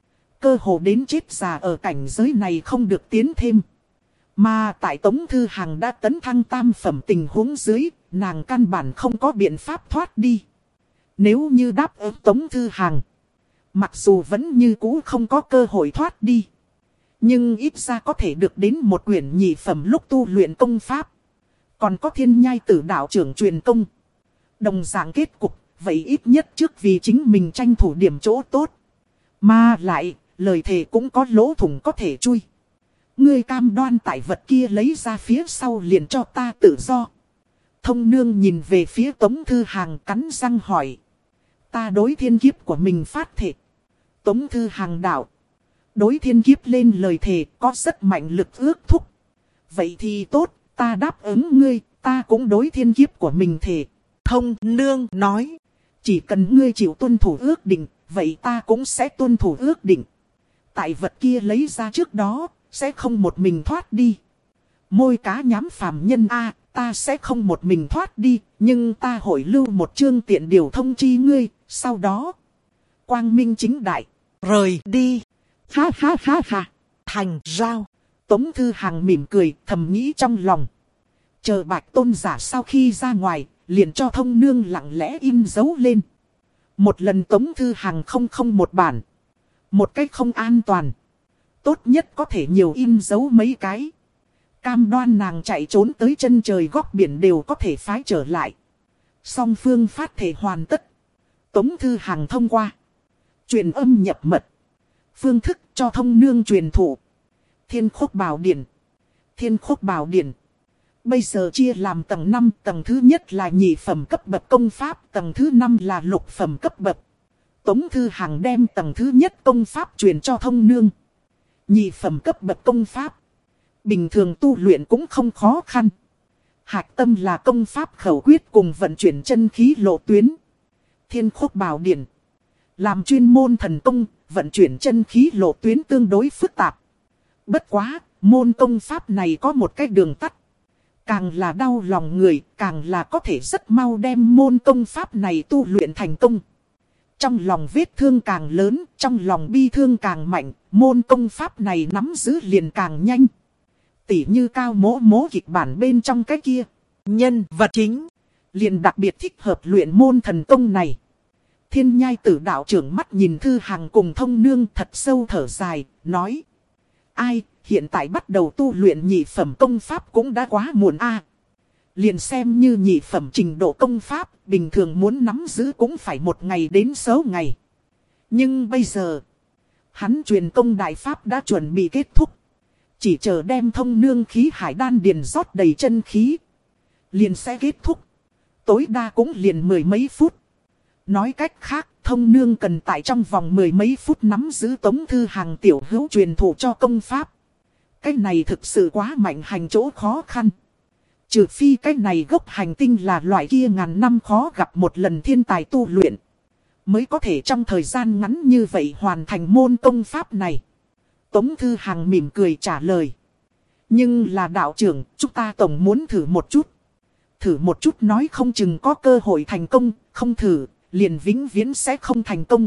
Cơ hồ đến chết già ở cảnh giới này không được tiến thêm. Mà tại Tống Thư Hằng đã tấn thăng tam phẩm tình huống dưới, nàng căn bản không có biện pháp thoát đi. Nếu như đáp ứng Tống Thư Hằng, mặc dù vẫn như cũ không có cơ hội thoát đi, nhưng ít ra có thể được đến một quyển nhị phẩm lúc tu luyện công pháp. Còn có Thiên Nhai Tử đạo trưởng truyền công. Đồng dạng kết cục, vậy ít nhất trước vì chính mình tranh thủ điểm chỗ tốt. Mà lại, lời thề cũng có lỗ thủng có thể chui. Ngươi cam đoan tại vật kia lấy ra phía sau liền cho ta tự do. Thông nương nhìn về phía Tống Thư Hằng cắn răng hỏi. Ta đối thiên kiếp của mình phát thệ. Tống Thư Hằng đạo. Đối thiên kiếp lên lời thề có rất mạnh lực ước thúc. Vậy thì tốt, ta đáp ứng ngươi, ta cũng đối thiên kiếp của mình thề. Thông nương nói. Chỉ cần ngươi chịu tuân thủ ước định, vậy ta cũng sẽ tuân thủ ước định. Tại vật kia lấy ra trước đó, sẽ không một mình thoát đi. Môi cá nhám phàm nhân a, ta sẽ không một mình thoát đi, nhưng ta hội lưu một chương tiện điều thông chi ngươi, sau đó. Quang minh chính đại. Rời đi. Ha ha ha ha. Thành giao. Tống Thư Hằng mỉm cười, thầm nghĩ trong lòng. Chờ Bạch Tôn giả sau khi ra ngoài, liền cho thông nương lặng lẽ in dấu lên. Một lần Tống Thư Hằng không không một bản. Một cách không an toàn. Tốt nhất có thể nhiều in dấu mấy cái. Cam đoan nàng chạy trốn tới chân trời góc biển đều có thể phái trở lại. Song phương phát thể hoàn tất. Tống Thư Hằng thông qua. Truyền âm nhập mật. Phương thức cho thông nương truyền thụ. Thiên Khúc Bảo Điển. Thiên Khúc Bảo Điển. Bây giờ chia làm tầng năm, tầng thứ nhất là nhị phẩm cấp bậc công pháp, tầng thứ năm là lục phẩm cấp bậc. Tống Thư Hằng đem tầng thứ nhất công pháp truyền cho thông nương. Nhị phẩm cấp bậc công pháp. Bình thường tu luyện cũng không khó khăn. Hạch tâm là công pháp khẩu quyết cùng vận chuyển chân khí lộ tuyến. Thiên Khúc Bảo Điển. Làm chuyên môn thần công, vận chuyển chân khí lộ tuyến tương đối phức tạp. Bất quá, môn công pháp này có một cái đường tắt. Càng là đau lòng người, càng là có thể rất mau đem môn công pháp này tu luyện thành công. Trong lòng vết thương càng lớn, trong lòng bi thương càng mạnh, môn công pháp này nắm giữ liền càng nhanh. Tỉ như Cao Mỗ Mỗ kịch bản bên trong cái kia. Nhân vật chính liền đặc biệt thích hợp luyện môn thần công này. Thiên Nhai Tử đạo trưởng mắt nhìn Thư Hằng cùng Thông Nương thật sâu thở dài, nói. Ai, hiện tại bắt đầu tu luyện nhị phẩm công pháp cũng đã quá muộn a. Liền xem như nhị phẩm trình độ công pháp, bình thường muốn nắm giữ cũng phải một ngày đến sáu ngày. Nhưng bây giờ, hắn truyền công đại pháp đã chuẩn bị kết thúc. Chỉ chờ đem Thông Nương khí hải đan điền rót đầy chân khí, liền sẽ kết thúc. Tối đa cũng liền mười mấy phút. Nói cách khác, Thông Nương cần tại trong vòng mười mấy phút nắm giữ Tống Thư Hằng tiểu hữu truyền thụ cho công pháp. Cái này thực sự quá mạnh hành chỗ khó khăn. Trừ phi cái này gốc hành tinh là loại kia ngàn năm khó gặp một lần thiên tài tu luyện, mới có thể trong thời gian ngắn như vậy hoàn thành môn công pháp này. Tống Thư Hằng mỉm cười trả lời. Nhưng là đạo trưởng, chúng ta tổng muốn thử một chút. Thử một chút nói không chừng có cơ hội thành công, không thử, liền vĩnh viễn sẽ không thành công.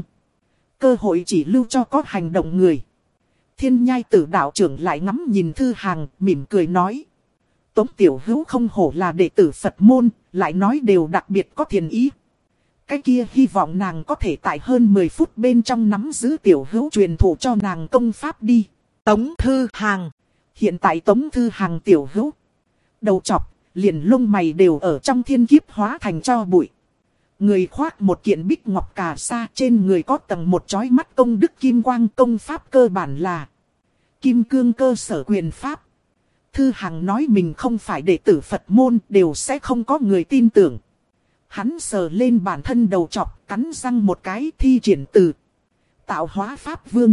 Cơ hội chỉ lưu cho có hành động người. Thiên Nhai Tử đạo trưởng lại ngắm nhìn Thư Hằng, mỉm cười nói. Tống tiểu hữu không hổ là đệ tử Phật môn, lại nói đều đặc biệt có thiền ý. Cái kia hy vọng nàng có thể tại hơn mười phút bên trong nắm giữ tiểu hữu truyền thụ cho nàng công pháp đi. Tống Thư Hằng. Hiện tại Tống Thư Hằng tiểu hữu đầu chọc, liền lông mày đều ở trong thiên kiếp hóa thành tro bụi. Người khoác một kiện bích ngọc cà sa, trên người có tầng một chói mắt công đức kim quang, công pháp cơ bản là kim cương cơ sở quyền pháp. Thư Hằng nói mình không phải đệ tử Phật môn, đều sẽ không có người tin tưởng. Hắn sờ lên bản thân đầu chọc, cắn răng một cái, thi triển từ tạo hóa pháp vương.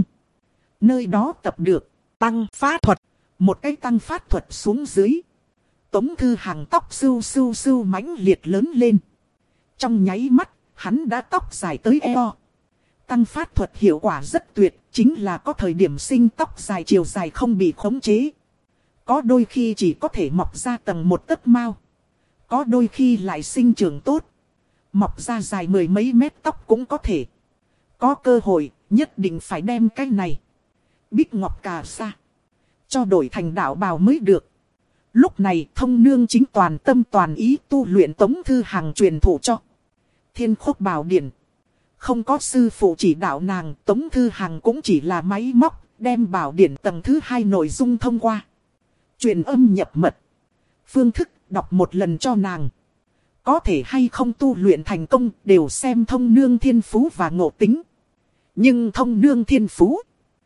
Nơi đó tập được tăng phát thuật. Một cái tăng phát thuật xuống dưới, Tống Thư Hằng tóc sưu sưu sưu mãnh liệt lớn lên. Trong nháy mắt, hắn đã tóc dài tới eo. Tăng phát thuật hiệu quả rất tuyệt, chính là có thời điểm sinh tóc dài chiều dài không bị khống chế. Có đôi khi chỉ có thể mọc ra tầng một tấc mao. Có đôi khi lại sinh trưởng tốt, mọc ra dài mười mấy mét tóc cũng có thể. Có cơ hội, nhất định phải đem cái này bích ngọc cà sa cho đổi thành đạo bào mới được. Lúc này Thông Nương chính toàn tâm toàn ý tu luyện Tống Thư Hằng truyền thụ cho Thiên Khốc Bảo Điển. Không có sư phụ chỉ đạo nàng, Tống Thư Hằng cũng chỉ là máy móc, đem bảo điển tầng thứ hai nội dung thông qua truyền âm nhập mật. Phương thức đọc một lần cho nàng. Có thể hay không tu luyện thành công đều xem Thông Nương thiên phú và ngộ tính. Nhưng Thông Nương thiên phú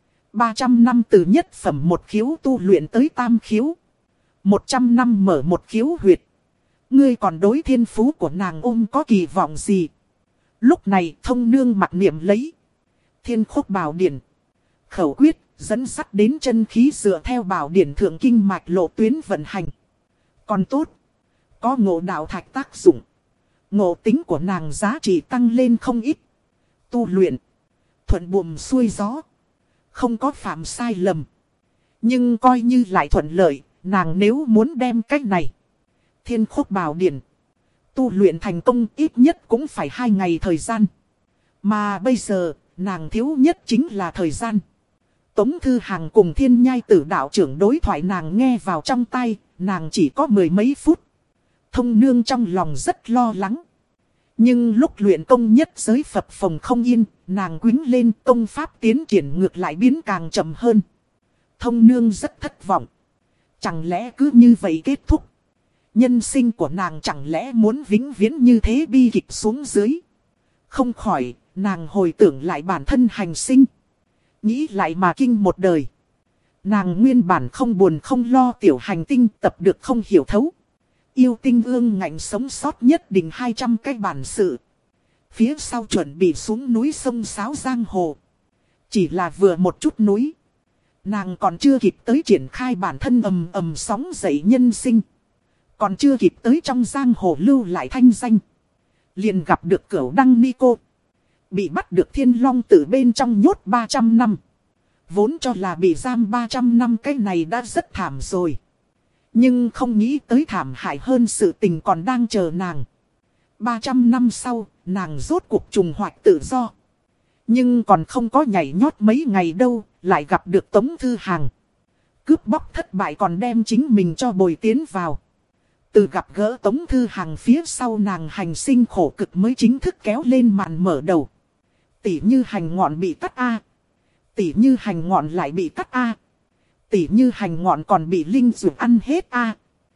ba trăm năm từ nhất phẩm một khiếu tu luyện tới tam khiếu, một trăm năm mở một khiếu huyệt. Ngươi còn đối thiên phú của nàng ôm có kỳ vọng gì? Lúc này Thông Nương mặc niệm lấy Thiên Khốc Bảo Điển khẩu quyết, dẫn sắt đến chân khí dựa theo bảo điển thượng kinh mạch lộ tuyến vận hành. Còn tốt, có ngộ đạo thạch tác dụng, ngộ tính của nàng giá trị tăng lên không ít. Tu luyện thuận buồm xuôi gió, không có phạm sai lầm. Nhưng coi như lại thuận lợi, nàng nếu muốn đem cách này Thiên Khốc Bảo Điển tu luyện thành công ít nhất cũng phải hai ngày thời gian. Mà bây giờ, nàng thiếu nhất chính là thời gian. Tống Thư Hằng cùng Thiên Nhai Tử đạo trưởng đối thoại nàng nghe vào trong tai, nàng chỉ có mười mấy phút. Thông Nương trong lòng rất lo lắng. Nhưng lúc luyện công nhất giới phập phồng không yên, nàng quýnh lên, công pháp tiến triển ngược lại biến càng chậm hơn. Thông Nương rất thất vọng. Chẳng lẽ cứ như vậy kết thúc? Nhân sinh của nàng chẳng lẽ muốn vĩnh viễn như thế bi kịch xuống dưới? Không khỏi, nàng hồi tưởng lại bản thân hành sinh. Nghĩ lại mà kinh một đời. Nàng nguyên bản không buồn không lo tiểu hành tinh tập được không hiểu thấu. Yêu tinh ương ngạnh sống sót nhất định hai trăm cái bản sự. Phía sau chuẩn bị xuống núi sông Sáo Giang Hồ. Chỉ là vừa một chút núi. Nàng còn chưa kịp tới triển khai bản thân ầm ầm sóng dậy nhân sinh. Còn chưa kịp tới trong giang hồ lưu lại thanh danh. Liền gặp được Cửu Đăng Ni Cô. Bị bắt được Thiên Long Tử bên trong nhốt ba trăm năm. Vốn cho là bị giam ba trăm năm, cái này đã rất thảm rồi. Nhưng không nghĩ tới thảm hại hơn sự tình còn đang chờ nàng. ba trăm năm sau, nàng rốt cuộc trùng hoạch tự do. Nhưng còn không có nhảy nhót mấy ngày đâu, lại gặp được Tống Thư Hàng. Cướp bóc thất bại còn đem chính mình cho bồi tiến vào. Từ gặp gỡ Tống Thư Hàng phía sau nàng hành sinh khổ cực mới chính thức kéo lên màn mở đầu. Tỉ như hành ngọn bị cắt A. Tỉ như hành ngọn lại bị cắt A. Tỉ như hành ngọn còn bị linh dược ăn hết A.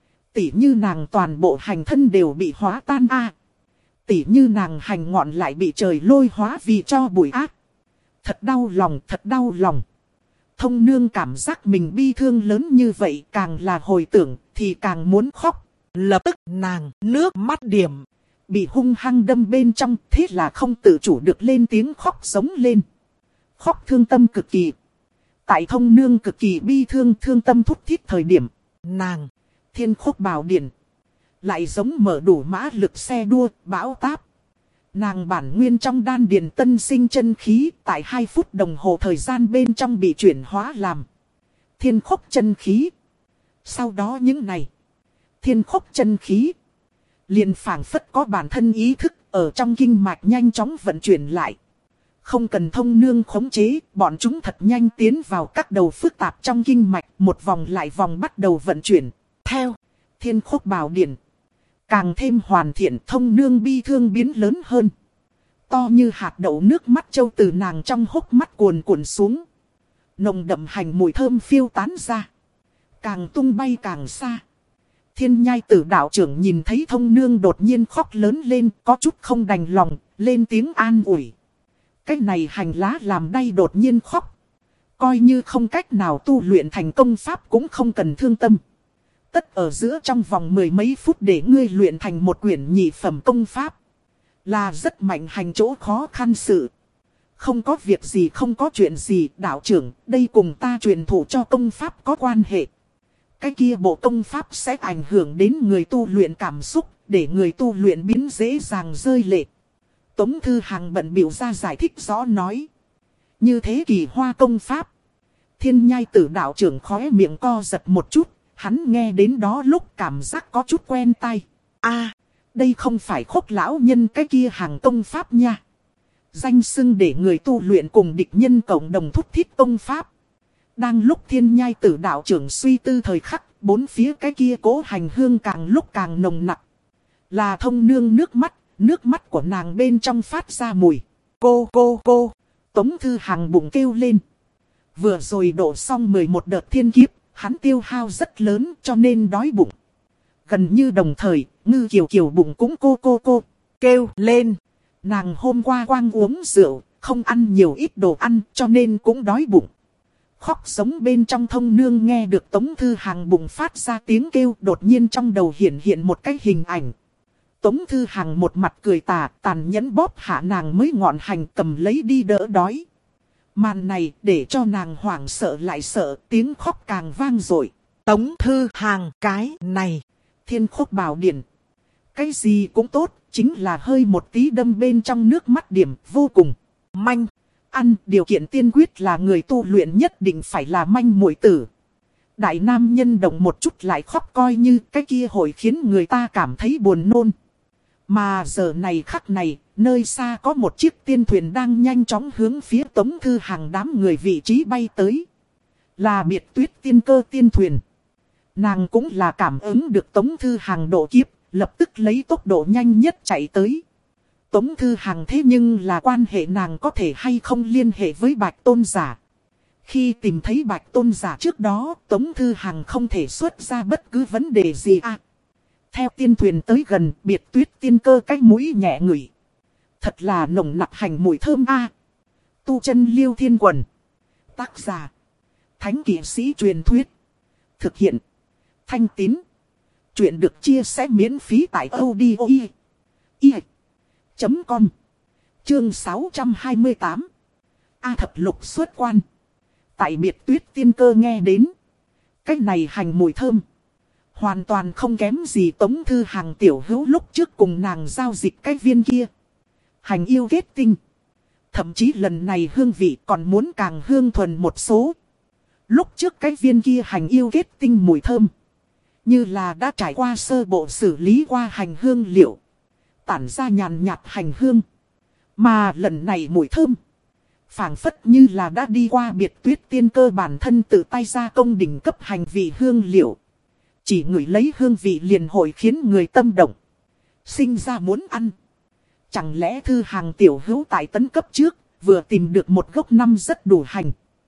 Tỉ như nàng toàn bộ hành thân đều bị hóa tan A. Tỉ như nàng hành ngọn lại bị trời lôi hóa vì cho bụi ác. Thật đau lòng, thật đau lòng. Thông nương cảm giác mình bi thương lớn như vậy, càng là hồi tưởng thì càng muốn khóc. Lập tức nàng nước mắt điểm. Bị hung hăng đâm bên trong, thế là không tự chủ được lên tiếng khóc sống lên. Khóc thương tâm cực kỳ. Tại thông nương cực kỳ bi thương thương tâm thút thít thời điểm. Nàng, Thiên Khúc Bảo Điển lại giống mở đủ mã lực xe đua, bão táp. Nàng bản nguyên trong đan điền tân sinh chân khí, tại hai phút đồng hồ thời gian bên trong bị chuyển hóa làm Thiên Khúc chân khí. Sau đó những ngày, Thiên Khúc chân khí liền phảng phất có bản thân ý thức ở trong kinh mạch nhanh chóng vận chuyển lại. Không cần thông nương khống chế, bọn chúng thật nhanh tiến vào các đầu phức tạp trong kinh mạch, một vòng lại vòng bắt đầu vận chuyển. Theo Thiên Khúc Bảo Điển càng thêm hoàn thiện, thông nương bi thương biến lớn hơn. To như hạt đậu nước mắt trâu từ nàng trong hốc mắt cuồn cuộn xuống. Nồng đậm hành mùi thơm phiêu tán ra. Càng tung bay càng xa. Thiên Nhai Tử đạo trưởng nhìn thấy thông nương đột nhiên khóc lớn lên, có chút không đành lòng, lên tiếng an ủi. Cái này hành lá làm đay đột nhiên khóc. Coi như không cách nào tu luyện thành công pháp cũng không cần thương tâm. Tất ở giữa trong vòng mười mấy phút để ngươi luyện thành một quyển nhị phẩm công pháp. Là rất mạnh hành chỗ khó khăn sự. Không có việc gì, không có chuyện gì, đạo trưởng, đây cùng ta truyền thụ cho công pháp có quan hệ. Cái kia bộ công pháp sẽ ảnh hưởng đến người tu luyện cảm xúc, để người tu luyện biến dễ dàng rơi lệ. Tống Thư Hàng bận biểu ra giải thích rõ nói. Như thế kỳ hoa công pháp. Thiên Nhai Tử đạo trưởng khóe miệng co giật một chút. Hắn nghe đến đó lúc cảm giác có chút quen tai. À, đây không phải Khúc lão nhân cái kia hàng công pháp nha. Danh xưng để người tu luyện cùng địch nhân cộng đồng thúc thiết công pháp. Đang lúc Thiên Nhai Tử đạo trưởng suy tư thời khắc, bốn phía cái kia cố hành hương càng lúc càng nồng nặc. Là thông nương nước mắt, nước mắt của nàng bên trong phát ra mùi. Cô, cô, cô, Tống Thư Hàng bụng kêu lên. Vừa rồi đổ xong mười một đợt thiên kiếp. Hắn tiêu hao rất lớn cho nên đói bụng. Gần như đồng thời, Ngư Kiều Kiều bụng cũng cô cô cô, kêu lên. Nàng hôm qua quang uống rượu, không ăn nhiều ít đồ ăn cho nên cũng đói bụng. Khóc sống bên trong thông nương nghe được Tống Thư Hàng bụng phát ra tiếng kêu, đột nhiên trong đầu hiện hiện một cái hình ảnh. Tống Thư Hàng một mặt cười tà, tàn nhẫn bóp hạ nàng mới ngọn hành cầm lấy đi đỡ đói. Màn này để cho nàng hoảng sợ lại sợ, tiếng khóc càng vang dội. Tống Thư Hàng cái này. Thiên Khúc Bảo Điển. Cái gì cũng tốt, chính là hơi một tí đâm bên trong nước mắt điểm vô cùng manh. Ăn, điều kiện tiên quyết là người tu luyện nhất định phải là manh muội tử. Đại nam nhân động một chút lại khóc coi như cái kia hội khiến người ta cảm thấy buồn nôn. Mà giờ này khắc này, nơi xa có một chiếc tiên thuyền đang nhanh chóng hướng phía Tống Thư Hàng đám người vị trí bay tới. Là Biệt Tuyết tiên cơ tiên thuyền. Nàng cũng là cảm ứng được Tống Thư Hàng độ kiếp, lập tức lấy tốc độ nhanh nhất chạy tới. Tống Thư Hàng thế nhưng là quan hệ nàng có thể hay không liên hệ với Bạch Tôn Giả. Khi tìm thấy Bạch Tôn Giả trước đó, Tống Thư Hàng không thể xuất ra bất cứ vấn đề gì à. Theo tiên thuyền tới gần, Biệt Tuyết tiên cơ cái mũi nhẹ ngửi. Thật là nồng nặc hành mùi thơm a. Tu chân Liêu Thiên Quần. Tác giả. Thánh kỵ sĩ truyền thuyết. Thực hiện. Thanh Tín. Chuyện được chia sẻ miễn phí tại audio i chấm com. Chương sáu trăm hai mươi tám. A thập lục xuất quan. Tại Biệt Tuyết tiên cơ nghe đến. Cách này hành mùi thơm. Hoàn toàn không kém gì Tống Thư Hàng tiểu hữu lúc trước cùng nàng giao dịch cái viên kia. Hành yêu kết tinh. Thậm chí lần này hương vị còn muốn càng hương thuần một số. Lúc trước cái viên kia hành yêu kết tinh mùi thơm. Như là đã trải qua sơ bộ xử lý qua hành hương liệu. Tản ra nhàn nhạt hành hương. Mà lần này mùi thơm. Phảng phất như là đã đi qua Biệt Tuyết tiên cơ bản thân tự tay gia công đỉnh cấp hành vị hương liệu. Chỉ ngửi lấy hương vị liền hội khiến người tâm động. Sinh ra muốn ăn. Chẳng lẽ Thư Hàng tiểu hữu tại tấn cấp trước, vừa tìm được một gốc năm rất đủ hành.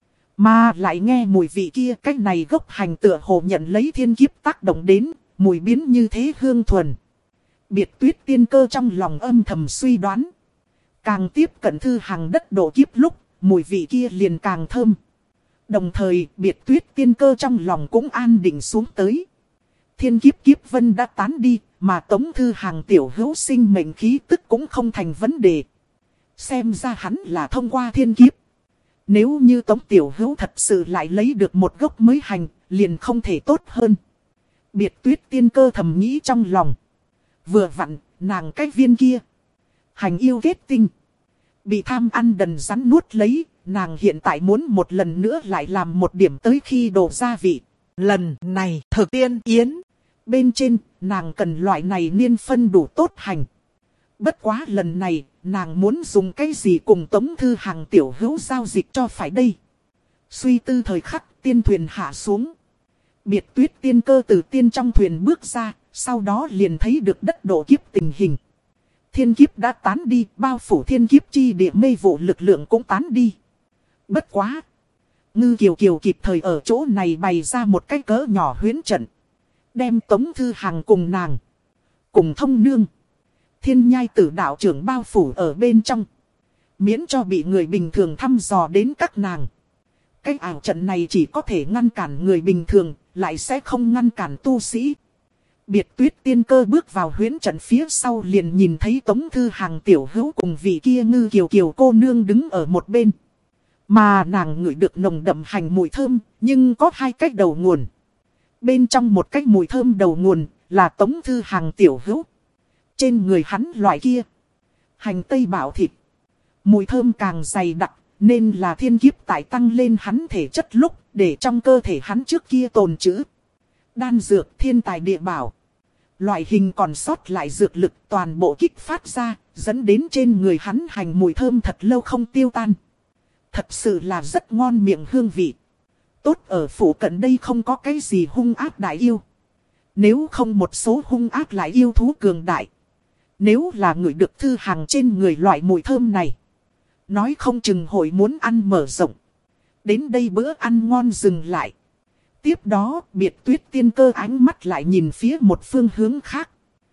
Mà lại nghe mùi vị kia, cách này gốc hành tựa hồ nhận lấy thiên kiếp tác động đến, mùi biến như thế hương thuần. Biệt Tuyết tiên cơ trong lòng âm thầm suy đoán. Càng tiếp cận Thư Hàng đất độ kiếp lúc, mùi vị kia liền càng thơm. Đồng thời, Biệt Tuyết tiên cơ trong lòng cũng an định xuống tới. Thiên kiếp kiếp vân đã tán đi, mà Tống Thư Hàng tiểu hữu sinh mệnh khí tức cũng không thành vấn đề. Xem ra hắn là thông qua thiên kiếp. Nếu như Tống tiểu hữu thật sự lại lấy được một gốc mới hành, liền không thể tốt hơn. Biệt Tuyết tiên cơ thầm nghĩ trong lòng. Vừa vặn, nàng cái viên kia. Hành yêu kết tinh. Bị tham ăn đần rắn nuốt lấy, nàng hiện tại muốn một lần nữa lại làm một điểm tới khi đổ gia vị. Lần này thực tiên yến. Bên trên, nàng cần loại này niên phân đủ tốt hành. Bất quá lần này, nàng muốn dùng cái gì cùng Tống Thư Hàng tiểu hữu giao dịch cho phải đây. Suy tư thời khắc, tiên thuyền hạ xuống. Biệt Tuyết tiên cơ từ tiên trong thuyền bước ra, sau đó liền thấy được đất độ kiếp tình hình. Thiên kiếp đã tán đi, bao phủ thiên kiếp chi địa mê vụ lực lượng cũng tán đi. Bất quá! Ngư Kiều Kiều kịp thời ở chỗ này bày ra một cái cỡ nhỏ huyễn trận. Đem Tống Thư Hàng cùng nàng. Cùng thông nương. Thiên nhai tử đạo trưởng bao phủ ở bên trong. Miễn cho bị người bình thường thăm dò đến các nàng. Cái ảo trận này chỉ có thể ngăn cản người bình thường, lại sẽ không ngăn cản tu sĩ. Biệt Tuyết tiên cơ bước vào huyễn trận phía sau liền nhìn thấy Tống Thư Hàng tiểu hữu cùng vị kia Ngư Kiều Kiều cô nương đứng ở một bên. Mà nàng ngửi được nồng đậm hành mùi thơm, nhưng có hai cách đầu nguồn. Bên trong một cách mùi thơm đầu nguồn là Tống Thư Hàng tiểu hữu. Trên người hắn loại kia. Hành tây bảo thịt. Mùi thơm càng dày đặc nên là thiên kiếp tại tăng lên hắn thể chất lúc để trong cơ thể hắn trước kia tồn trữ. Đan dược thiên tài địa bảo. Loại hình còn sót lại dược lực toàn bộ kích phát ra, dẫn đến trên người hắn hành mùi thơm thật lâu không tiêu tan. Thật sự là rất ngon miệng hương vị. Tốt ở phủ cận đây không có cái gì hung ác đại yêu. Nếu không một số hung ác lại yêu thú cường đại. Nếu là người được Thư Hàng trên người loại mùi thơm này. Nói không chừng hội muốn ăn mở rộng. Đến đây bữa ăn ngon dừng lại. Tiếp đó, Biệt Tuyết tiên cơ ánh mắt lại nhìn phía một phương hướng khác.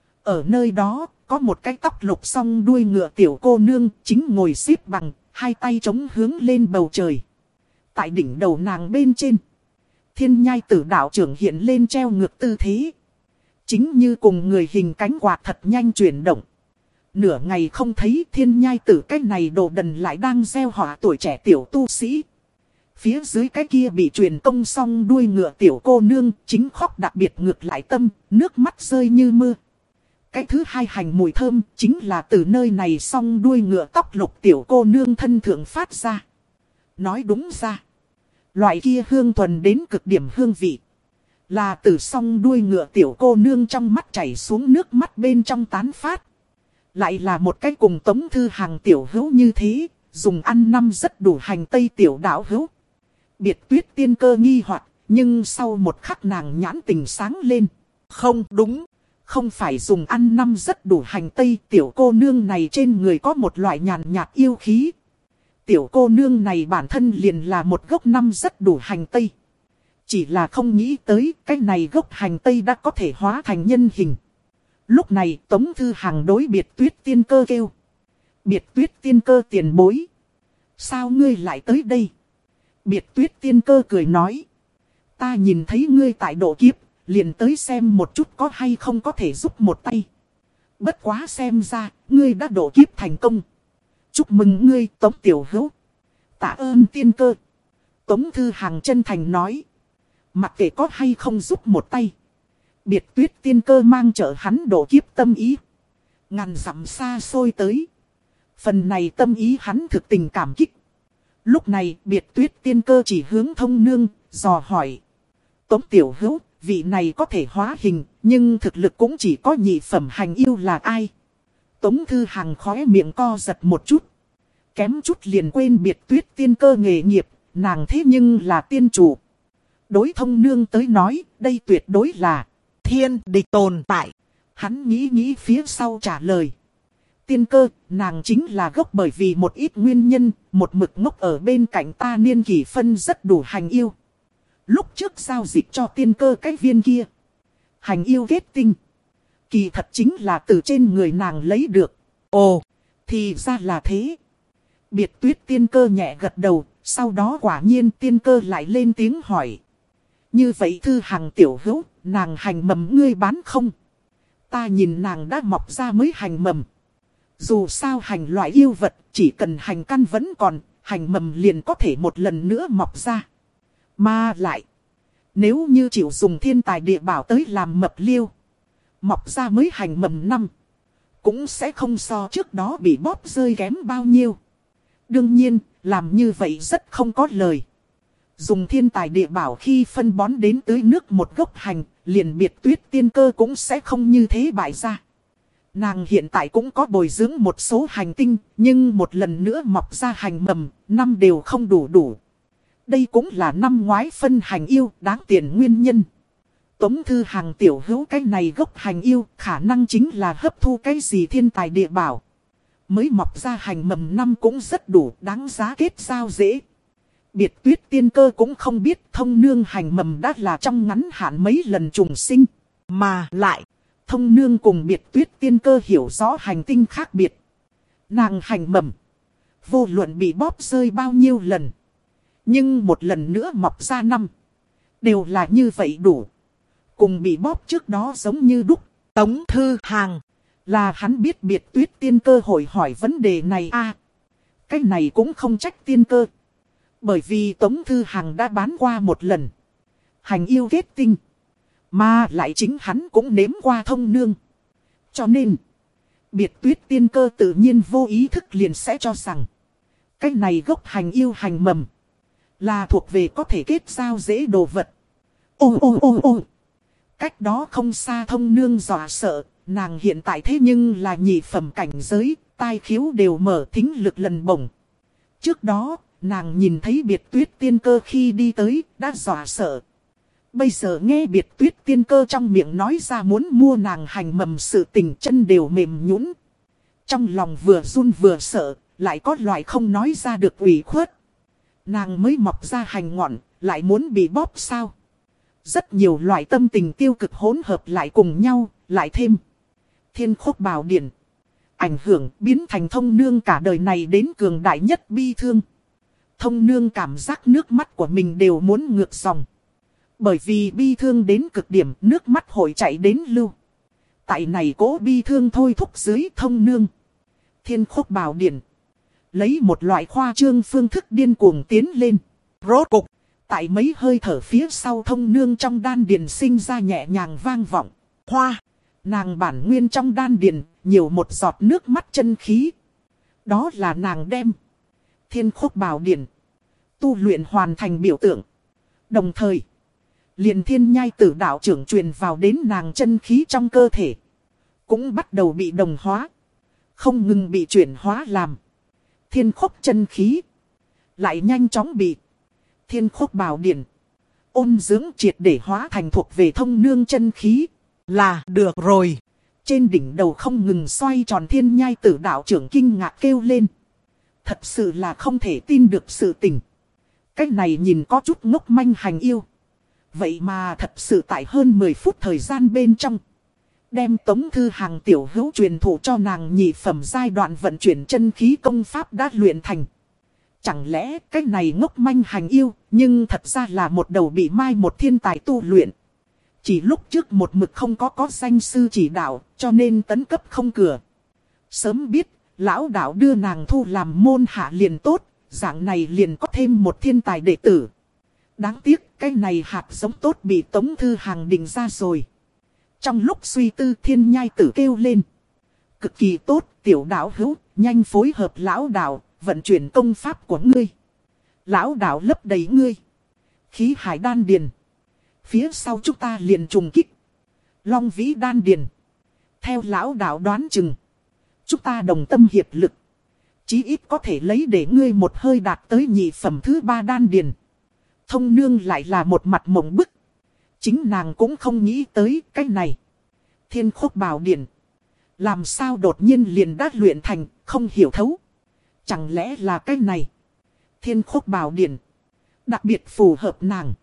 Ở nơi đó, có một cái tóc lục song đuôi ngựa tiểu cô nương chính ngồi xếp bằng, hai tay chống hướng lên bầu trời. Tại đỉnh đầu nàng bên trên, Thiên nhai tử đạo trưởng hiện lên treo ngược tư thế. Chính như cùng người hình cánh quạt thật nhanh chuyển động. Nửa ngày không thấy Thiên nhai tử cái này đồ đần lại đang gieo họa tuổi trẻ tiểu tu sĩ. Phía dưới cái kia bị truyền công xong đuôi ngựa tiểu cô nương chính khóc đặc biệt ngược lại tâm, nước mắt rơi như mưa. Cái thứ hai hành mùi thơm chính là từ nơi này xong đuôi ngựa tóc lục tiểu cô nương thân thượng phát ra. Nói đúng ra, loại kia hương thuần đến cực điểm hương vị. Là từ song đuôi ngựa tiểu cô nương trong mắt chảy xuống nước mắt bên trong tán phát. Lại là một cái cùng Tống Thư Hàng tiểu hữu như thế, dùng ăn năm rất đủ hành tây tiểu đạo hữu. Biệt Tuyết tiên cơ nghi hoặc, nhưng sau một khắc nàng nhãn tình sáng lên. Không đúng, không phải dùng ăn năm rất đủ hành tây, tiểu cô nương này trên người có một loại nhàn nhạt yêu khí. Tiểu cô nương này bản thân liền là một gốc năm rất đủ hành tây. Chỉ là không nghĩ tới cái này gốc hành tây đã có thể hóa thành nhân hình. Lúc này Tống Thư Hàng đối Biệt Tuyết tiên cơ kêu. Biệt Tuyết tiên cơ tiền bối. Sao ngươi lại tới đây? Biệt Tuyết tiên cơ cười nói. Ta nhìn thấy ngươi tại độ kiếp, liền tới xem một chút có hay không có thể giúp một tay. Bất quá xem ra, ngươi đã độ kiếp thành công. Chúc mừng ngươi Tống tiểu hữu. Tạ ơn tiên cơ. Tống Thư Hàng chân thành nói. Mặc kệ có hay không giúp một tay. Biệt Tuyết tiên cơ mang trợ hắn độ kiếp tâm ý. Ngàn dặm xa xôi tới. Phần này tâm ý hắn thực tình cảm kích. Lúc này Biệt Tuyết tiên cơ chỉ hướng thông nương, dò hỏi. Tống tiểu hữu, vị này có thể hóa hình, nhưng thực lực cũng chỉ có nhị phẩm hành yêu là ai. Tống Thư Hằng khóe miệng co giật một chút. Kém chút liền quên Biệt Tuyết tiên cơ nghề nghiệp, nàng thế nhưng là tiên chủ. Đối Thông Nương tới nói, đây tuyệt đối là thiên địch tồn tại. Hắn nghĩ nghĩ phía sau trả lời. Tiên cơ, nàng chính là gốc bởi vì một ít nguyên nhân, một mực ngốc ở bên cạnh ta niên kỷ phân rất đủ hành yêu. Lúc trước giao dịch cho tiên cơ cái viên kia. Hành yêu kết tinh. Kỳ thật chính là từ trên người nàng lấy được. Ồ, thì ra là thế. Biệt Tuyết tiên cơ nhẹ gật đầu, sau đó quả nhiên tiên cơ lại lên tiếng hỏi. Như vậy Thư Hằng tiểu hữu, nàng hành mầm ngươi bán không? Ta nhìn nàng đã mọc ra mới hành mầm. Dù sao hành loại yêu vật, chỉ cần hành căn vẫn còn, hành mầm liền có thể một lần nữa mọc ra. Mà lại, nếu như chịu dùng thiên tài địa bảo tới làm mập liêu, mọc ra mới hành mầm năm, cũng sẽ không so trước đó bị bóp rơi kém bao nhiêu. Đương nhiên, làm như vậy rất không có lời. Dùng thiên tài địa bảo khi phân bón đến tưới nước một gốc hành, liền Biệt Tuyết tiên cơ cũng sẽ không như thế bại ra. Nàng hiện tại cũng có bồi dưỡng một số hành tinh, nhưng một lần nữa mọc ra hành mầm, năm đều không đủ đủ. Đây cũng là năm ngoái phân hành yêu đáng tiền nguyên nhân. Tống Thư Hằng tiểu hữu cái này gốc hành yêu, khả năng chính là hấp thu cái gì thiên tài địa bảo. Mới mọc ra hành mầm năm cũng rất đủ, đáng giá kết giao dễ. Biệt Tuyết tiên cơ cũng không biết Thông Nương hành mầm đã là trong ngắn hạn mấy lần trùng sinh. Mà lại, Thông Nương cùng Biệt Tuyết tiên cơ hiểu rõ hành tinh khác biệt. Nàng hành mầm, vô luận bị bóp rơi bao nhiêu lần, nhưng một lần nữa mọc ra năm, đều là như vậy đủ. Cùng bị bóp trước đó giống như đúc. Tống Thư Hằng, là hắn biết Biệt Tuyết tiên cơ hội hỏi vấn đề này a à, cái này cũng không trách tiên cơ. Bởi vì Tống Thư Hằng đã bán qua một lần hành yêu kết tinh, mà lại chính hắn cũng nếm qua Thông Nương. Cho nên, Biệt Tuyết tiên cơ tự nhiên vô ý thức liền sẽ cho rằng cái này gốc hành yêu hành mầm là thuộc về có thể kết giao dễ đồ vật. Ô ô ô ô, cách đó không xa Thông Nương dọa sợ. Nàng hiện tại thế nhưng là nhị phẩm cảnh giới, tai khiếu đều mở, thính lực lần bổng. Trước đó, nàng nhìn thấy Biệt Tuyết tiên cơ khi đi tới, đã dọa sợ. Bây giờ nghe Biệt Tuyết tiên cơ trong miệng nói ra muốn mua nàng hành mầm, sự tình chân đều mềm nhũn. Trong lòng vừa run vừa sợ, lại có loại không nói ra được ủy khuất. Nàng mới mọc ra hành ngọn, lại muốn bị bóp sao? Rất nhiều loại tâm tình tiêu cực hỗn hợp lại cùng nhau, lại thêm Thiên Khốc Bảo Điển ảnh hưởng, biến thành Thông Nương cả đời này đến cường đại nhất bi thương. Thông Nương cảm giác nước mắt của mình đều muốn ngược dòng. Bởi vì bi thương đến cực điểm, nước mắt hội chạy đến lưu. Tại này cố bi thương thôi thúc dưới Thông Nương Thiên Khốc Bảo Điển lấy một loại khoa trương phương thức điên cuồng tiến lên. Rốt cục, tại mấy hơi thở phía sau Thông Nương trong đan điền sinh ra nhẹ nhàng vang vọng. Hoa, nàng bản nguyên trong đan điền, nhiều một giọt nước mắt chân khí. Đó là nàng đem Thiên Khốc Bảo Điển tu luyện hoàn thành biểu tượng. Đồng thời, liền Thiên Nhai Tử đạo trưởng truyền vào đến nàng chân khí trong cơ thể, cũng bắt đầu bị đồng hóa, không ngừng bị chuyển hóa làm Thiên Khốc chân khí. Lại nhanh chóng bị Thiên Khốc Bảo Điển ôn dưỡng triệt để hóa thành thuộc về Thông Nương chân khí. Là được rồi. Trên đỉnh đầu không ngừng xoay tròn Thiên Nhai Tử đạo trưởng kinh ngạc kêu lên. Thật sự là không thể tin được sự tình. Cái này nhìn có chút ngốc manh hành yêu, vậy mà thật sự tại hơn mười phút thời gian bên trong, đem Tống Thư Hằng tiểu hữu truyền thụ cho nàng nhị phẩm giai đoạn vận chuyển chân khí công pháp đã luyện thành. Chẳng lẽ cái này ngốc manh hành yêu, nhưng thật ra là một đầu bị mai một thiên tài tu luyện. Chỉ lúc trước một mực không có có danh sư chỉ đạo, cho nên tấn cấp không cửa. Sớm biết, lão đạo đưa nàng thu làm môn hạ liền tốt, dạng này liền có thêm một thiên tài đệ tử. Đáng tiếc, cái này hạt giống tốt bị Tống Thư Hằng định ra rồi. Trong lúc suy tư, Thiên Nhai Tử kêu lên. Cực kỳ tốt, tiểu đạo hữu, nhanh phối hợp lão đạo, vận chuyển công pháp của ngươi. Lão đạo lấp đầy ngươi khí hải đan điền. Phía sau chúng ta liền trùng kích. Long Vĩ đan điền. Theo lão đạo đoán chừng. Chúng ta đồng tâm hiệp lực. Chí ít có thể lấy để ngươi một hơi đạt tới nhị phẩm thứ ba đan điền. Thông nương lại là một mặt mộng bức. Chính nàng cũng không nghĩ tới cái này. Thiên Khốc Bảo Điện. Làm sao đột nhiên liền đã luyện thành, không hiểu thấu. Chẳng lẽ là cái này. Thiên Khốc Bảo Điện. Đặc biệt phù hợp nàng.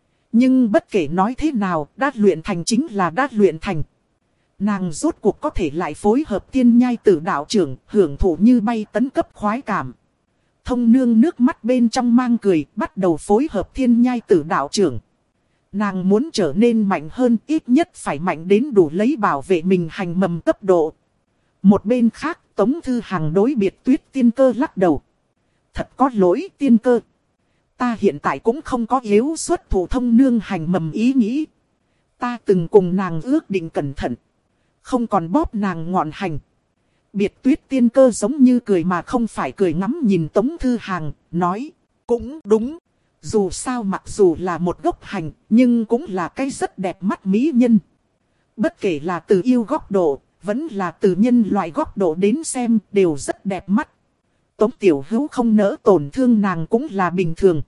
Nhưng bất kể nói thế nào, đã luyện thành chính là đã luyện thành. Nàng rốt cuộc có thể lại phối hợp Thiên Nhai Tử đạo trưởng, hưởng thụ như bay tấn cấp khoái cảm. Thông nương nước mắt bên trong mang cười, bắt đầu phối hợp Thiên Nhai Tử đạo trưởng. Nàng muốn trở nên mạnh hơn, ít nhất phải mạnh đến đủ lấy bảo vệ mình hành mầm cấp độ. Một bên khác, Tống Thư Hằng đối Biệt Tuyết Tiên Cơ lắc đầu. Thật có lỗi Tiên Cơ. Ta hiện tại cũng không có yếu xuất thủ thông nương hành mầm ý nghĩ. Ta từng cùng nàng ước định cẩn thận. Không còn bóp nàng ngọn hành. Biệt Tuyết Tiên Cơ giống như cười mà không phải cười, ngắm nhìn Tống Thư Hằng, nói. Cũng đúng. Dù sao mặc dù là một gốc hành, nhưng cũng là cái rất đẹp mắt mỹ nhân. Bất kể là từ yêu góc độ, vẫn là từ nhân loại góc độ đến xem, đều rất đẹp mắt. Tống Tiểu Hữu không nỡ tổn thương nàng cũng là bình thường.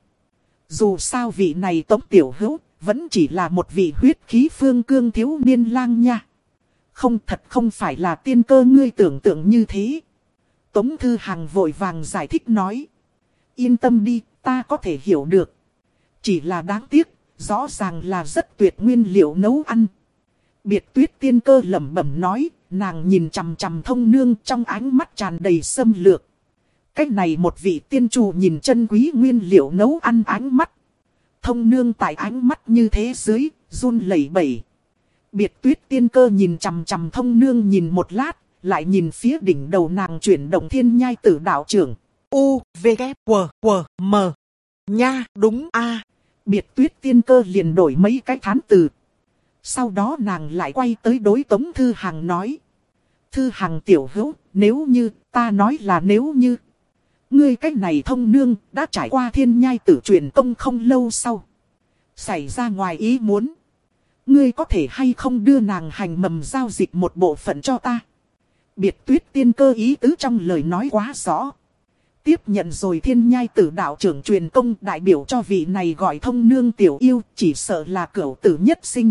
Dù sao vị này Tống Tiểu Hữu, vẫn chỉ là một vị huyết khí phương cương thiếu niên lang nha. Không, thật không phải là Tiên Cơ ngươi tưởng tượng như thế. Tống Thư Hằng vội vàng giải thích nói. Yên tâm đi, ta có thể hiểu được. Chỉ là đáng tiếc, rõ ràng là rất tuyệt nguyên liệu nấu ăn. Biệt Tuyết Tiên Cơ lẩm bẩm nói, nàng nhìn chằm chằm thông nương trong ánh mắt tràn đầy xâm lược. Cách này một vị tiên chủ nhìn chân quý nguyên liệu nấu ăn ánh mắt. Thông nương tại ánh mắt như thế dưới, run lẩy bẩy. Biệt Tuyết Tiên Cơ nhìn chằm chằm thông nương nhìn một lát, lại nhìn phía đỉnh đầu nàng chuyển động Thiên Nhai Tử đạo trưởng. U, V, K, W, W, M. Nha, đúng a. Biệt Tuyết Tiên Cơ liền đổi mấy cái thán từ. Sau đó nàng lại quay tới đối Tống Thư Hằng nói. Thư Hằng tiểu hữu, nếu như, ta nói là nếu như. Ngươi cách này thông nương, đã trải qua Thiên Nhai Tử truyền công không lâu sau. Xảy ra ngoài ý muốn. Ngươi có thể hay không đưa nàng hành mầm giao dịch một bộ phận cho ta. Biệt Tuyết Tiên Cơ ý tứ trong lời nói quá rõ. Tiếp nhận rồi Thiên Nhai Tử đạo trưởng truyền công, đại biểu cho vị này gọi thông nương tiểu yêu, chỉ sợ là cửu tử nhất sinh.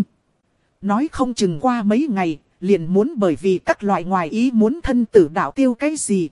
Nói không chừng qua mấy ngày, liền muốn bởi vì các loại ngoài ý muốn thân tử đạo tiêu cái gì.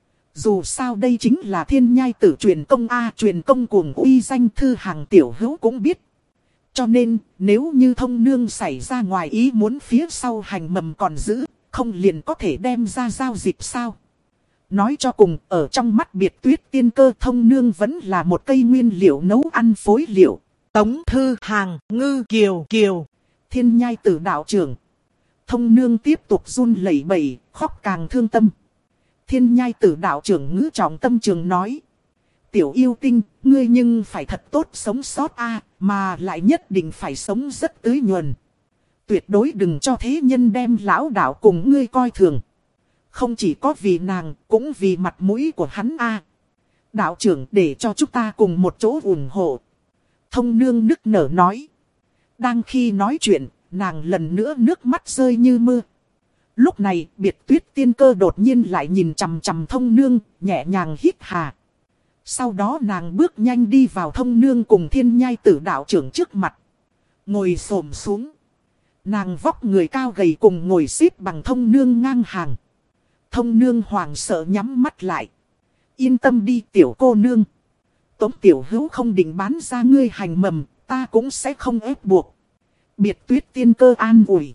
Dù sao đây chính là Thiên Nhai Tử truyền công A, truyền công cuồng uy danh Thư Hằng tiểu hữu cũng biết. Cho nên, nếu như thông nương xảy ra ngoài ý muốn phía sau hành mầm còn giữ, không liền có thể đem ra giao dịch sao. Nói cho cùng, ở trong mắt Biệt Tuyết Tiên Cơ, thông nương vẫn là một cây nguyên liệu nấu ăn phối liệu. Tống Thư Hằng, Ngư Kiều Kiều. Thiên Nhai Tử đạo trưởng. Thông nương tiếp tục run lẩy bẩy, khóc càng thương tâm. Thiên Nhai Tử đạo trưởng ngữ trọng tâm trường nói. Tiểu yêu tinh, ngươi nhưng phải thật tốt sống sót a, mà lại nhất định phải sống rất tưới nhuần. Tuyệt đối đừng cho thế nhân đem lão đạo cùng ngươi coi thường. Không chỉ có vì nàng, cũng vì mặt mũi của hắn a. Đạo trưởng để cho chúng ta cùng một chỗ ủng hộ. Thông nương nức nở nói. Đang khi nói chuyện, nàng lần nữa nước mắt rơi như mưa. Lúc này, Biệt Tuyết Tiên Cơ đột nhiên lại nhìn chằm chằm thông nương, nhẹ nhàng hít hà. Sau đó nàng bước nhanh đi vào thông nương cùng Thiên Nhai Tử đạo trưởng trước mặt. Ngồi xổm xuống. Nàng vóc người cao gầy cùng ngồi xếp bằng thông nương ngang hàng. Thông nương hoảng sợ nhắm mắt lại. Yên tâm đi tiểu cô nương. Tống tiểu hữu không định bán ra ngươi hành mầm, ta cũng sẽ không ép buộc. Biệt Tuyết Tiên Cơ an ủi.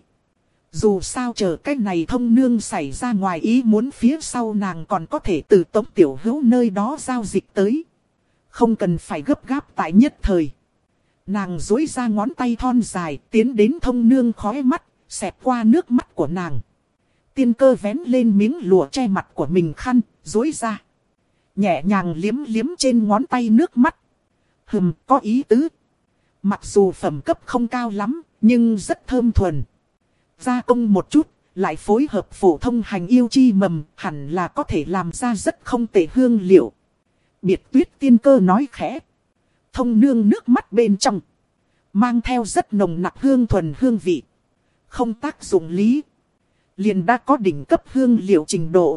Dù sao chờ cái này thông nương xảy ra ngoài ý muốn phía sau nàng còn có thể từ Tống tiểu hữu nơi đó giao dịch tới. Không cần phải gấp gáp tại nhất thời. Nàng duỗi ra ngón tay thon dài tiến đến thông nương khóe mắt, xẹt qua nước mắt của nàng. Tiên Cơ vén lên miếng lụa che mặt của mình khăn, duỗi ra. Nhẹ nhàng liếm liếm trên ngón tay nước mắt. Hừm, có ý tứ. Mặc dù phẩm cấp không cao lắm, nhưng rất thơm thuần. Gia công một chút, lại phối hợp phổ thông hành yêu chi mầm, hẳn là có thể làm ra rất không tệ hương liệu. Biệt Tuyết Tiên Cơ nói khẽ. Thông nương nước mắt bên trong. mang theo rất nồng nặc hương thuần hương vị. Không tác dụng lý, liền đã có đỉnh cấp hương liệu trình độ.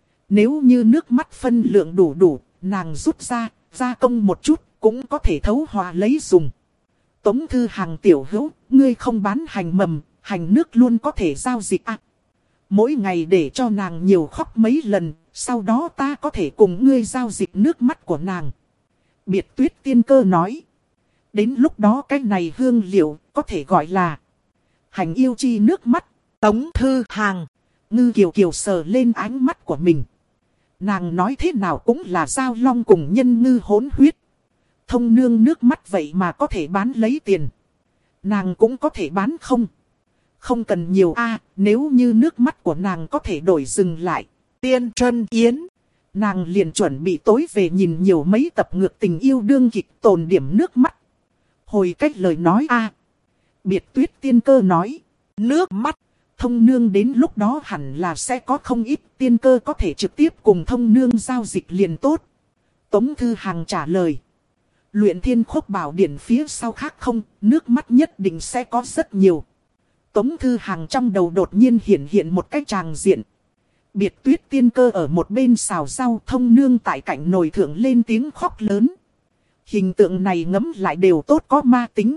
Nếu như nước mắt phân lượng đủ đủ, nàng rút ra, gia công một chút, cũng có thể thấu hòa lấy dùng. Tống Thư Hằng tiểu hữu, ngươi không bán hành mầm, hành nước luôn có thể giao dịch à. Mỗi ngày để cho nàng nhiều khóc mấy lần, sau đó ta có thể cùng ngươi giao dịch nước mắt của nàng. Biệt Tuyết Tiên Cơ nói. Đến lúc đó cái này hương liệu có thể gọi là hành yêu chi nước mắt. Tống Thư Hằng, Ngư Kiều Kiều sờ lên ánh mắt của mình. Nàng nói thế nào cũng là giao long cùng nhân ngư hỗn huyết. Thông nương nước mắt vậy mà có thể bán lấy tiền. Nàng cũng có thể bán không. Không cần nhiều a, nếu như nước mắt của nàng có thể đổi dừng lại. Tiên Trân Yến. Nàng liền chuẩn bị tối về nhìn nhiều mấy tập ngược tình yêu đương kịch tồn điểm nước mắt. Hồi cách lời nói a. Biệt Tuyết Tiên Cơ nói. Nước mắt. Thông nương đến lúc đó hẳn là sẽ có không ít, tiên cơ có thể trực tiếp cùng thông nương giao dịch liền tốt. Tống Thư Hằng trả lời. Luyện Thiên Khốc Bảo Điển phía sau khác không, nước mắt nhất định sẽ có rất nhiều. Tống Thư Hằng trong đầu đột nhiên hiện hiện một cái tràng diện. Biệt Tuyết Tiên Cơ ở một bên xào rau, thông nương tại cạnh nồi thượng lên tiếng khóc lớn. Hình tượng này ngấm lại đều tốt có ma tính.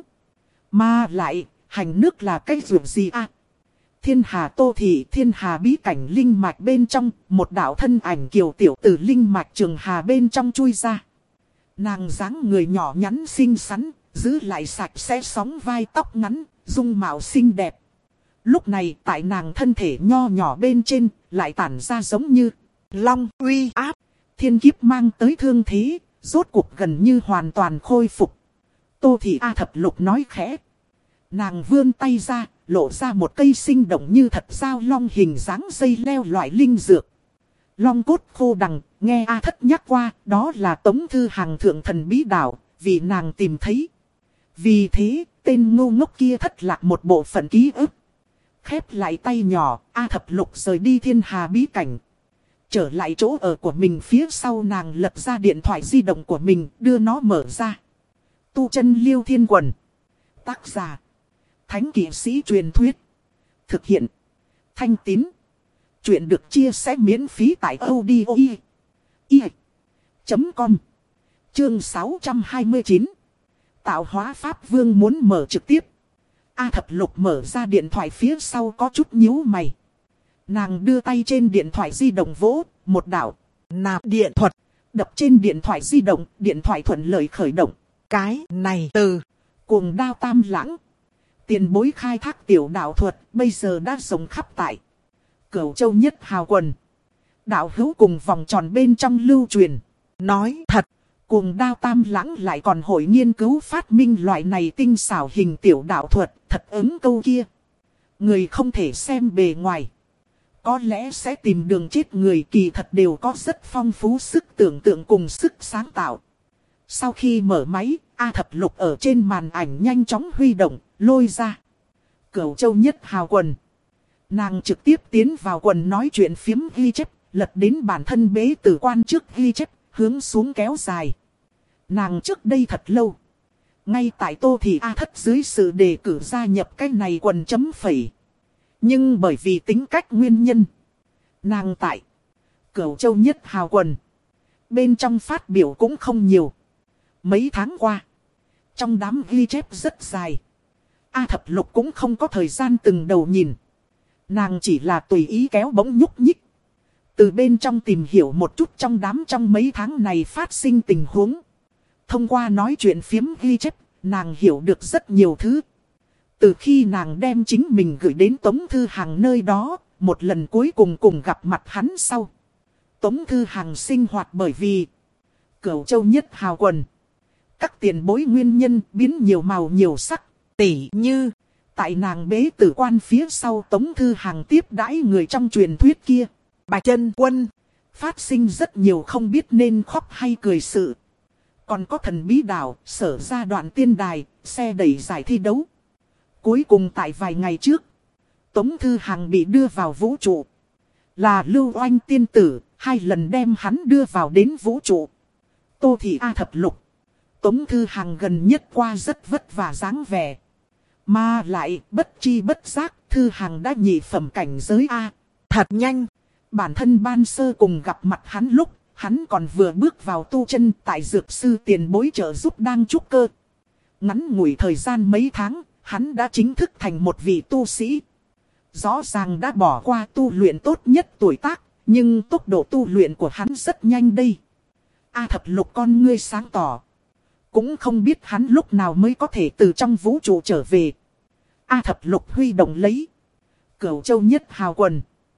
Mà lại, hành nước là cái ruộng gì à? Thiên Hà Tô Thị, Thiên Hà bí cảnh linh mạch bên trong, một đạo thân ảnh kiều tiểu từ linh mạch Trường Hà bên trong chui ra. Nàng dáng người nhỏ nhắn xinh xắn, giữ lại sạch sẽ sóng vai tóc ngắn, dung mạo xinh đẹp. Lúc này tại nàng thân thể nho nhỏ bên trên, lại tản ra giống như long uy áp. Thiên kiếp mang tới thương thế, rốt cuộc gần như hoàn toàn khôi phục. Tô Thị A Thập Lục nói khẽ. Nàng vươn tay ra, lộ ra một cây sinh động như thật dao long hình dáng dây leo loại linh dược. Long cốt khô đằng, nghe A Thất nhắc qua, đó là Tống Thư Hằng thượng thần bí đảo, vì nàng tìm thấy. Vì thế, tên ngu ngốc kia thất lạc một bộ phận ký ức. Khép lại tay nhỏ, A Thập Lục rời đi Thiên Hà bí cảnh. Trở lại chỗ ở của mình phía sau, nàng lật ra điện thoại di động của mình, đưa nó mở ra. Tu chân Liêu Thiên Quần. Tác giả. Thánh kỵ sĩ truyền thuyết. Thực hiện. Thanh Tín. Chuyện được chia sẻ miễn phí tại audio chấm com. Chương sáu trăm hai mươi chín. Tạo hóa Pháp Vương muốn mở trực tiếp. A Thập Lục mở ra điện thoại phía sau có chút nhíu mày. Nàng đưa tay trên điện thoại di động vỗ, một đạo nạp điện thuật. Đập trên điện thoại di động, điện thoại thuận lợi khởi động. Cái này từ Cuồng Đao Tam Lãng. Tiền bối khai thác tiểu đạo thuật, bây giờ đã rộng khắp tại Cửu Châu Nhất Hào Quần. Đạo hữu cùng vòng tròn bên trong lưu truyền. nói thật, Cuồng Đao Tam Lãng lại còn hội nghiên cứu phát minh loại này tinh xảo hình tiểu đạo thuật, thật ứng câu kia. Người không thể xem bề ngoài, có lẽ sẽ tìm đường chết người, kỳ thật đều có rất phong phú sức tưởng tượng cùng sức sáng tạo. Sau khi mở máy, A Thập Lục ở trên màn ảnh nhanh chóng huy động, lôi ra Cửu Châu Nhất Hào Quần. Nàng trực tiếp tiến vào quần nói chuyện phiếm ghi chép, lật đến bản thân bế tử quan trước ghi chép, hướng xuống kéo dài. Nàng trước đây thật lâu, ngay tại Tô Thị A Thất dưới sự đề cử gia nhập cái này quần chấm phẩy. Nhưng bởi vì tính cách nguyên nhân, nàng tại Cửu Châu Nhất Hào Quần bên trong phát biểu cũng không nhiều. Mấy tháng qua, trong đám ghi chép rất dài, A Thập Lục cũng không có thời gian từng đầu nhìn. Nàng chỉ là tùy ý kéo bỗng nhúc nhích, từ bên trong tìm hiểu một chút trong đám trong mấy tháng này phát sinh tình huống. Thông qua nói chuyện phiếm ghi chép, nàng hiểu được rất nhiều thứ. Từ khi nàng đem chính mình gửi đến Tống Thư Hằng nơi đó, một lần cuối cùng cùng gặp mặt hắn sau, Tống Thư Hằng sinh hoạt bởi vì Cửu Châu Nhất Hào Quần các tiền bối nguyên nhân biến nhiều màu nhiều sắc. Tỉ như tại nàng bế tử quan phía sau, Tống Thư Hằng tiếp đãi người trong truyền thuyết kia, Bạch Chân Quân. Phát sinh rất nhiều không biết nên khóc hay cười sự. Còn có thần bí đảo, sở ra đoạn tiên đài, xe đẩy giải thi đấu. Cuối cùng tại vài ngày trước, Tống Thư Hằng bị đưa vào vũ trụ. Là Lưu Oanh tiên tử, hai lần đem hắn đưa vào đến vũ trụ. Tô Thị A Thập Lục, Tống Thư Hằng gần nhất qua rất vất vả dáng vẻ. Mà lại bất chi bất giác Thư Hằng đã nhị phẩm cảnh giới A. Thật nhanh. Bản thân ban sơ cùng gặp mặt hắn lúc, hắn còn vừa bước vào tu chân tại dược sư tiền bối trợ giúp đang trúc cơ. Ngắn ngủi thời gian mấy tháng, hắn đã chính thức thành một vị tu sĩ. Rõ ràng đã bỏ qua tu luyện tốt nhất tuổi tác, nhưng tốc độ tu luyện của hắn rất nhanh đây. A Thập Lục con ngươi sáng tỏ. Cũng không biết hắn lúc nào mới có thể từ trong vũ trụ trở về. A Thập Lục huy động lấy Cửu Châu Nhất Hào quần.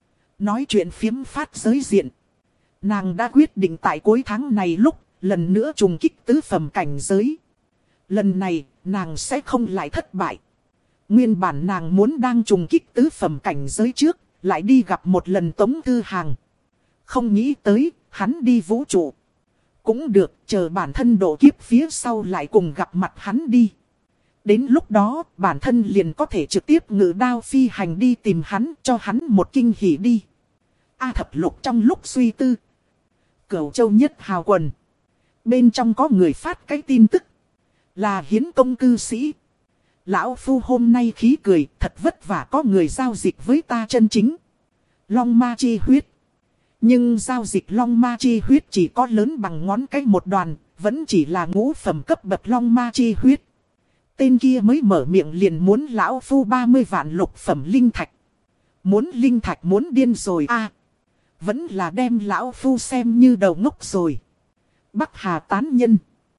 Nói chuyện phiếm phát giới diện. Nàng đã quyết định tại cuối tháng này lúc lần nữa trùng kích tứ phẩm cảnh giới. Lần này nàng sẽ không lại thất bại. Nguyên bản nàng muốn đang trùng kích tứ phẩm cảnh giới trước, lại đi gặp một lần Tống Thư Hằng. Không nghĩ tới, hắn đi vũ trụ. Cũng được, chờ bản thân độ kiếp phía sau lại cùng gặp mặt hắn đi. Đến lúc đó, bản thân liền có thể trực tiếp ngự đao phi hành đi tìm hắn, cho hắn một kinh hỉ đi. A Thập Lục trong lúc suy tư. Cửu Châu Nhất Hào quần. Bên trong có người phát cái tin tức. Là Hiến Công cư sĩ. Lão Phu hôm nay khí cười, thật vất vả có người giao dịch với ta chân chính. Long ma chi huyết. Nhưng giao dịch long ma chi huyết chỉ có lớn bằng ngón cái một đoàn, vẫn chỉ là ngũ phẩm cấp bậc long ma chi huyết. Tên kia mới mở miệng liền muốn lão Phu ba mươi vạn lục phẩm linh thạch. Muốn linh thạch muốn điên rồi a. Vẫn là đem lão Phu xem như đầu ngốc rồi. Bắc Hà tán nhân.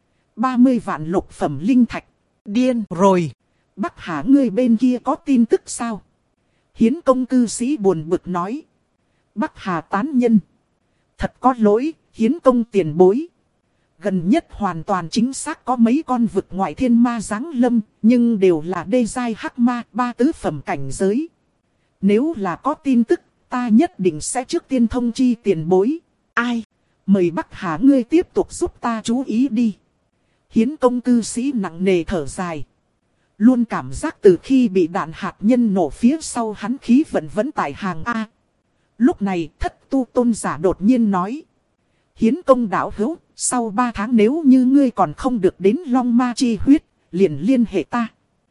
ba mươi vạn lục phẩm linh thạch. Điên rồi. Bắc Hà ngươi bên kia có tin tức sao? Hiến Công cư sĩ buồn bực nói. Bắc Hà tán nhân. Thật có lỗi, Hiến Công tiền bối. Gần nhất hoàn toàn chính xác có mấy con vực ngoại thiên ma giáng lâm, nhưng đều là đê giai hắc ma, ba tứ phẩm cảnh giới. Nếu là có tin tức, ta nhất định sẽ trước tiên thông chi tiền bối. Ai? Mời Bắc Hà ngươi tiếp tục giúp ta chú ý đi. Hiến Công cư sĩ nặng nề thở dài. Luôn cảm giác từ khi bị đạn hạt nhân nổ phía sau hắn khí vận vẫn tại hàng A. Lúc này thất tu tôn giả đột nhiên nói. Hiến Công đạo hữu, sau ba tháng nếu như ngươi còn không được đến long ma chi huyết, liền liên hệ ta.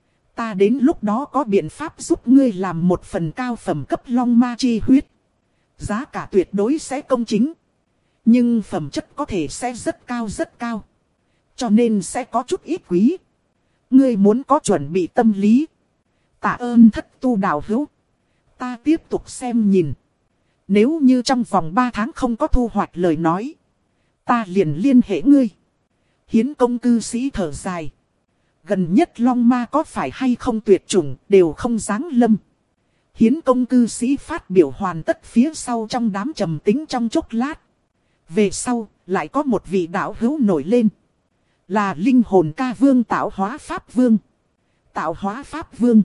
Ta đến lúc đó có biện pháp giúp ngươi làm một phần cao phẩm cấp long ma chi huyết. Giá cả tuyệt đối sẽ công chính. Nhưng phẩm chất có thể sẽ rất cao rất cao. Cho nên sẽ có chút ít quý. Ngươi muốn có chuẩn bị tâm lý. Tạ ơn thất tu đạo hữu. Ta tiếp tục xem nhìn. Nếu như trong vòng ba tháng không có thu hoạch lời nói, ta liền liên hệ ngươi. Hiến Công cư sĩ thở dài. Gần nhất long ma có phải hay không tuyệt chủng đều không giáng lâm. Hiến Công cư sĩ phát biểu hoàn tất phía sau trong đám trầm tính trong chốc lát. Về sau lại có một vị đạo hữu nổi lên. Là linh hồn ca vương tạo hóa pháp vương. Tạo hóa pháp vương.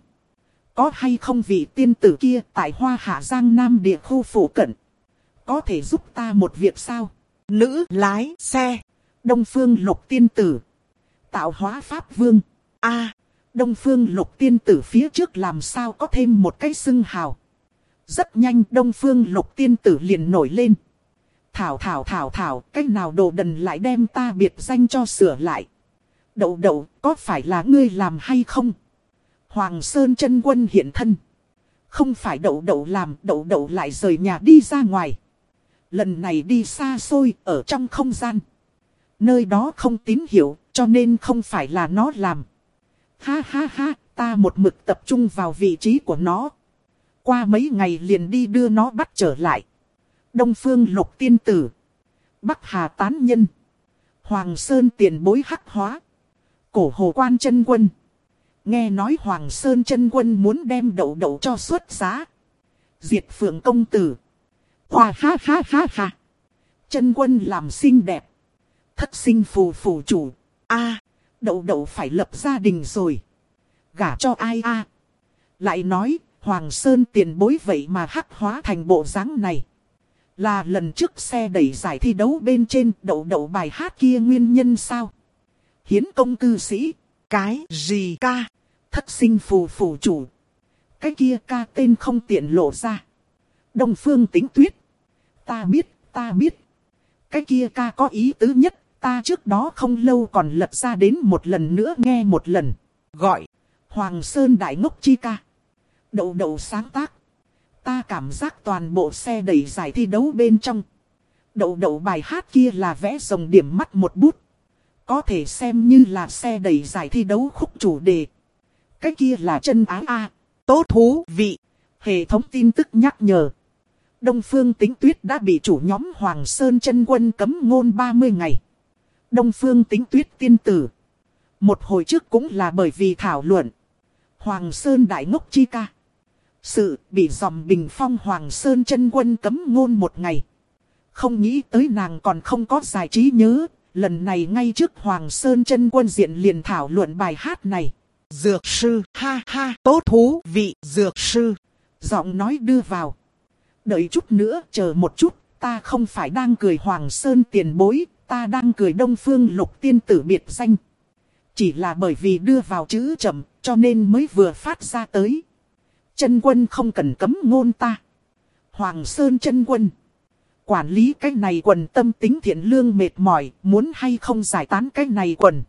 Có hay không vị tiên tử kia tại Hoa Hạ Giang Nam địa khu phủ cận. Có thể giúp ta một việc sao? Nữ lái xe. Đông Phương Lục tiên tử. Tạo hóa pháp vương. A, Đông Phương Lục tiên tử phía trước làm sao có thêm một cái xưng hào. Rất nhanh Đông Phương Lục tiên tử liền nổi lên. Thảo thảo thảo thảo, cách nào đồ đần lại đem ta biệt danh cho sửa lại. Đậu đậu, có phải là ngươi làm hay không? Hoàng Sơn chân quân hiện thân. Không phải đậu đậu làm, đậu đậu lại rời nhà đi ra ngoài. Lần này đi xa xôi, ở trong không gian. Nơi đó không tín hiệu, cho nên không phải là nó làm. Ha ha ha, ta một mực tập trung vào vị trí của nó. Qua mấy ngày liền đi đưa nó bắt trở lại. Đông Phương Lục tiên tử. Bắc Hà tán nhân. Hoàng Sơn tiền bối hắc hóa. Cổ Hồ Quan chân quân. Nghe nói Hoàng Sơn chân quân muốn đem đậu đậu cho xuất giá. Diệt Phượng công tử. Hoa ha ha ha ha. Chân quân làm xinh đẹp. Thất sinh phù phù chủ. A, đậu đậu phải lập gia đình rồi. Gả cho ai a? Lại nói Hoàng Sơn tiền bối vậy mà hắc hóa thành bộ dáng này. Là lần trước xe đẩy giải thi đấu bên trên đậu đậu bài hát kia nguyên nhân sao? Hiến Công cư sĩ. Cái gì ca? Thất sinh phù phù chủ. Cái kia ca tên không tiện lộ ra. Đông Phương Tĩnh Tuyết. Ta biết, ta biết. Cái kia ca có ý tứ nhất, Ta trước đó không lâu còn lật ra đến một lần nữa nghe một lần. Gọi. Hoàng Sơn Đại Ngốc Chi Ca. Đậu đậu sáng tác. Ta cảm giác toàn bộ xe đầy giải thi đấu bên trong. Đậu đậu bài hát kia là vẽ rồng điểm mắt một bút. Có thể xem như là xe đầy giải thi đấu khúc chủ đề. Cái kia là chân ái A. Tốt thú vị. Hệ thống tin tức nhắc nhở. Đông Phương Tĩnh Tuyết đã bị chủ nhóm Hoàng Sơn chân quân cấm ngôn ba mươi ngày. Đông Phương Tĩnh Tuyết tiên tử. Một hồi trước cũng là bởi vì thảo luận. Hoàng Sơn Đại Ngốc Chi Ca. Sự bị dòm bình phong Hoàng Sơn chân quân cấm ngôn một ngày. Không nghĩ tới nàng còn không có giải trí nhớ. Lần này ngay trước Hoàng Sơn chân quân diện liền thảo luận bài hát này. Dược sư, ha ha, tốt thú vị, dược sư. Giọng nói đưa vào. Đợi chút nữa, chờ một chút, ta không phải đang cười Hoàng Sơn tiền bối, ta đang cười Đông Phương Lục tiên tử biệt danh. Chỉ là bởi vì đưa vào chữ chậm, cho nên mới vừa phát ra tới. Chân quân không cần cấm ngôn ta. Hoàng Sơn chân quân. Quản lý cái này quần tâm tính thiện lương mệt mỏi, muốn hay không giải tán cái này quần.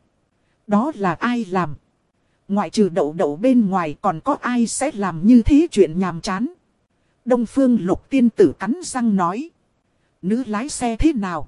Đó là ai làm? Ngoại trừ đậu đậu bên ngoài còn có ai sẽ làm như thế chuyện nhàm chán. Đông Phương Lục tiên tử cắn răng nói. Nữ lái xe thế nào?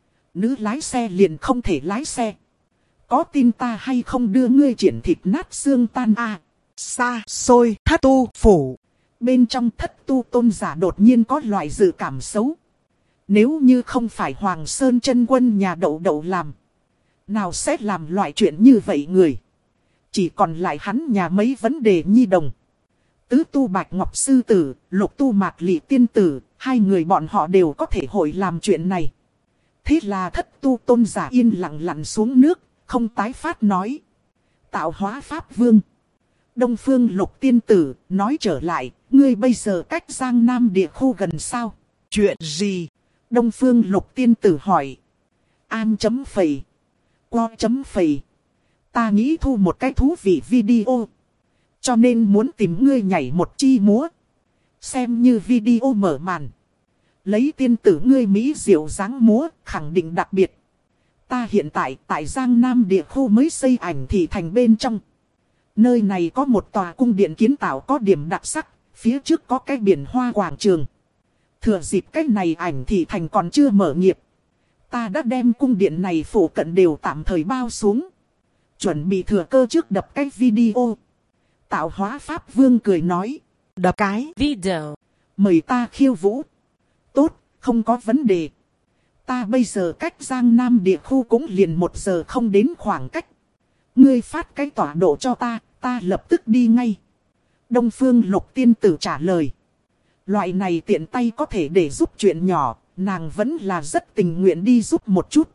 Nữ lái xe liền không thể lái xe. Có tin ta hay không đưa ngươi triển thịt nát xương tan a? Xa xôi thất tu phủ. Bên trong thất tu tôn giả đột nhiên có loại dự cảm xấu. Nếu như không phải Hoàng Sơn chân quân nhà đậu đậu làm. Nào sẽ làm loại chuyện như vậy người? Chỉ còn lại hắn nhà mấy vấn đề nhi đồng. Tứ tu Bạch Ngọc Sư Tử, Lục tu Mạc Lị Tiên Tử, hai người bọn họ đều có thể hội làm chuyện này. Thế là thất tu tôn giả yên lặng lặn xuống nước, không tái phát nói. Tạo hóa Pháp Vương. Đông Phương Lục Tiên Tử, nói trở lại, ngươi bây giờ cách Giang Nam địa khu gần sao? Chuyện gì? Đông Phương Lục Tiên Tử hỏi. An chấm phẩy. Qua chấm phẩy. Ta nghĩ thu một cái thú vị video. Cho nên muốn tìm ngươi nhảy một chi múa. Xem như video mở màn. Lấy tiên tử ngươi Mỹ diệu dáng múa, khẳng định đặc biệt. Ta hiện tại tại Giang Nam địa khu mới xây ảnh thị thành bên trong. Nơi này có một tòa cung điện kiến tạo có điểm đặc sắc, phía trước có cái biển hoa quảng trường. Thừa dịp cái này ảnh thị thành còn chưa mở nghiệp. Ta đã đem cung điện này phủ cận đều tạm thời bao xuống. Chuẩn bị thừa cơ trước đập cái video. Tạo hóa Pháp Vương cười nói. Đập cái video. Mời ta khiêu vũ. Tốt, không có vấn đề. Ta bây giờ cách Giang Nam địa khu cũng liền một giờ không đến khoảng cách. Ngươi phát cái tọa độ cho ta, ta lập tức đi ngay. Đông Phương Lục Tiên Tử trả lời. Loại này tiện tay có thể để giúp chuyện nhỏ, nàng vẫn là rất tình nguyện đi giúp một chút.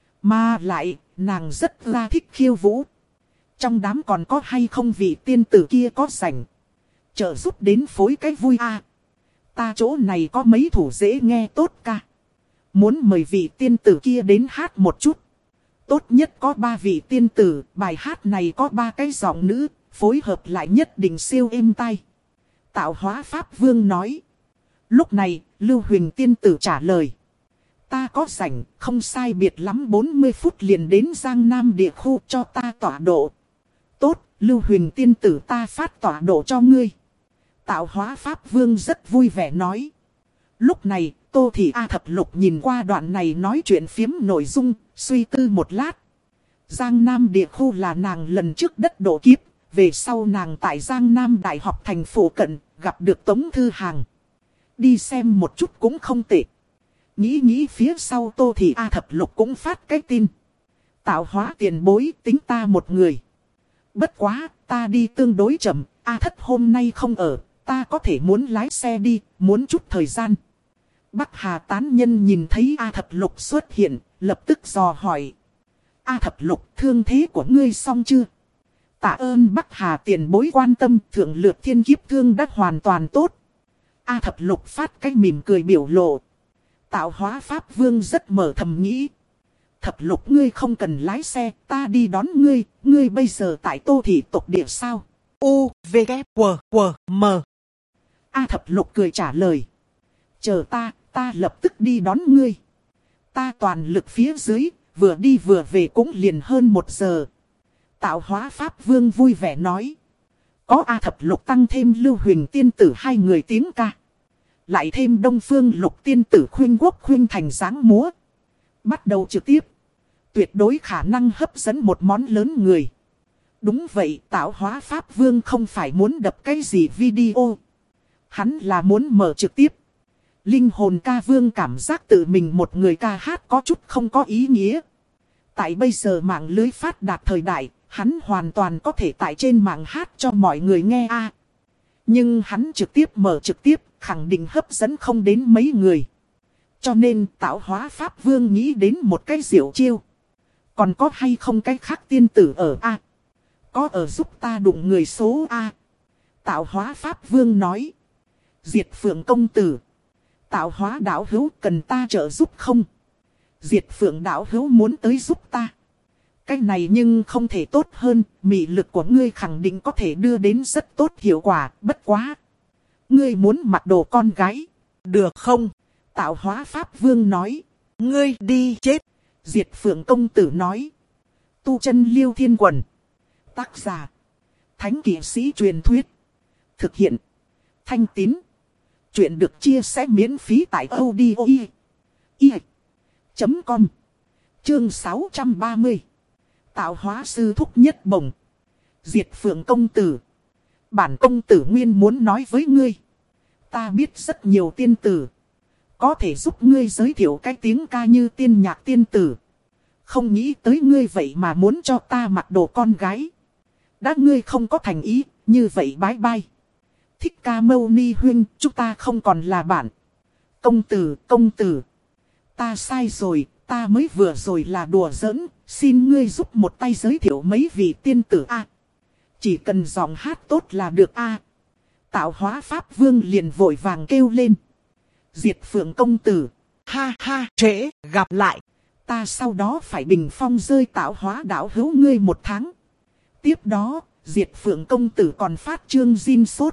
Mà lại, nàng rất ra thích khiêu vũ. Trong đám còn có hay không vị tiên tử kia có rảnh. Trợ giúp đến phối cái vui a. Ta chỗ này có mấy thủ dễ nghe tốt ca. Muốn mời vị tiên tử kia đến hát một chút. Tốt nhất có ba vị tiên tử, bài hát này có ba cái giọng nữ, phối hợp lại nhất định siêu êm tai. Tạo hóa Pháp Vương nói. Lúc này, Lưu Huỳnh tiên tử trả lời. Ta có rảnh, không sai biệt lắm bốn mươi phút liền đến Giang Nam địa khu cho ta tọa độ. Tốt, Lưu Huỳnh tiên tử ta phát tọa độ cho ngươi. Tạo hóa Pháp Vương rất vui vẻ nói. Lúc này, Tô Thị A Thập Lục nhìn qua đoạn này nói chuyện phiếm nội dung, suy tư một lát. Giang Nam địa khu là nàng lần trước đất độ kiếp, về sau nàng tại Giang Nam Đại học thành phố cận, gặp được Tống Thư Hàng. Đi xem một chút cũng không tệ. Nghĩ nghĩ phía sau Tô Thị A Thập Lục cũng phát cái tin. Tạo hóa tiền bối tính ta một người. Bất quá, ta đi tương đối chậm, A Thất hôm nay không ở, ta có thể muốn lái xe đi, muốn chút thời gian. Bắc Hà tán nhân nhìn thấy A Thập Lục xuất hiện, lập tức dò hỏi. A Thập Lục, thương thế của ngươi xong chưa? Tạ ơn Bắc Hà tiền bối quan tâm, thượng lược thiên kiếp thương đã hoàn toàn tốt. A Thập Lục phát cái mỉm cười biểu lộ. Tạo hóa Pháp Vương rất mở thầm nghĩ. Thập Lục ngươi không cần lái xe, ta đi đón ngươi, ngươi bây giờ tại Tô Thị tộc địa sao? U, V, K, W, W, M. A Thập Lục cười trả lời. Chờ ta, ta lập tức đi đón ngươi. Ta toàn lực phía dưới, Vừa đi vừa về cũng liền hơn một giờ. Tạo hóa Pháp Vương vui vẻ nói. Có A Thập Lục tăng thêm Lưu Huỳnh tiên tử hai người tiếng ca. Lại thêm Đông Phương Lục tiên tử khuyên quốc khuyên thành dáng múa. Bắt đầu trực tiếp. Tuyệt đối khả năng hấp dẫn một món lớn người. Đúng vậy, tạo hóa Pháp Vương không phải muốn đập cái gì video. Hắn là muốn mở trực tiếp. Linh hồn ca vương cảm giác tự mình một người ca hát có chút không có ý nghĩa. Tại bây giờ mạng lưới phát đạt thời đại, hắn hoàn toàn có thể tại trên mạng hát cho mọi người nghe a. Nhưng hắn trực tiếp mở trực tiếp, khẳng định hấp dẫn không đến mấy người. Cho nên tạo hóa Pháp Vương nghĩ đến một cái diệu chiêu. Còn có hay không cái khác tiên tử ở a? Có ở giúp ta đụng người số a? Tạo hóa Pháp Vương nói. Diệt Phượng công tử. Tạo hóa đạo hữu cần ta trợ giúp không? Diệt Phượng đạo hữu muốn tới giúp ta. Cái này nhưng không thể tốt hơn, mị lực của ngươi khẳng định có thể đưa đến rất tốt hiệu quả, bất quá. Ngươi muốn mặc đồ con gái, được không? Tạo hóa Pháp Vương nói. Ngươi đi chết. Diệt Phượng công tử nói. Tu chân Liêu Thiên Quần. Tác giả. Thánh kỵ sĩ truyền thuyết. Thực hiện. Thanh Tín. Chuyện được chia sẻ miễn phí tại audio i chấm com. Chương sáu trăm ba mươi. Tạo hóa sư thúc nhất bổng. Diệt Phượng công tử. Bản công tử nguyên muốn nói với ngươi. Ta biết rất nhiều tiên tử. Có thể giúp ngươi giới thiệu cái tiếng ca như tiên nhạc tiên tử. Không nghĩ tới ngươi vậy mà muốn cho ta mặc đồ con gái. Đã ngươi không có thành ý, như vậy bái bai. Thích Ca Mâu Ni huynh, chúng ta không còn là bạn. Công tử, công tử. Ta sai rồi, ta mới vừa rồi là đùa giỡn, xin ngươi giúp một tay giới thiệu mấy vị tiên tử a. Chỉ cần giọng hát tốt là được a. Tạo hóa Pháp Vương liền vội vàng kêu lên. Diệt Phượng công tử. Ha ha, trễ, gặp lại. Ta sau đó phải bình phong rơi tạo hóa đạo hữu ngươi một tháng. Tiếp đó, Diệt Phượng công tử còn phát chương zin sốt.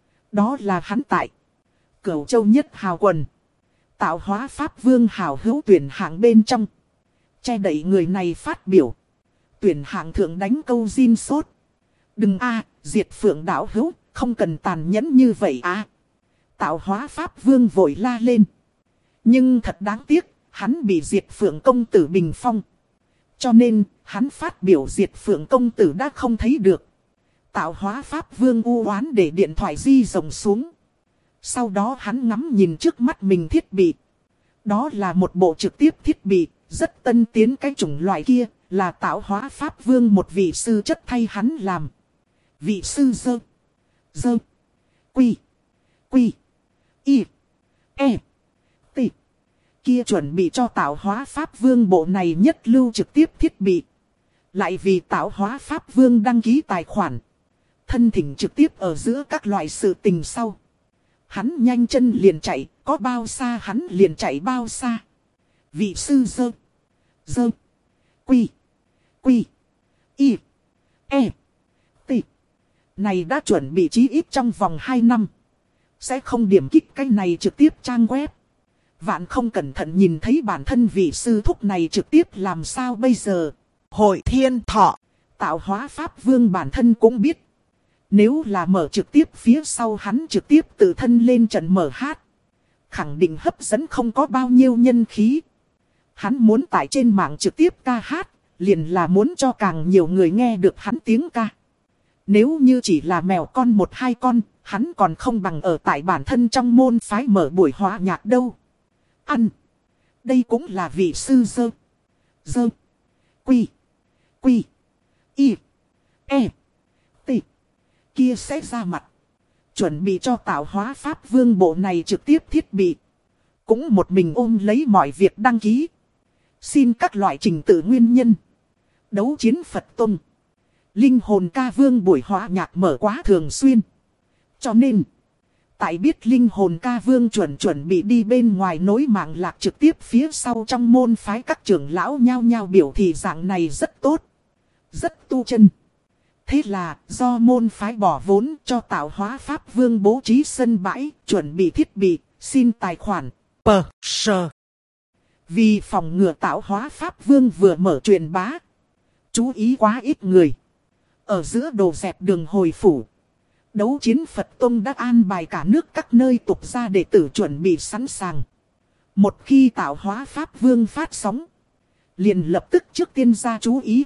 Đó là hắn tại Cửu Châu nhất hào quần. Tạo hóa Pháp Vương hào hữu tuyển hạng bên trong. Che đậy người này phát biểu. Tuyển hạng thượng đánh câu zin sốt. Đừng a, Diệt Phượng đạo hữu, không cần tàn nhẫn như vậy a. Tạo hóa Pháp Vương vội la lên. Nhưng thật đáng tiếc, hắn bị Diệt Phượng công tử bình phong. Cho nên, hắn phát biểu Diệt Phượng công tử đã không thấy được. Tạo hóa Pháp Vương u oán để điện thoại di rồng xuống. Sau đó hắn ngắm nhìn trước mắt mình thiết bị. Đó là một bộ trực tiếp thiết bị, rất tân tiến cái chủng loại kia, là tạo hóa Pháp Vương một vị sư chất thay hắn làm. Vị sư dơ, dơ, quy, quy, y, e, t. Kia chuẩn bị cho tạo hóa Pháp Vương bộ này nhất lưu trực tiếp thiết bị. Lại vì tạo hóa Pháp Vương đăng ký tài khoản. Thân thỉnh trực tiếp ở giữa các loại sự tình sau. Hắn nhanh chân liền chạy, có bao xa hắn liền chạy bao xa. Vị sư dơ, dơ, quy, quy, y, e, t. Này đã chuẩn bị chí ít trong vòng hai năm. Sẽ không điểm kích cái này trực tiếp trang web. Vạn không cẩn thận nhìn thấy bản thân vị sư thúc này trực tiếp làm sao bây giờ. Hội Thiên Thọ. Tạo hóa Pháp Vương bản thân cũng biết. Nếu là mở trực tiếp phía sau hắn trực tiếp tự thân lên trận mở hát. Khẳng định hấp dẫn không có bao nhiêu nhân khí. Hắn muốn tại trên mạng trực tiếp ca hát. Liền là muốn cho càng nhiều người nghe được hắn tiếng ca. Nếu như chỉ là mèo con một hai con. Hắn còn không bằng ở tại bản thân trong môn phái mở buổi hóa nhạc đâu. Ăn. Đây cũng là vị sư dơ. Dơ. Quy. Quy. Y. E. T. Kia sẽ ra mặt. Chuẩn bị cho tạo hóa Pháp Vương bộ này trực tiếp thiết bị. Cũng một mình ôm lấy mọi việc đăng ký. Xin các loại trình tự nguyên nhân. Đấu chiến Phật Tông. Linh hồn ca vương buổi hóa nhạc mở quá thường xuyên. Cho nên, tại biết linh hồn ca vương chuẩn chuẩn bị đi bên ngoài nối mạng lạc trực tiếp phía sau trong môn phái các trưởng lão nhao nhao biểu thị dạng này rất tốt. Rất tu chân. Thế là do môn phái bỏ vốn cho tạo hóa Pháp Vương bố trí sân bãi, chuẩn bị thiết bị, xin tài khoản. Pờ sờ. Vì phòng ngừa tạo hóa Pháp Vương vừa mở truyền bá. Chú ý quá ít người. Ở giữa đồ dẹp đường hồi phủ. Đấu chiến Phật Tông đã an bài cả nước các nơi tục gia đệ tử chuẩn bị sẵn sàng. Một khi tạo hóa Pháp Vương phát sóng. Liền lập tức trước tiên ra chú ý.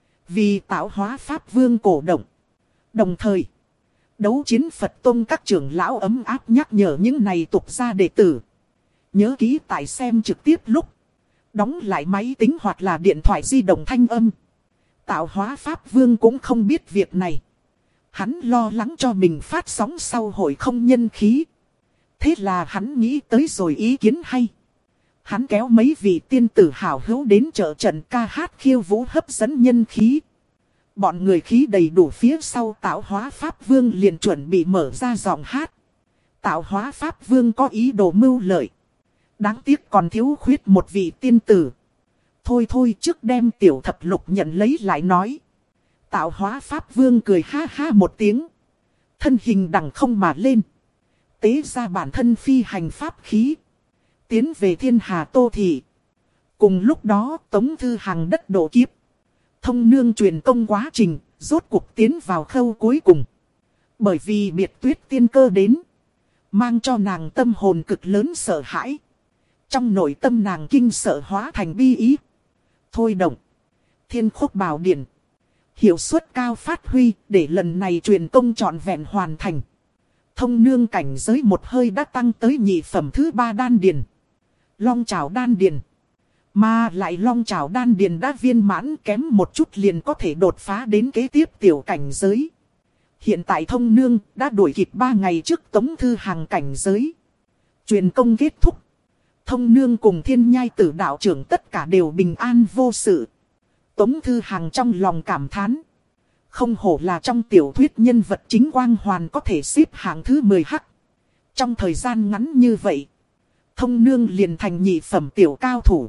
Vì tạo hóa Pháp Vương cổ động. Đồng thời. Đấu chiến Phật Tông các trưởng lão ấm áp nhắc nhở những này tục gia đệ tử. Nhớ ký tại xem trực tiếp lúc. Đóng lại máy tính hoặc là điện thoại di động thanh âm. Tạo hóa Pháp Vương cũng không biết việc này. Hắn lo lắng cho mình phát sóng sau hội không nhân khí. Thế là hắn nghĩ tới rồi ý kiến hay. Hắn kéo mấy vị tiên tử hào hữu đến chợ trận ca hát khiêu vũ hấp dẫn nhân khí. Bọn người khí đầy đủ phía sau tạo hóa Pháp Vương liền chuẩn bị mở ra giọng hát. Tạo hóa Pháp Vương có ý đồ mưu lợi. Đáng tiếc còn thiếu khuyết một vị tiên tử. Thôi thôi trước đem tiểu thập lục nhận lấy lại nói. Tạo hóa Pháp Vương cười ha ha một tiếng. Thân hình đằng không mà lên. Tế ra bản thân phi hành pháp khí. Tiến về thiên hà Tô Thị. Cùng lúc đó Tống Thư Hằng đất độ kiếp. Thông nương truyền công quá trình, rốt cuộc tiến vào khâu cuối cùng. Bởi vì biệt tuyết tiên cơ đến. Mang cho nàng tâm hồn cực lớn sợ hãi. Trong nội tâm nàng kinh sợ hóa thành bi ý. Thôi động. Thiên khúc bảo điển. Hiệu suất cao phát huy để lần này truyền công trọn vẹn hoàn thành. Thông nương cảnh giới một hơi đã tăng tới nhị phẩm thứ ba đan điền. Long trảo đan điền. Mà lại long trảo đan điền đã viên mãn kém một chút liền có thể đột phá đến kế tiếp tiểu cảnh giới. Hiện tại thông nương đã đuổi kịp ba ngày trước Tống Thư Hằng cảnh giới. Truyền công kết thúc. Thông nương cùng thiên nhai tử đạo trưởng tất cả đều bình an vô sự. Tống Thư Hằng trong lòng cảm thán. Không hổ là trong tiểu thuyết nhân vật chính quang hoàn có thể xếp hạng thứ mười hắc. Trong thời gian ngắn như vậy. Thông nương liền thành nhị phẩm tiểu cao thủ.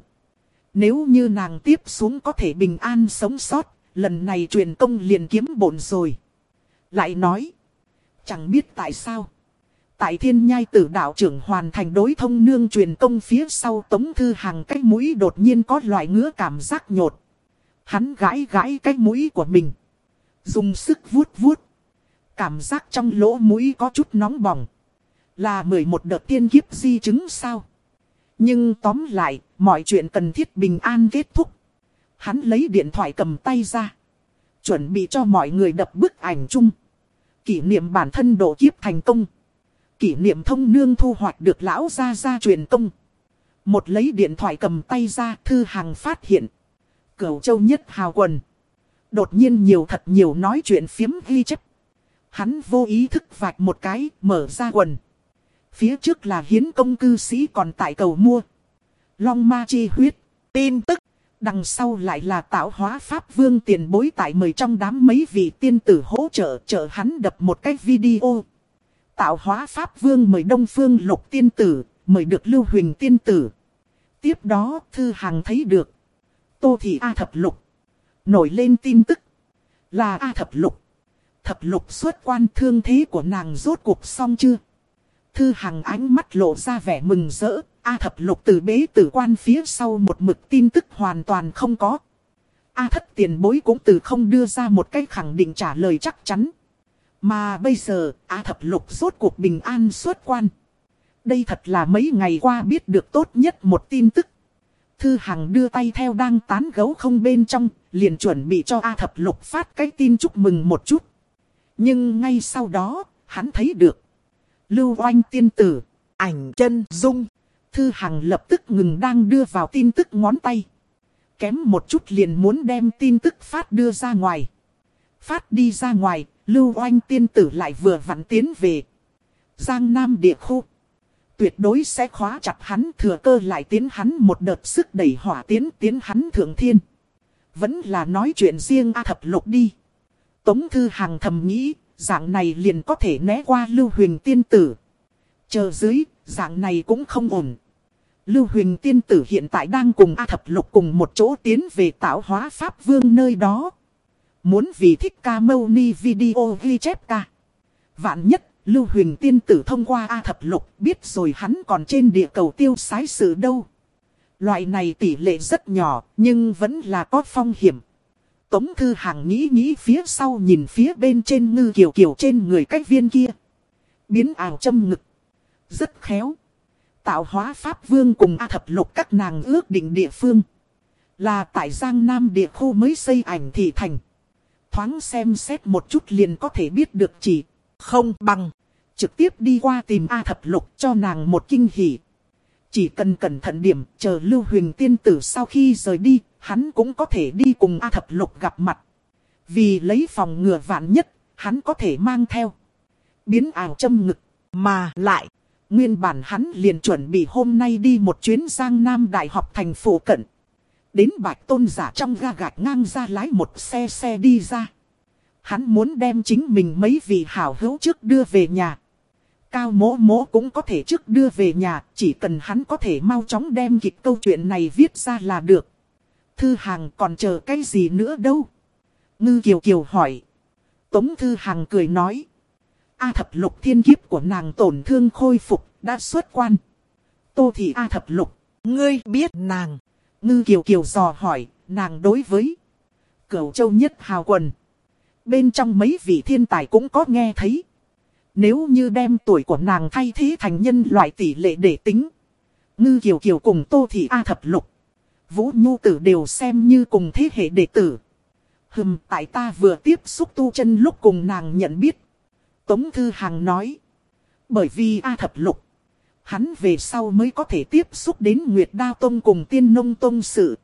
Nếu như nàng tiếp xuống có thể bình an sống sót. Lần này truyền công liền kiếm bổn rồi. Lại nói. Chẳng biết tại sao. Tại thiên nhai tử đạo trưởng hoàn thành đối thông nương truyền công phía sau Tống Thư Hằng cái mũi đột nhiên có loại ngứa cảm giác nhột. Hắn gãi gãi cái mũi của mình. Dùng sức vuốt vuốt. Cảm giác trong lỗ mũi có chút nóng bỏng. Là mười một đợt tiên kiếp di chứng sao? Nhưng tóm lại, mọi chuyện cần thiết bình an kết thúc. Hắn lấy điện thoại cầm tay ra. Chuẩn bị cho mọi người đập bức ảnh chung. Kỷ niệm bản thân độ kiếp thành công. Kỷ niệm thông nương thu hoạch được lão gia gia truyền công. Một lấy điện thoại cầm tay ra, Thư Hằng phát hiện. Cửu Châu Nhất Hào quần. Đột nhiên nhiều thật nhiều nói chuyện phiếm ghi chép. Hắn vô ý thức vạch một cái, mở ra quần. Phía trước là hiến công cư sĩ còn tại cầu mua. Long ma chi huyết. Tin tức. Đằng sau lại là tạo hóa Pháp Vương tiền bối tại mời trong đám mấy vị tiên tử hỗ trợ trợ hắn đập một cái video. Tạo hóa Pháp Vương mời Đông Phương Lục tiên tử, mời được Lưu Huỳnh tiên tử. Tiếp đó Thư Hằng thấy được. Tô Thị A Thập Lục. Nổi lên tin tức. Là A Thập Lục. Thập Lục xuất quan thương thế của nàng rốt cuộc xong chưa? Thư Hằng ánh mắt lộ ra vẻ mừng rỡ. A Thập Lục từ bế tử quan phía sau một mực tin tức hoàn toàn không có. A Thất tiền bối cũng từ không đưa ra một cách khẳng định trả lời chắc chắn. Mà bây giờ A Thập Lục rốt cuộc bình an xuất quan. Đây thật là mấy ngày qua biết được tốt nhất một tin tức. Thư Hằng đưa tay theo đang tán gấu không bên trong, liền chuẩn bị cho A Thập Lục phát cái tin chúc mừng một chút. Nhưng ngay sau đó, hắn thấy được. Lưu Oanh tiên tử, ảnh chân dung. Thư Hằng lập tức ngừng đang đưa vào tin tức ngón tay. Kém một chút liền muốn đem tin tức phát đưa ra ngoài. Phát đi ra ngoài, Lưu Oanh tiên tử lại vừa vặn tiến về Giang Nam địa khu. Tuyệt đối sẽ khóa chặt hắn, thừa cơ lại tiến hắn một đợt sức đẩy hỏa tiến tiến hắn thượng thiên. Vẫn là nói chuyện riêng A Thập Lục đi. Tống Thư Hằng thầm nghĩ, dạng này liền có thể né qua Lưu Huỳnh tiên tử. Chờ dưới, dạng này cũng không ổn. Lưu Huỳnh tiên tử hiện tại đang cùng A Thập Lục cùng một chỗ tiến về tạo hóa Pháp Vương nơi đó. Muốn vì Thích Ca Mâu Ni video ghi chép ca. Vạn nhất, Lưu Huỳnh tiên tử thông qua A Thập Lục biết rồi hắn còn trên địa cầu tiêu sái sự đâu. Loại này tỷ lệ rất nhỏ, nhưng vẫn là có phong hiểm. Tống Thư Hàng nghĩ nghĩ phía sau, nhìn phía bên trên Ngư Kiều Kiều trên người cái viên kia. Biến ảo châm ngực. Rất khéo. Tạo hóa Pháp Vương cùng A Thập Lục các nàng ước định địa phương. Là tại Giang Nam địa khu mới xây ảnh thị thành. Thoáng xem xét một chút liền có thể biết được, chỉ không bằng trực tiếp đi qua tìm A Thập Lục cho nàng một kinh hỉ. Chỉ cần cẩn thận điểm, chờ Lưu Huỳnh tiên tử sau khi rời đi, hắn cũng có thể đi cùng A Thập Lục gặp mặt. Vì lấy phòng ngừa vạn nhất, hắn có thể mang theo biến ảo châm ngực. Mà lại, nguyên bản hắn liền chuẩn bị hôm nay đi một chuyến Giang Nam Đại học thành phố cận. Đến Bạch Tôn Giả trong ga gạch ngang ra lái một xe xe đi ra. Hắn muốn đem chính mình mấy vị hảo hữu trước đưa về nhà. Cao Mỗ Mỗ cũng có thể trước đưa về nhà, chỉ cần hắn có thể mau chóng đem kịch câu chuyện này viết ra là được. Thư Hàng còn chờ cái gì nữa đâu? Ngư Kiều Kiều hỏi. Tống Thư Hàng cười nói. A Thập Lục thiên kiếp của nàng tổn thương khôi phục, đã xuất quan. Tô Thị A Thập Lục, ngươi biết nàng? Ngư Kiều Kiều dò hỏi, nàng đối với Cửu Châu Nhất Hào Quần. Bên trong mấy vị thiên tài cũng có nghe thấy. Nếu như đem tuổi của nàng thay thế thành nhân loại tỷ lệ để tính. Ngư Kiều Kiều cùng Tô Thị A Thập Lục, Vũ Nhu Tử đều xem như cùng thế hệ đệ tử. Hừm, tại ta vừa tiếp xúc tu chân lúc cùng nàng nhận biết. Tống Thư Hàng nói. Bởi vì A Thập Lục, hắn về sau mới có thể tiếp xúc đến Nguyệt Đao Tông cùng Tiên Nông Tông sự.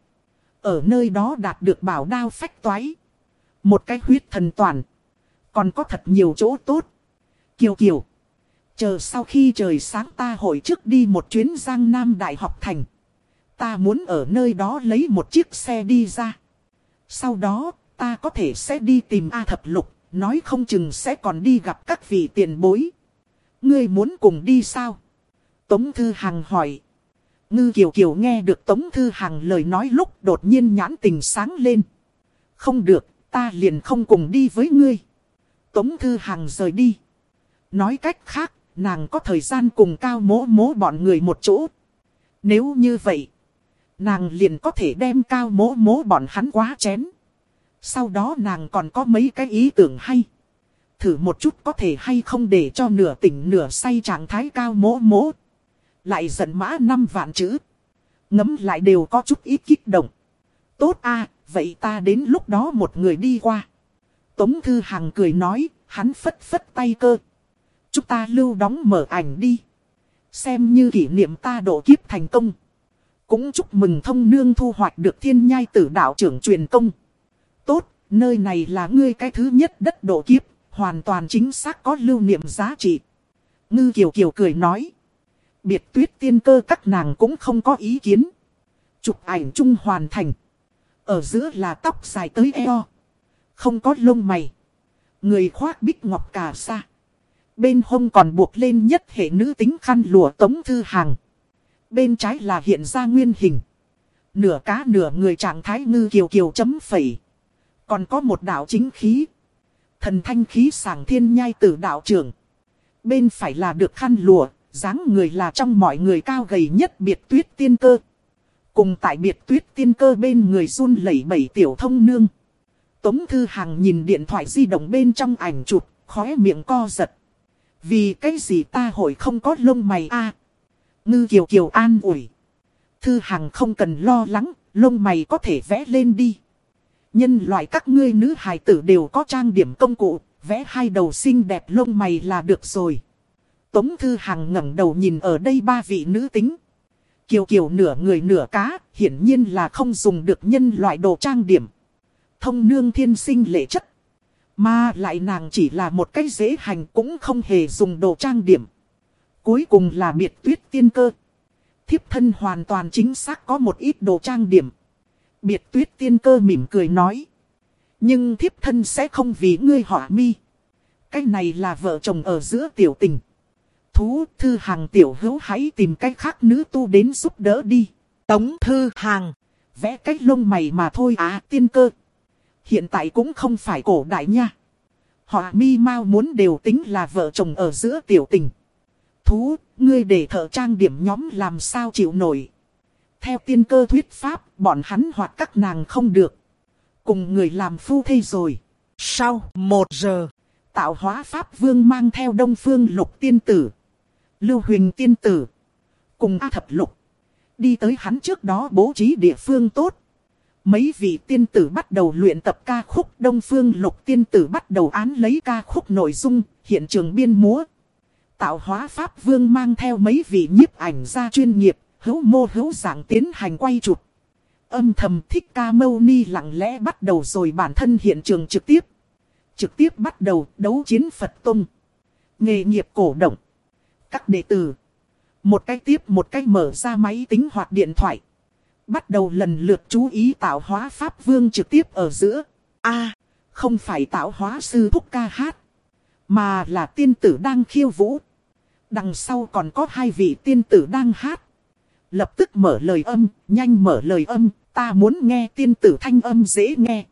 Ở nơi đó đạt được bảo đao phách toái. Một cái huyết thần toàn. Còn có thật nhiều chỗ tốt. Kiều Kiều, chờ sau khi trời sáng ta hội trước đi một chuyến Giang Nam Đại học thành. Ta muốn ở nơi đó lấy một chiếc xe đi ra. Sau đó, ta có thể sẽ đi tìm A Thập Lục, nói không chừng sẽ còn đi gặp các vị tiền bối. Ngươi muốn cùng đi sao? Tống Thư Hàng hỏi. Ngư Kiều Kiều nghe được Tống Thư Hàng lời nói lúc đột nhiên nhãn tình sáng lên. Không được, ta liền không cùng đi với ngươi. Tống Thư Hàng rời đi. Nói cách khác, nàng có thời gian cùng Cao Mỗ Mỗ bọn người một chỗ. Nếu như vậy, nàng liền có thể đem Cao Mỗ Mỗ bọn hắn quá chén. Sau đó nàng còn có mấy cái ý tưởng hay. Thử một chút có thể hay không để cho nửa tỉnh nửa say trạng thái Cao Mỗ Mỗ lại giận mã năm vạn chữ. Ngấm lại đều có chút ít kích động. Tốt a, vậy ta đến lúc đó một người đi qua. Tống Thư Hàng cười nói, hắn phất phất tay cơ. Chúng ta lưu đóng mở ảnh đi. Xem như kỷ niệm ta độ kiếp thành công. Cũng chúc mừng Thông Nương thu hoạch được Thiên Nhai Tử đạo trưởng truyền công. Tốt, nơi này là ngươi cái thứ nhất đất độ kiếp, hoàn toàn chính xác có lưu niệm giá trị. Ngư Kiều Kiều cười nói. Biệt Tuyết Tiên Cơ các nàng cũng không có ý kiến. Chụp ảnh chung hoàn thành. Ở giữa là tóc dài tới eo. Không có lông mày. Người khoác bích ngọc cà sa. Bên hông còn buộc lên nhất hệ nữ tính khăn lụa Tống Thư Hàng. Bên trái là hiện ra nguyên hình. Nửa cá nửa người trạng thái Ngư Kiều Kiều chấm phẩy. Còn có một đạo chính khí. Thần thanh khí sảng Thiên Nhai Tử đạo trưởng. Bên phải là được khăn lụa. Dáng người là trong mọi người cao gầy nhất Biệt Tuyết Tiên Cơ. Cùng tại Biệt Tuyết Tiên Cơ bên người run lẩy bẩy Tiểu Thông Nương. Tống Thư Hàng nhìn điện thoại di động bên trong ảnh chụp, khóe miệng co giật. Vì cái gì ta hội không có lông mày a? Ngư Kiều Kiều an ủi. Thư Hàng không cần lo lắng, lông mày có thể vẽ lên đi. Nhân loại các ngươi nữ hài tử đều có trang điểm công cụ, vẽ hai đầu xinh đẹp lông mày là được rồi. Tống Thư Hàng ngẩng đầu nhìn ở đây ba vị nữ tính. Kiều Kiều nửa người nửa cá, hiển nhiên là không dùng được nhân loại đồ trang điểm. Thông Nương thiên sinh lệ chất. Mà lại nàng chỉ là một cái dễ hành cũng không hề dùng đồ trang điểm. Cuối cùng là Biệt Tuyết Tiên Cơ. Thiếp thân hoàn toàn chính xác có một ít đồ trang điểm. Biệt Tuyết Tiên Cơ mỉm cười nói. Nhưng thiếp thân sẽ không vì ngươi họa mi. Cái này là vợ chồng ở giữa tiểu tình. Thú Thư Hàng tiểu hữu hãy tìm cách khác nữ tu đến giúp đỡ đi. Tống Thư Hàng. Vẽ cách lông mày mà thôi à Tiên Cơ. Hiện tại cũng không phải cổ đại nha. Họa mi mau muốn đều tính là vợ chồng ở giữa tiểu tình. Thú, ngươi để thợ trang điểm nhóm làm sao chịu nổi. Theo tiên cơ thuyết pháp, bọn hắn hoặc các nàng không được. Cùng người làm phu thê rồi. Sau một giờ, Tạo hóa Pháp Vương mang theo Đông Phương Lục tiên tử, Lưu Huỳnh tiên tử, cùng A Thập Lục, đi tới hắn trước đó bố trí địa phương tốt. Mấy vị tiên tử bắt đầu luyện tập ca khúc. Đông Phương Lục tiên tử bắt đầu án lấy ca khúc nội dung, hiện trường biên múa. Tạo hóa Pháp Vương mang theo mấy vị nhiếp ảnh gia chuyên nghiệp, hữu mô hữu dạng tiến hành quay chụp. Âm thầm Thích Ca Mâu Ni lặng lẽ bắt đầu rồi bản thân hiện trường trực tiếp. Trực tiếp bắt đầu đấu chiến Phật Tông. Nghề nghiệp cổ động. Các đệ tử, một cái tiếp một cái mở ra máy tính hoặc điện thoại. Bắt đầu lần lượt chú ý tạo hóa Pháp Vương trực tiếp ở giữa. A, không phải tạo hóa sư thúc ca hát, mà là tiên tử đang khiêu vũ. Đằng sau còn có hai vị tiên tử đang hát. Lập tức mở lời âm, nhanh mở lời âm, ta muốn nghe tiên tử thanh âm dễ nghe.